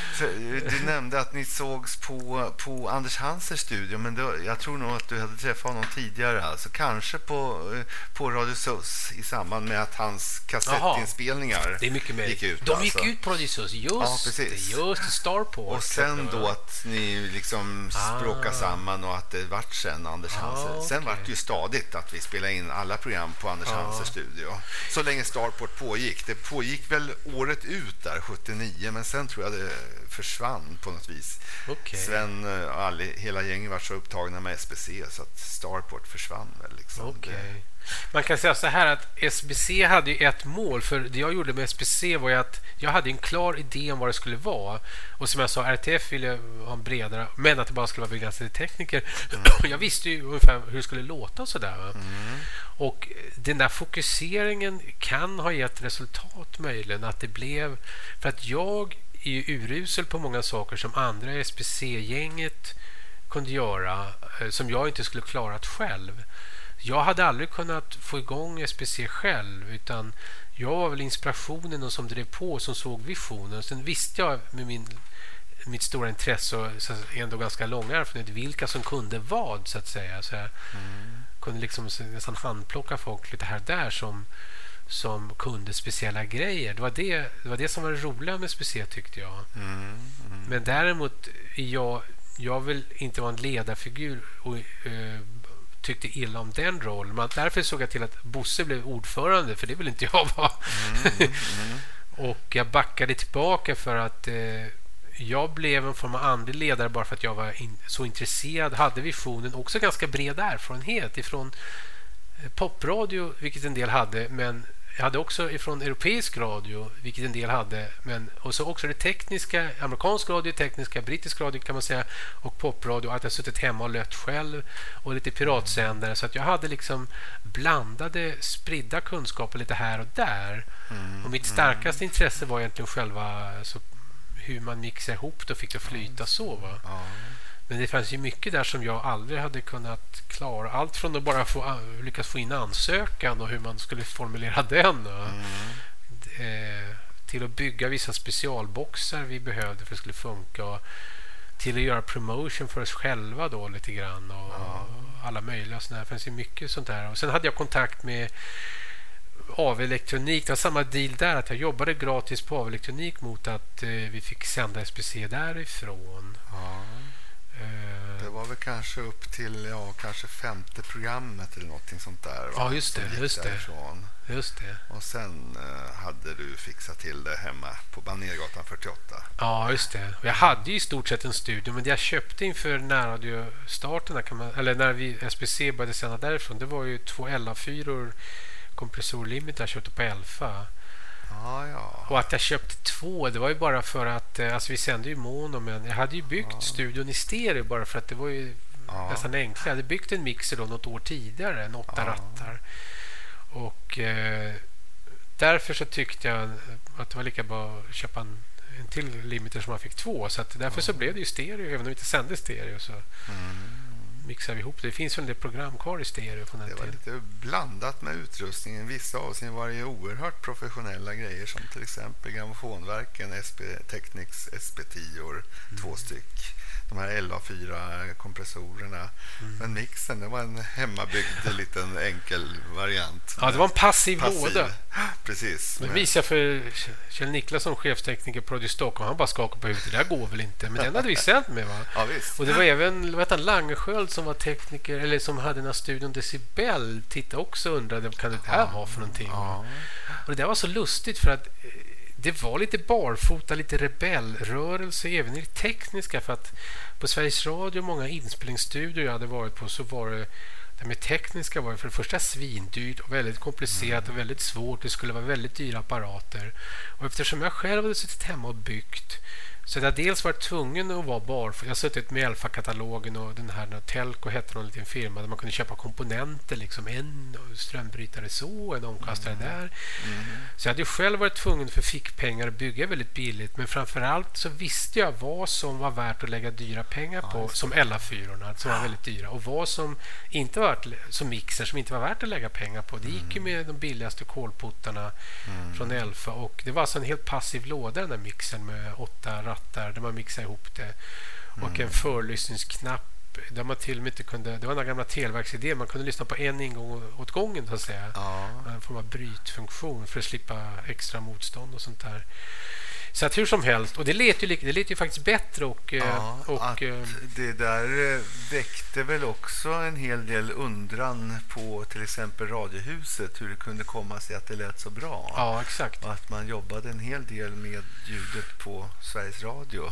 Du nämnde att ni sågs på Anders Hansers studio, men jag tror nog att du hade träffat honom tidigare, alltså kanske på Radio SUS i samband med att hans kassettinspelningar gick ut. De gick ut på Radio SUS, just Starport. Och sen då att ni liksom språkade samman, och att det vart sen Anders Hanser. Sen vart det ju stadigt att vi spelade in alla program på Anders Hansers studio. Så länge Starport pågick. Det pågick väl året ut där, 79, men sen tror jag det försvann på något vis. Sven och hela gänget var så upptagna med SBC så att Starport försvann väl liksom. Man kan säga så här att SBC hade ju ett mål, för det jag gjorde med SBC var ju att jag hade en klar idé om vad det skulle vara, och som jag sa, RTF ville ha en bredare, men att det bara skulle vara begränsade tekniker. Jag visste ju ungefär hur det skulle låta och sådär. Och den där fokuseringen kan ha gett resultat möjligen, att det blev, för att jag är ju urusel på många saker som andra i SBC-gänget kunde göra, som jag inte skulle klarat själv. Jag hade aldrig kunnat få igång SBC själv, utan jag var väl inspirationen och som drev på, som såg visionen. Sen visste jag med mitt stora intresse och ändå ganska långa erfarenhet vilka som kunde vad, så att säga. Så jag kunde liksom nästan handplocka folk lite här där som kunde speciella grejer. Det var det som var det roliga med SBC, tyckte jag. Men däremot jag vill inte vara en ledarfigur och tyckte illa om den rollen. Men därför såg jag till att Bosse blev ordförande, för det vill inte jag vara. Och jag backade tillbaka för att jag blev en form av andlig ledare bara för att jag var så intresserad, hade visionen, också ganska bred erfarenhet ifrån popradio, vilket en del hade, men jag hade också ifrån europeisk radio, vilket en del hade, men och så också det tekniska, amerikansk radio, tekniska, brittisk radio kan man säga, och popradio, att jag suttit hemma och lött själv och lite piratsändare, så att jag hade liksom blandade, spridda kunskaper lite här och där. Och mitt starkaste intresse var egentligen själva alltså, hur man mixar ihop det och fick det att flyta så, va? Men det fanns ju mycket där som jag aldrig hade kunnat klara. Allt från att bara lyckas få in ansökan och hur man skulle formulera den. Till att bygga vissa specialboxar vi behövde för att det skulle funka. Och till att göra promotion för oss själva då lite grann. Och alla möjliga sådana här. Det fanns ju mycket sånt där. Och sen hade jag kontakt med AV-elektronik. Det var samma deal där, att jag jobbade gratis på AV-elektronik mot att vi fick sända SPC därifrån. Det var väl kanske upp till kanske 5:e programmet eller någonting sånt där. Ja, just det. Och sen hade du fixat till det hemma på Banérgatan 48. Ja, just det. Och jag hade ju i stort sett en studio, men det jag köpte inför närradiostarten, eller när vi SPC började sända därifrån, det var ju 2 LA4 kompressorlimiter jag köpte på Elfa. Och att jag köpte 2, det var ju bara för att alltså vi sände ju mono, men jag hade ju byggt studion i stereo bara för att det var ju nästan enklare. Jag hade byggt en mixer då något år tidigare, en 8 rattar. Och därför så tyckte jag att det var lika bra att köpa en till limiter som man fick 2, så att därför så blev det ju stereo, även om vi inte sände stereo så mixar vi ihop det. Det finns väl en del program kvar i stereo från den tiden. Det var lite blandat med utrustningen. Vissa avsnitt var det oerhört professionella grejer, som till exempel grammofonverken, Technics SP10, 2 styck. De här LA4-kompressorerna. Men mixen, det var en hemmabyggd liten enkel variant. Ja, det var en passiv låda. Precis. Men visade jag för Kjell Niklas som chefstekniker på Radio Stockholm, han bara skakade på huvudet. Det där går väl inte. Men den hade vi sänt med, va? Ja, visst. Och det var även Langesköld som var tekniker, eller som hade den här studion Decibel, tittade också och undrade, kan det här vara för någonting? Och det där var så lustigt för att det var lite barfota, lite rebellrörelse även i det tekniska, för att på Sveriges Radio, många inspelningsstudior jag hade varit på, så var det med tekniska var för det första svindyrt och väldigt komplicerat och väldigt svårt. Det skulle vara väldigt dyra apparater. Och eftersom jag själv hade suttit hemma och byggt, så jag dels varit tvungen att vara barfota. Jag har suttit med Alfa-katalogen och den här Telco hette någon liten firma där man kunde köpa komponenter, liksom en strömbrytare så, en omkastare där. Så jag hade ju själv varit tvungen för fickpengar att bygga väldigt billigt, men framförallt så visste jag vad som var värt att lägga dyra pengar på, som LA4-orna som var väldigt dyra, och vad som inte var värt, som mixer som inte var värt att lägga pengar på. Det gick ju med de billigaste kolputtarna från Elfa, och det var alltså en helt passiv låda, den där mixen med 8 rattar där man mixar ihop det, och en förlyssningsknapp där man till och med inte kunde, det var en gamla televerksidé, man kunde lyssna på en ingång åt gången så att säga. En form av brytfunktion för att slippa extra motstånd och sånt där. Så att hur som helst, och det lät ju faktiskt bättre, och det där väckte väl också en hel del undran på till exempel Radiohuset, hur det kunde komma sig att det lät så bra. Ja, exakt. Och att man jobbade en hel del med ljudet på Sveriges Radio.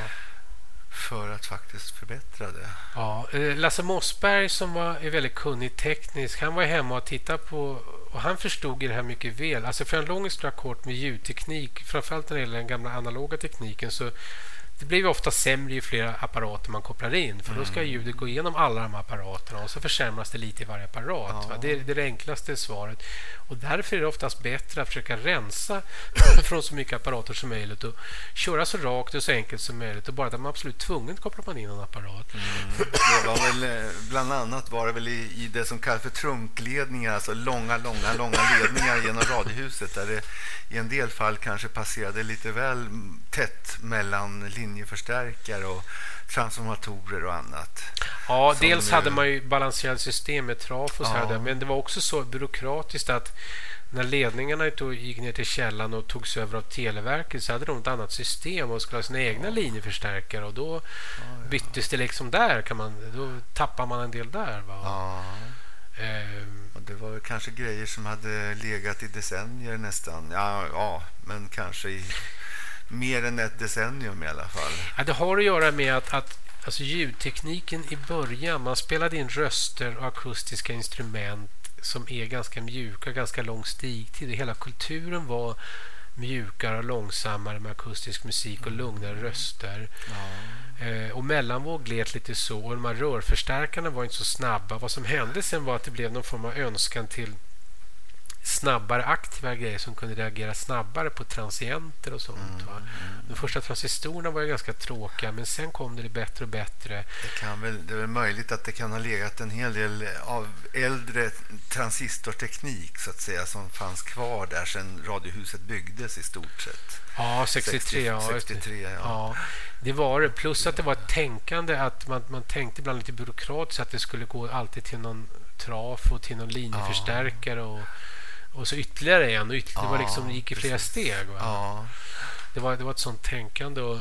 För att faktiskt förbättra det. Ja, Lasse Mossberg som är väldigt kunnig teknisk, han var hemma och tittade på, och han förstod det här mycket väl. Alltså för en lång historia kort med ljudteknik, framförallt när det gäller den gamla analoga tekniken, så det blir ju ofta sämre ju fler apparater man kopplar in, för då ska ljudet gå igenom alla de apparaterna och så försämras det lite i varje apparat. Det är det enklaste svaret, och därför är det oftast bättre att försöka rensa från så mycket apparater som möjligt och köra så rakt och så enkelt som möjligt, och bara där man absolut tvungen kopplar man in en apparat. Det var väl, bland annat var det väl i det som kallas för trunkledningar, alltså långa ledningar genom Radiohuset, där det i en del fall kanske passerade lite väl tätt mellan linjeförstärkare och transformatorer och annat. Ja, dels hade man ju balanserat system med trafos här, men det var också så byråkratiskt att när ledningarna gick ner till källan och togs över av Televerket, så hade de ett annat system och skulle ha sina egna linjeförstärkare, och då byttes det liksom där, då tappar man en del där, va? Och det var kanske grejer som hade legat i decennier nästan. Men kanske i mer än ett decennium i alla fall. Ja, det har att göra med att alltså ljudtekniken i början, man spelade in röster och akustiska instrument som är ganska mjuka, ganska lång stigtid. Hela kulturen var mjukare och långsammare med akustisk musik och lugnare röster. Och mellanvåg lät lite så, och de här rörförstärkarna var inte så snabba. Vad som hände sen var att det blev någon form av önskan till snabbare aktiva grejer som kunde reagera snabbare på transienter och sånt. Va? De första transistorerna var ju ganska tråkiga, men sen kom det bättre och bättre. Det är väl möjligt att det kan ha legat en hel del av äldre transistorteknik så att säga som fanns kvar där sedan radiohuset byggdes i stort sett. Ja, 63. 63, ja. Det var det. Plus att det var ett tänkande att man tänkte ibland lite byråkratiskt att det skulle gå alltid till någon traf och till någon linjeförstärkare och så ytterligare en och ytterligare. Det var liksom, det gick i flera steg. Va? Ja. Det var ett sånt tänkande och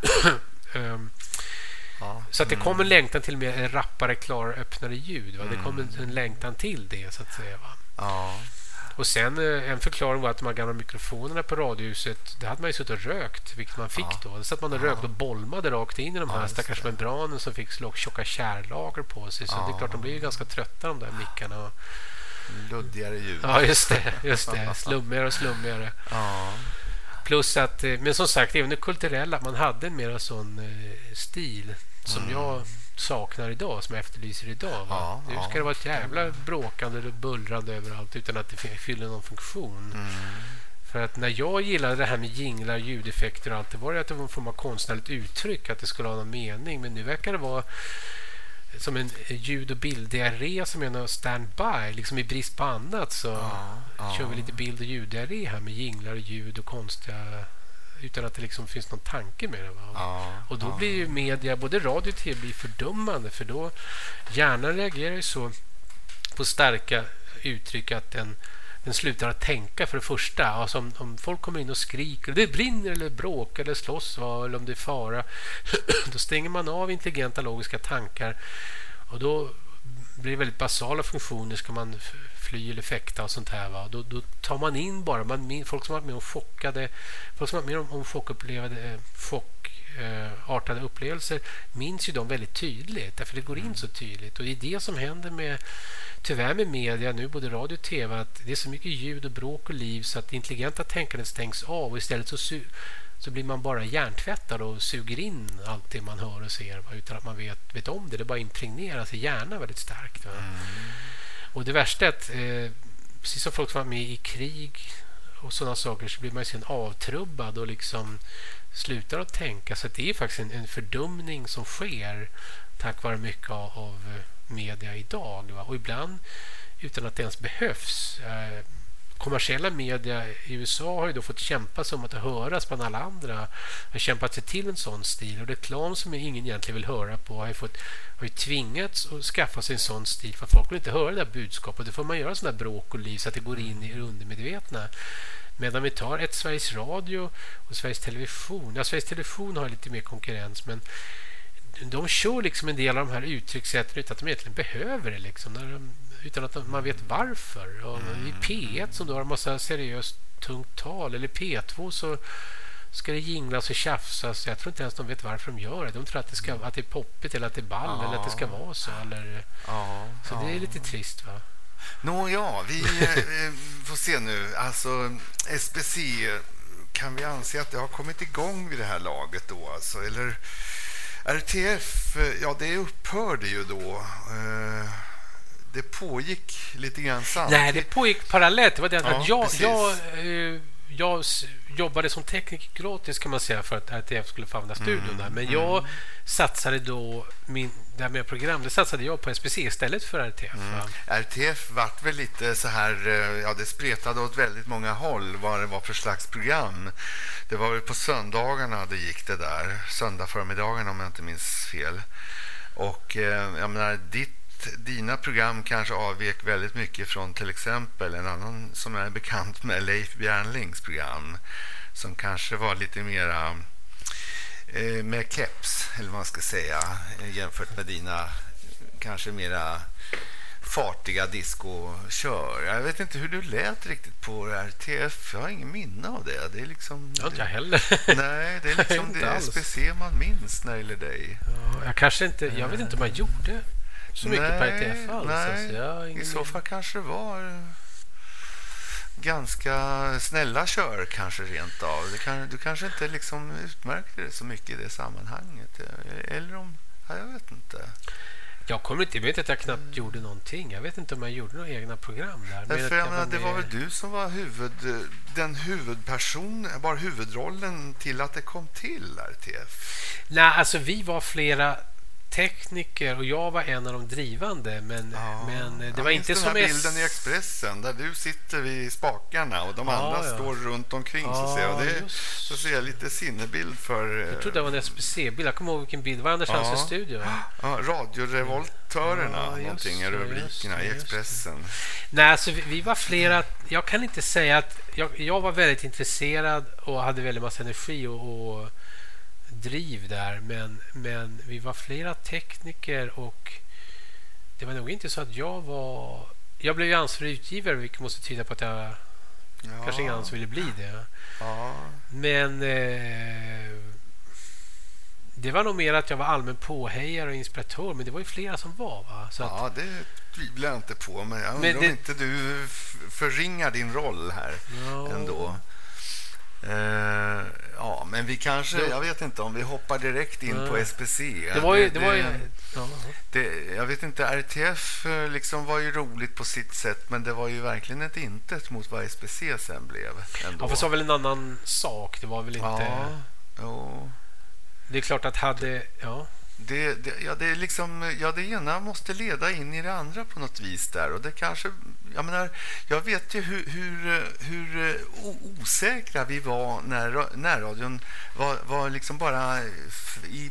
så att det kom en längtan till mer rappare, klarare, öppnare ljud. Va? Det kom en längtan till det så att säga. Va? Ja. Och sen en förklaring var att de här gamla mikrofonerna på radiohuset, det hade man ju suttit och rökt, vilket man fick då. Så att man rökt och bolmade rakt in i de här stackars membranen som fick tjocka kärlager på sig. Så det är klart, de blir ju ganska trötta de där mickarna. Luddigare ljud. Ja, just det. Slummigare och slummigare. Ja. Plus att, men som sagt, även det kulturella, man hade en mer sån stil som jag saknar idag, som jag efterlyser idag. Va? Nu ska det vara ett jävla bråkande och bullrande överallt utan att det fyller någon funktion. För att när jag gillade det här med jinglar, ljudeffekter och allt, det var det att det var en form av konstnärligt uttryck, att det skulle ha någon mening. Men nu verkar det vara som en ljud- och bilddiarré som är någon standby, liksom i brist på annat så kör vi lite bild- och ljuddiarré här med jinglar och ljud och konstiga, utan att det liksom finns någon tanke med det. Va? Och då blir ju media, både radio och tv, blir fördummande, för då hjärnan reagerar ju så på starka uttryck att den slutar att tänka för det första. Alltså om folk kommer in och skriker, det brinner eller bråkar eller slåss, eller om det är fara, då stänger man av intelligenta logiska tankar och då blir det väldigt basala funktioner. Ska man fly eller fäkta och sånt här, va? Då tar man in bara folk som har varit med om chockade, folk som har varit med om chockartade upplevelser minns ju de väldigt tydligt, därför det går in så tydligt. Och det är det som händer tyvärr med media nu, både radio och tv, att det är så mycket ljud och bråk och liv så att det intelligenta tänkandet stängs av och istället så blir man bara hjärntvättad och suger in allt det man hör och ser, va? Utan att man vet om det. Det bara impregneras i hjärnan väldigt starkt. Va? Och det värsta är att precis som folk som var med i krig och sådana saker, så blir man ju sen avtrubbad och liksom slutar att tänka. Så att det är faktiskt en fördumning som sker tack vare mycket av media idag. Va? Och ibland utan att det ens behövs. Kommersiella media i USA har ju då fått kämpa som att höras bland alla andra. Har kämpat sig till en sån stil. Och reklam som ingen egentligen vill höra på har ju tvingats att skaffa sig en sån stil. För folk vill inte höra det där budskapet. Då får man göra sådana där bråk och liv så att det går in i det undermedvetna. Medan vi tar ett Sveriges Radio och Sveriges Television. Ja, Sveriges Television har lite mer konkurrens, men de kör liksom en del av de här uttryckssätten utan att de egentligen behöver det liksom, utan att man vet varför. Och i P1 som då har en massa seriöst tungt tal, eller P2 så ska det jinglas och tjafsas. Jag tror inte ens de vet varför de gör det. De tror att det är poppigt eller att det är ball eller att det ska vara så. Eller, så det är lite trist, va? Vi får se nu. Alltså SBC, kan vi anse att det har kommit igång vid det här laget då? Alltså, eller RTF, det upphörde ju då. Det pågick lite grann samtidigt. Nej, det pågick parallellt. Det var det att jag jobbade som tekniker gratis, kan man säga, för att RTF skulle få använda studion där. Men jag satsade då det med program, det satsade jag på SBC istället för RTF. RTF vart väl lite så här, det spretade åt väldigt många håll vad det var för slags program. Det var väl på söndagarna det gick det där. Söndag förmiddagen om jag inte minns fel. Och jag menar, dina program kanske avvek väldigt mycket från till exempel en annan som är bekant med, Leif Bjärnlings program, som kanske var lite mera med keps, eller vad man ska säga, jämfört med dina kanske mera fartiga disco-kör. Jag vet inte hur du lät riktigt på RTF. Jag har ingen minne av det. Det är liksom... Ja, inte jag heller. Nej, det är liksom det SPC man minns när det gäller dig. Ja, jag vet inte om jag gjorde så mycket på RTF alls. Nej, alltså, i så fall kanske det var ganska snälla kör kanske rent av. Du kanske inte liksom utmärkte det så mycket i det sammanhanget. Eller om... Ja, jag vet inte. Jag vet att jag knappt gjorde någonting. Jag vet inte om jag gjorde några egna program där. Det var väl du som var huvudrollen till att det kom till RTF? Nej, alltså vi var flera tekniker och jag var en av de drivande, men det var inte som bilden i Expressen där du sitter vid spakarna och de andra står runt omkring så ser jag lite sinnebild för... Jag trodde det var en SPC-bild. Jag kommer ihåg vilken bild. Var Anders Hanssons studio? Ja, radiorevoltörerna någonting i rubrikerna i Expressen. Nej, alltså vi var flera. Jag kan inte säga att jag var väldigt intresserad och hade väldigt massa energi och driv där, men vi var flera tekniker och det var nog inte så att jag blev ju ansvarig utgivare, vilket måste tyda på att jag kanske ingen annan ville bli det. Men det var nog mer att jag var allmän påhejare och inspiratör, men det var ju flera som var, va? Så att, det tvivlar jag inte på, men jag undrar om inte du förringar din roll här ändå. Men vi kanske, jag vet inte om vi hoppar direkt in på SPC. Jag vet inte, RTF liksom var ju roligt på sitt sätt, men det var ju verkligen ett intet mot vad SPC sen blev ändå. Ja, fast det var väl en annan sak. Det var väl inte... Det är klart att det är liksom, det ena måste leda in i det andra på något vis där, och det kanske, jag vet ju hur osäkra vi var när närradion var liksom bara i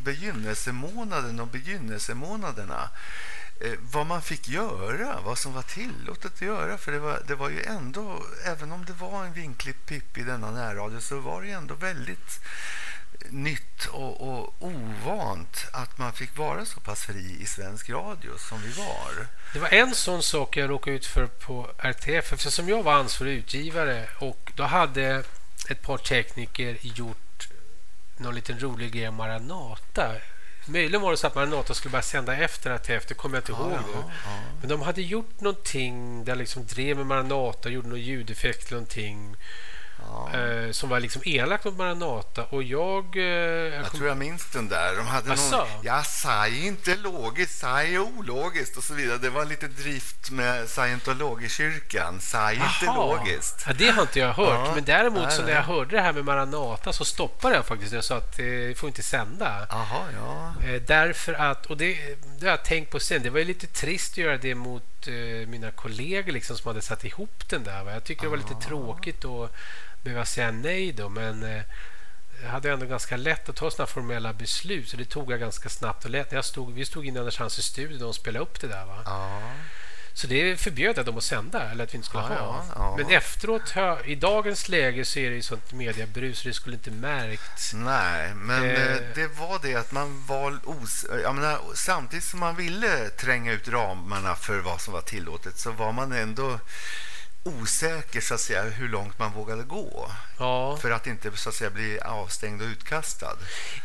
begynnelsemånaderna vad man fick göra, vad som var tillåtet att göra, för det var ju ändå, även om det var en vinkligt pipp i denna närradio, så var det ändå väldigt nytt och ovant att man fick vara så pass fri i svensk radio som vi var. Det var en sån sak jag råkade ut för på RTF, eftersom jag var ansvarig utgivare, och då hade ett par tekniker gjort någon liten rolig grej om Maranata. Möjligen var det så att Maranata skulle bara sända efter RTF, det kommer jag inte ihåg nu. Men de hade gjort någonting där liksom drev med Maranata, gjorde någon ljudeffekt eller någonting. Som var liksom elakt mot Maranata, och jag tror jag minns den där. De hade säg inte logiskt, säg ologiskt och så vidare. Det var lite drift med scientologikyrkan. Säg inte logiskt. Ja, det har inte jag hört. Men däremot så när jag hörde det här med Maranata så stoppade jag faktiskt. Jag sa att det får inte sända. Därför att, och det har jag tänkt på sen, det var ju lite trist att göra det mot mina kollegor liksom, som hade satt ihop den där. Jag tycker det var lite tråkigt att behöva säga nej då, men jag hade ändå ganska lätt att ta såna formella beslut, så det tog jag ganska snabbt och lätt. Vi stod inne i Anders Hanssons studio och spelade upp det där, va? Så det förbjöd jag dem att sända, eller att vi inte skulle ha. Men efteråt, i dagens läge så är det ju sånt mediebrus, så det skulle inte märkt. Nej, men det var det att man var samtidigt som man ville tränga ut ramarna för vad som var tillåtet, så var man ändå osäker, så att säga, hur långt man vågade gå. För att inte, så att säga, bli avstängd och utkastad.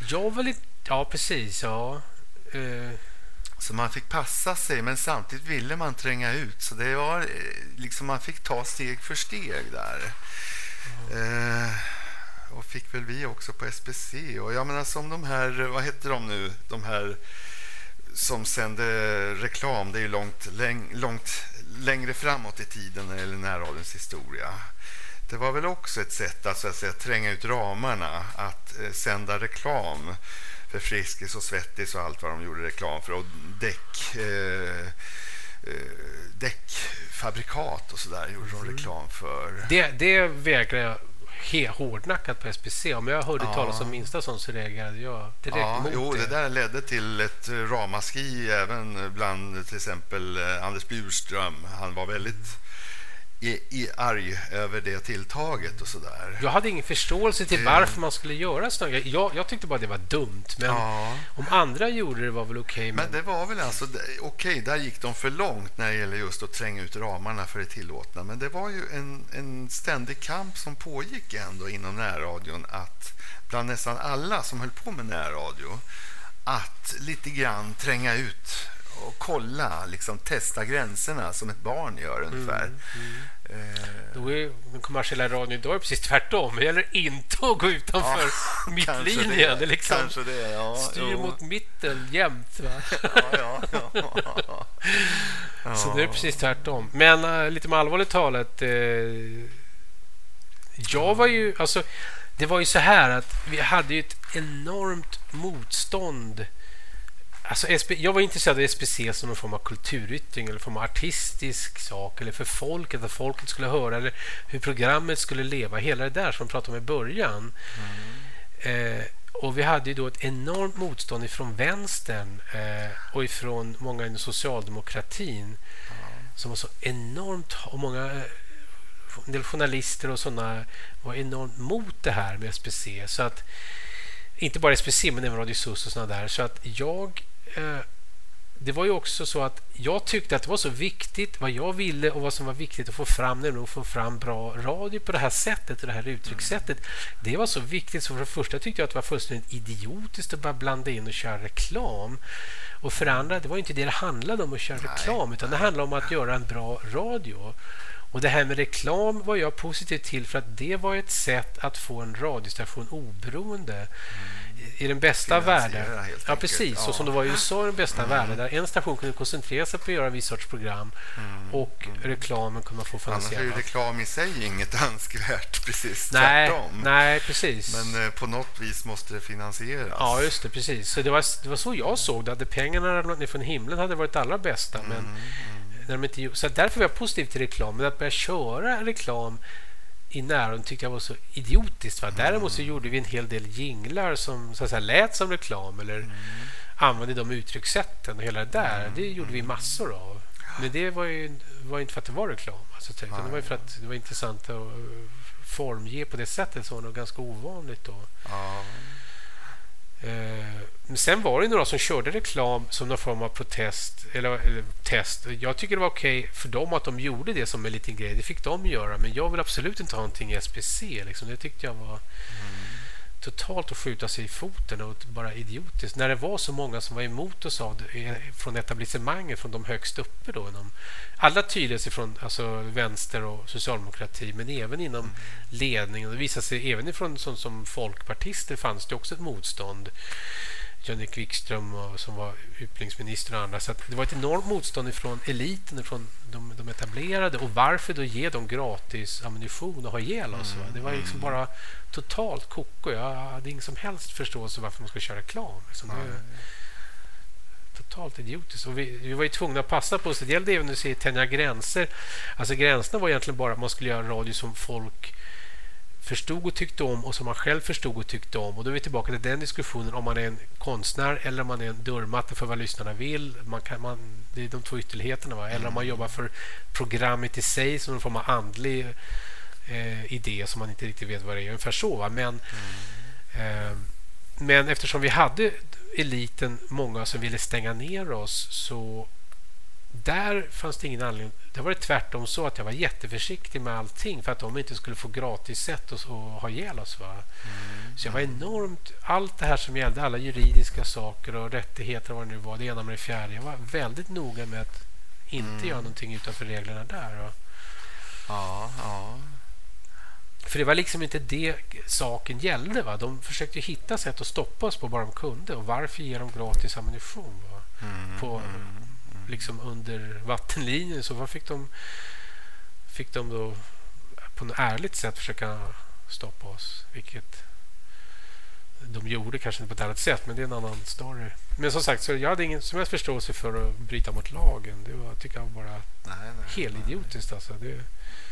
Precis. Så man fick passa sig, men samtidigt ville man tränga ut. Så det var liksom, man fick ta steg för steg där. Och fick väl vi också på SPC. Och jag menar, som de här, vad heter de nu? De här som sände reklam, det är ju långt längre framåt i tiden när det gäller närradions historia. Det var väl också ett sätt att, så att säga, tränga ut ramarna, att sända reklam för Friskis och Svettis och allt vad de gjorde reklam för, och däckfabrikat och sådär gjorde de reklam för. Det vägrar jag hårdnackat på SPC. Om jag hörde talas om minsta sånt så reagerade jag direkt emot det. Det där ledde till ett ramaskri även bland till exempel Anders Bjurström. Han var väldigt arg över det tilltaget och sådär. Jag hade ingen förståelse till varför man skulle göra sånt. Jag tyckte bara det var dumt. Men om andra gjorde det var väl okej. Men det var väl alltså okej, där gick de för långt när det gäller just att tränga ut ramarna för det tillåtna. Men det var ju en ständig kamp som pågick ändå inom närradion, att bland nästan alla som höll på med närradio, att lite grann tränga ut och kolla, liksom testa gränserna som ett barn gör ungefär. Då är den kommersiella radion idag precis tvärtom. Det gäller inte att gå utanför mittlinjen. Det liksom kanske det, ja. Styr mot mitten jämt. Va? Så det är precis tvärtom. Men lite med allvarligt talat, jag var ju, alltså, det var ju så här att vi hade ju ett enormt motstånd. Alltså, jag var intresserad av SBC som en form av kulturyttring eller form av artistisk sak, eller för folket, att folket skulle höra, eller hur programmet skulle leva, hela det där som vi pratade om i början. Och vi hade ju då ett enormt motstånd ifrån vänstern och ifrån många inom socialdemokratin som var så enormt, och många en del journalister och sådana var enormt mot det här med SBC, så att inte bara SBC men även Radio SUS och sådana där, så att det var ju också så att jag tyckte att det var så viktigt vad jag ville och vad som var viktigt att få fram, nämligen att få fram bra radio på det här sättet och det här uttryckssättet. Det var så viktigt, så för det första tyckte jag att det var fullständigt idiotiskt att bara blanda in och köra reklam. Och för det andra, det var inte det handlade om att köra reklam, utan det handlade om att göra en bra radio. Och det här med reklam var jag positiv till, för att det var ett sätt att få en radiostation oberoende i den bästa världen. Ja, precis. Så som det var i USA, den bästa världen, där en station kunde koncentrera sig på att göra en viss sorts program och reklamen kunde man få finansiera. Annars är ju reklam i sig inget önskvärt, precis. Tvärtom. Nej, precis. Men på något vis måste det finansieras. Ja, just det, precis. Så det var så jag såg det, att pengarna från himlen hade varit allra bästa, men när de inte, så därför var jag positiv till reklam, men att börja köra reklam i närradion tyckte jag var så idiotiskt. Va? Däremot så gjorde vi en hel del jinglar som så att säga lät som reklam, eller använde de uttryckssätten och hela det där. Det gjorde vi massor av. Men det var inte för att det var reklam, alltså, utan det var för att det var intressant att formge på det sättet, som var nog ganska ovanligt då. Men sen var det några som körde reklam som någon form av protest eller test. Jag tycker det var okej för dem att de gjorde det som en liten grej. Det fick de göra, men jag vill absolut inte ha någonting i SBC. Liksom. Det tyckte jag var totalt att skjuta sig i foten och bara idiotiskt. När det var så många som var emot oss av det, från etablissemanget, från de högst uppe då, inom alla tydligheter från alltså vänster och socialdemokrati, men även inom ledningen. Det visade sig även ifrån som folkpartister fanns det också ett motstånd. Jan-Erik Wikström som var utbildningsminister och andra. Så att det var ett enormt motstånd ifrån eliten, ifrån de etablerade. Och varför då ge dem gratis ammunition och ha ihjäl oss? Det var liksom bara totalt koko. Jag hade ingen som helst förståelse varför man skulle köra reklam. Liksom. Det var totalt idiotiskt. Och vi var ju tvungna att passa på oss. Det gällde även att se tänja gränser. Alltså gränserna var egentligen bara att man skulle göra radio som folk förstod och tyckte om, och som man själv förstod och tyckte om. Och då är vi tillbaka till den diskussionen, om man är en konstnär eller om man är en dörrmatte för vad lyssnarna vill. Det är de två ytterligheterna. Va? Eller om man jobbar för programmet i sig som en form av andlig idé som man inte riktigt vet vad det är. Ungefär så. Va? Men eftersom vi hade eliten, många som ville stänga ner oss, så där fanns det ingen anledning. Det var tvärtom så att jag var jätteförsiktig med allting för att de inte skulle få gratis sätt och ha ihjäl oss. Va? Så jag var enormt, allt det här som gällde, alla juridiska saker och rättigheter, vad det nu var, det ena med det fjärde. Jag var väldigt noga med att inte göra någonting utanför reglerna där. För det var liksom inte det saken gällde. Va? De försökte hitta sätt att stoppa oss på bara de kunde. Och varför ger de gratis ammunition? Va? På liksom under vattenlinjen, så vad fick de då på något ärligt sätt försöka stoppa oss, vilket de gjorde, kanske inte på ett ärligt sätt, men det är en annan story. Men som sagt, så jag hade ingen som helst förståelse för att bryta mot lagen. Det var, tycker jag, bara helt idiotiskt alltså.